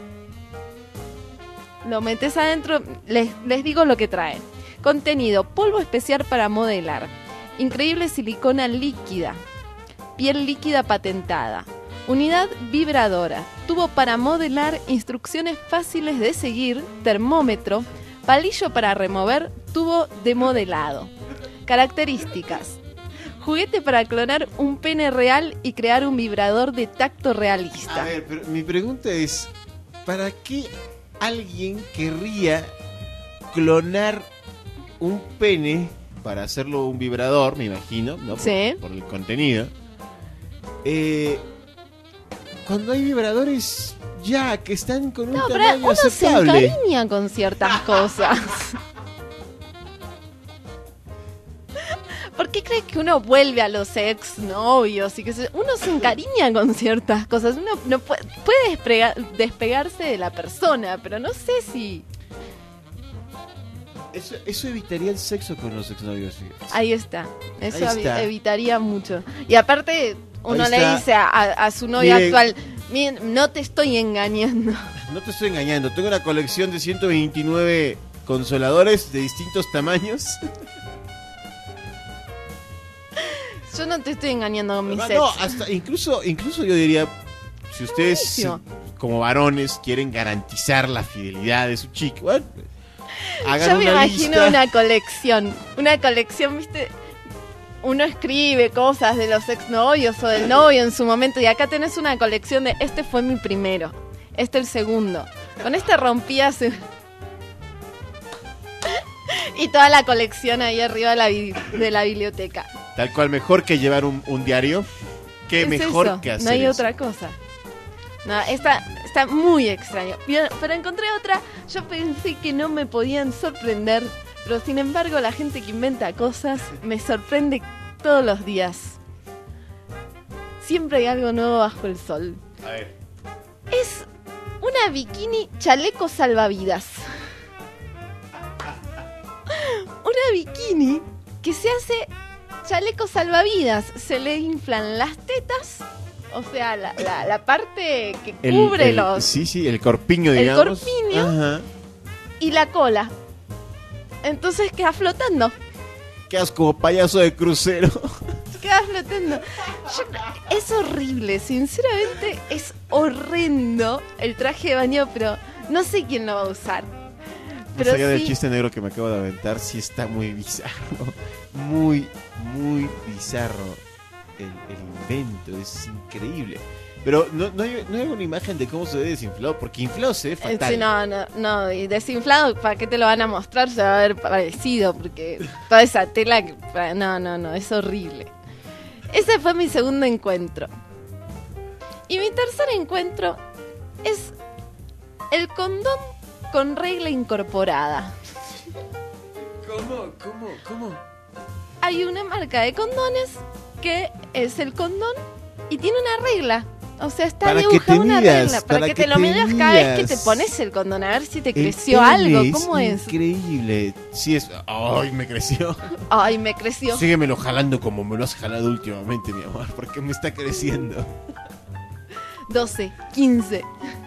Lo metes adentro, les digo lo que trae. Contenido: polvo especial para modelar, increíble silicona líquida, piel líquida patentada, unidad vibradora, tubo para modelar, instrucciones fáciles de seguir, termómetro, palillo para remover, tubo de modelado. Características: juguete para clonar un pene real y crear un vibrador de tacto realista. A ver, pero mi pregunta es, ¿para qué alguien querría clonar un pene para hacerlo un vibrador, me imagino, ¿no? Sí. Por el contenido. Cuando hay vibradores ya que están con un tamaño uno se aceptable. encariña con ciertas cosas. ¿Por qué crees que uno vuelve a los exnovios? Uno se encariña con ciertas cosas. Uno no puede despegarse de la persona, pero no sé si... Eso evitaría el sexo con los exnovios. Fíjate. Ahí está. Eso Ahí está. evitaría mucho. Y aparte, uno Ahí le está. dice a su novia Mire, actual: "Miren, no te estoy engañando". No te estoy engañando. Tengo una colección de 129 consoladores de distintos tamaños. Yo no te estoy engañando con mis No, ex. hasta incluso yo diría, si ustedes Buenísimo. como varones quieren garantizar la fidelidad de su chica, bueno, hagan Yo me una imagino lista. una colección, ¿viste? Uno escribe cosas de los exnovios o del novio en su momento, y acá tenés una colección de: este fue mi primero, este el segundo, con este rompías y toda la colección ahí arriba de la biblioteca. Tal cual, mejor que llevar un diario. Qué Es mejor eso, que hacer no hay eso. otra cosa. No, está muy extraño. Bien, pero encontré otra. Yo pensé que no me podían sorprender, pero sin embargo la gente que inventa cosas me sorprende todos los días. Siempre hay algo nuevo bajo el sol. A ver. Es una bikini chaleco salvavidas. Una bikini que se hace chaleco salvavidas. Se le inflan las tetas O sea, la parte que cubre los... Sí, el corpiño, el digamos. corpiño. Ajá. Y la cola. Entonces queda flotando. Quedas como payaso de crucero. Queda flotando. Es horrible, sinceramente es horrendo el traje de baño, pero no sé quién lo va a usar. Pero Más allá del sí, chiste negro que me acabo de aventar, sí está muy bizarro. Muy, muy bizarro el invento. Es increíble. Pero no hay una imagen de cómo se ve desinflado, porque inflado se ve fatal. sí, no, y desinflado, ¿para qué te lo van a mostrar? Se va a ver parecido, porque toda esa tela, no, es horrible. Ese fue mi segundo encuentro. Y mi tercer encuentro es el condón con regla incorporada. ¿Cómo? Hay una marca de condones que es el condón y tiene una regla. O sea, está Para que dibujada te una midas, regla para que te lo te midas cada vez que te midas. pones el condón, a ver si te El creció pene algo. ¿Cómo es? Increíble. Sí, es. ¡Ay, me creció! Ay, me creció. Síguemelo jalando como me lo has jalado últimamente, mi amor, porque me está creciendo. 12, 15,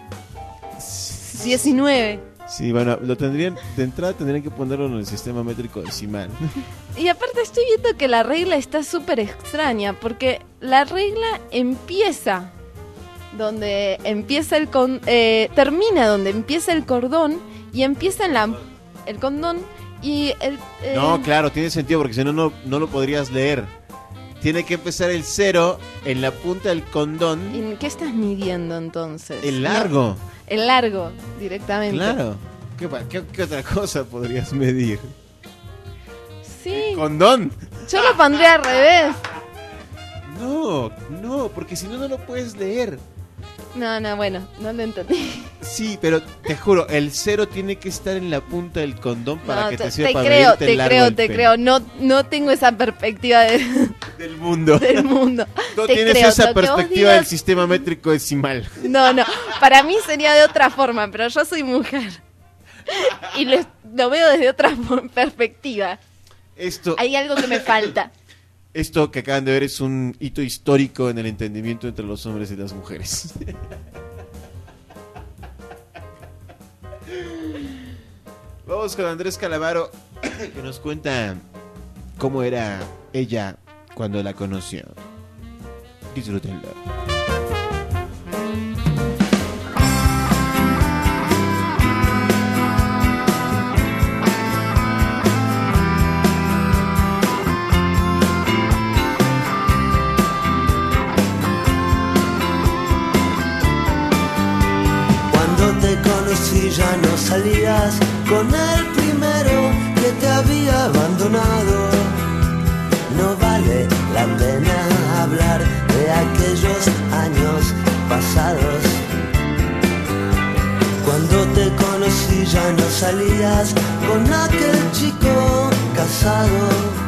19. Sí, bueno, lo tendrían, de entrada tendrían que ponerlo en el sistema métrico decimal. Y aparte estoy viendo que la regla está súper extraña, porque la regla empieza donde empieza termina donde empieza el cordón y empieza en el condón y el... No, claro, tiene sentido, porque si no, no lo podrías leer. Tiene que empezar el 0 en la punta del condón. ¿Y qué estás midiendo entonces? El largo. No, el largo, directamente. Claro. ¿Qué otra cosa podrías medir? Sí. ¿El condón? Yo lo pondría al revés. No, porque si no, no lo puedes leer. No, bueno, no lo entendí. Sí, pero te juro, el 0 tiene que estar en la punta del condón para que te sirva te para creo, medirte el largo del te pene. creo. No tengo esa perspectiva Del mundo. del mundo. No Te tienes creo, esa lo que vos perspectiva digas- del sistema métrico decimal. No, para mí sería de otra forma, pero yo soy mujer. Y lo veo desde otra perspectiva. Hay algo que me falta. Esto que acaban de ver es un hito histórico en el entendimiento entre los hombres y las mujeres. Vamos con Andrés Calamaro, que nos cuenta cómo era ella cuando la conoció. Disfrútenlo. Cuando te conocí ya no salías con el primero que te había abandonado. No vale la pena hablar de aquellos años pasados. Cuando te conocí ya no salías con aquel chico casado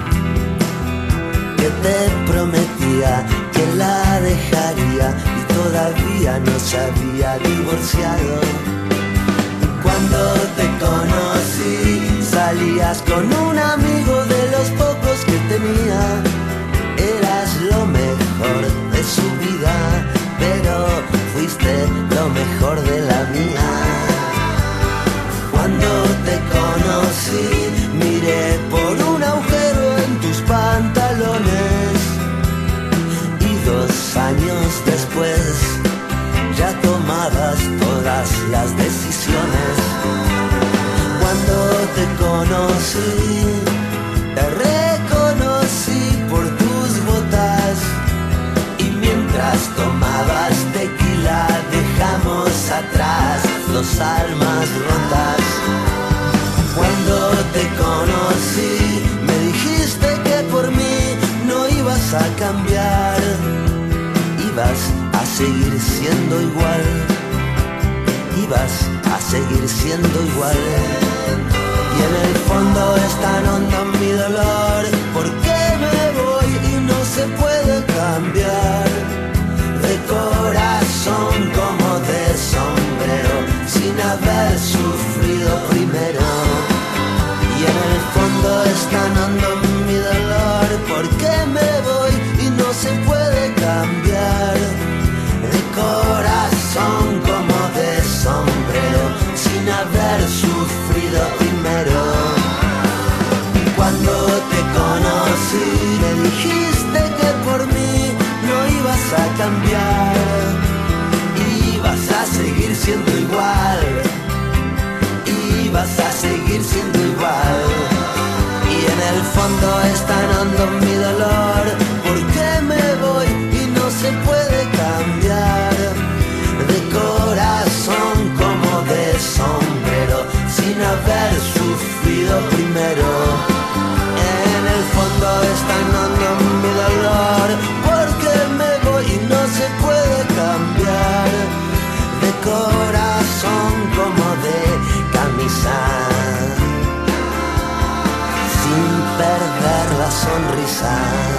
que te prometía que la dejaría y todavía no se había divorciado. Cuando te conocí salías con un amigo de los pocos que tenía. Eras lo mejor de su vida, pero fuiste lo mejor de la mía. Cuando te conocí miré por un agujero en tus pantalones y 2 años después ya tomabas todas las decisiones. Cuando te conocí, te reconocí por tus botas y mientras tomabas tequila dejamos atrás 2 almas rotas. Cuando te conocí me dijiste que por mí no ibas a cambiar, ibas a seguir siendo igual, ibas a seguir siendo igual. Y en el fondo es tan hondo mi dolor, porque me voy y no se puede cambiar. De corazón como de sombrero, sin haber sufrido primero. Y en el fondo es tan hondo mi dolor, porque me voy y no se puede cambiar. cuando te conocí. Me dijiste que por mí no ibas a cambiar, ibas a seguir siendo igual, ibas a seguir siendo igual. Y en el fondo es tan hondo mi dolor, porque me voy y no se puede cambiar. De corazón como de sombrero, sin haber sufrido primero. En el fondo es tan hondo mi dolor, porque me voy y no se puede cambiar. De corazón como de camisa, sin perder la sonrisa.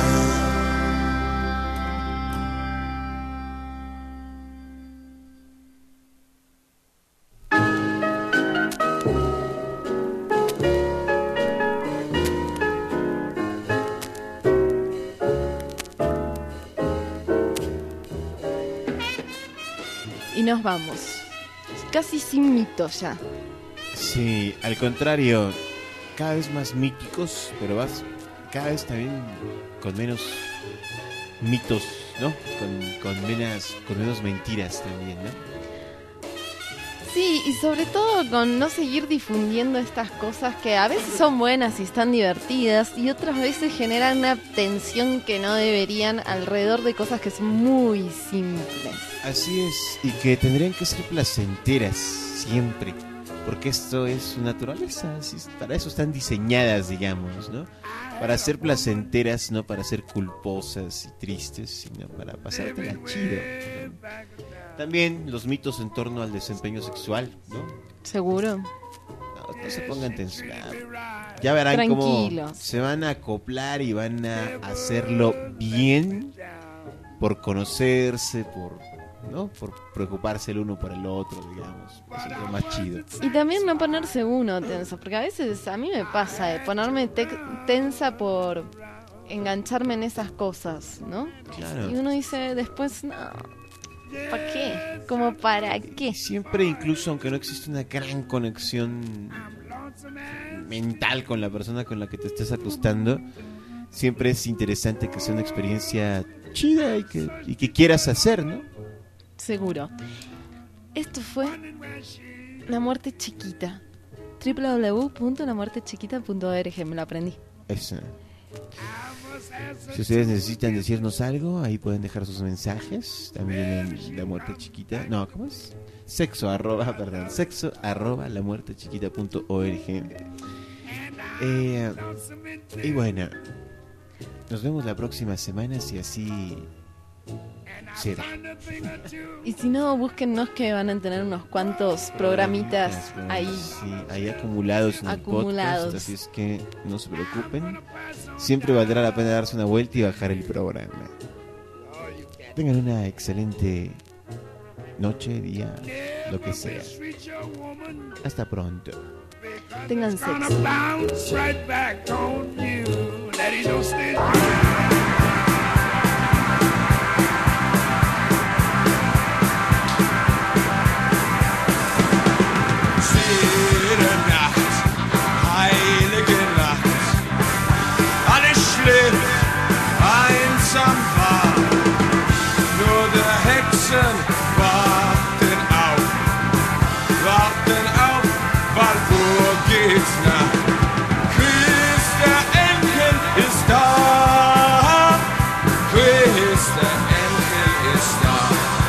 Y nos vamos. Casi sin mito ya. Sí, al contrario, cada vez más míticos, pero cada vez también con menos mitos, ¿no? Con menos mentiras también, ¿no? Sí, y sobre todo con no seguir difundiendo estas cosas que a veces son buenas y están divertidas y otras veces generan una tensión que no deberían alrededor de cosas que son muy simples. Así es, y que tendrían que ser placenteras siempre, porque esto es su naturaleza, para eso están diseñadas, digamos, ¿no? Para ser placenteras, no para ser culposas y tristes, sino para pasártela chido, ¿no? También los mitos en torno al desempeño sexual, ¿no? ¿Seguro? No se pongan tensión. Ya verán cómo se van a acoplar y van a hacerlo bien por conocerse, ¿no? Por preocuparse el uno por el otro, digamos. Eso es lo más chido. Y también no ponerse uno tenso, porque a veces a mí me pasa de ponerme tensa por engancharme en esas cosas, ¿no? Claro. Y uno dice después, no, ¿para qué? ¿Cómo para qué? Siempre, incluso aunque no existe una gran conexión mental con la persona con la que te estés acostando, siempre es interesante que sea una experiencia chida y que quieras hacer, ¿no? Seguro. Esto fue La Muerte Chiquita. www.lamuertechiquita.org. Me lo aprendí. Eso. Si ustedes necesitan decirnos algo, ahí pueden dejar sus mensajes. También en La Muerte Chiquita. No, ¿cómo es? sexo@lamuertechiquita.org. Y bueno, nos vemos la próxima semana, si así será. Y si no, búsquennos, que van a tener unos cuantos programitas ahí. Sí, ahí acumulados en el podcast, así es que no se preocupen. Siempre valdrá la pena darse una vuelta y bajar el programa. Tengan una excelente noche, día, lo que sea. Hasta pronto. Tengan sexo. Einsam war, nur der Hexen warten auf, weil wo geht's nach? Chris, der Enkel ist da, Chris, der Enkel ist da.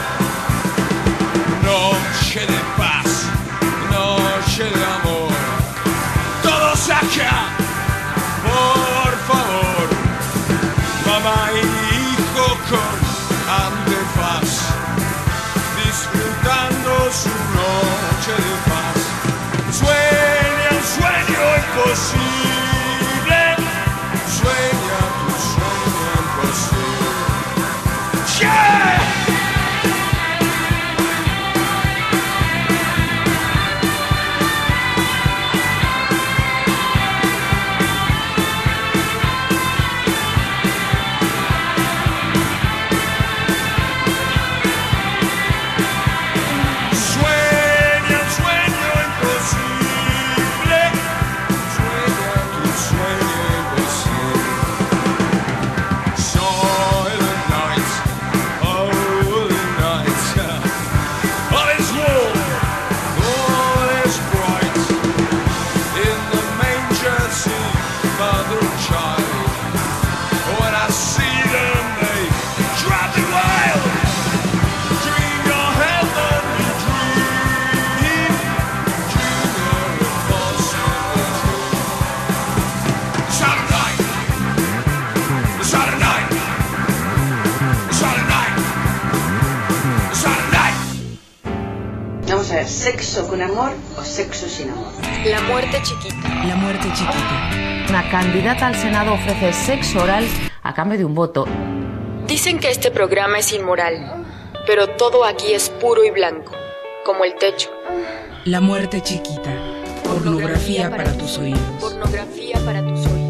Noche de paz, noche de amor, todos acá, por favor. Mamá y hijo con antifaz, disfrutando su noche de paz. Sueña un sueño imposible, sueña tu sueño imposible. ¡Yeah! Sueña un sueño imposible, sueña mother and child. When I see them, they drive me wild. Dream your heavenly dream. Dream your impossible dream. Saturday night. Saturday night. Saturday night. Saturday night. Vamos a ver, ¿sexo con amor o sexo sin amor? La muerte chiquita. La muerte chiquita. Una candidata al Senado ofrece sexo oral a cambio de un voto. Dicen que este programa es inmoral, pero todo aquí es puro y blanco, como el techo. La muerte chiquita. Pornografía para tus oídos. Pornografía para tus oídos.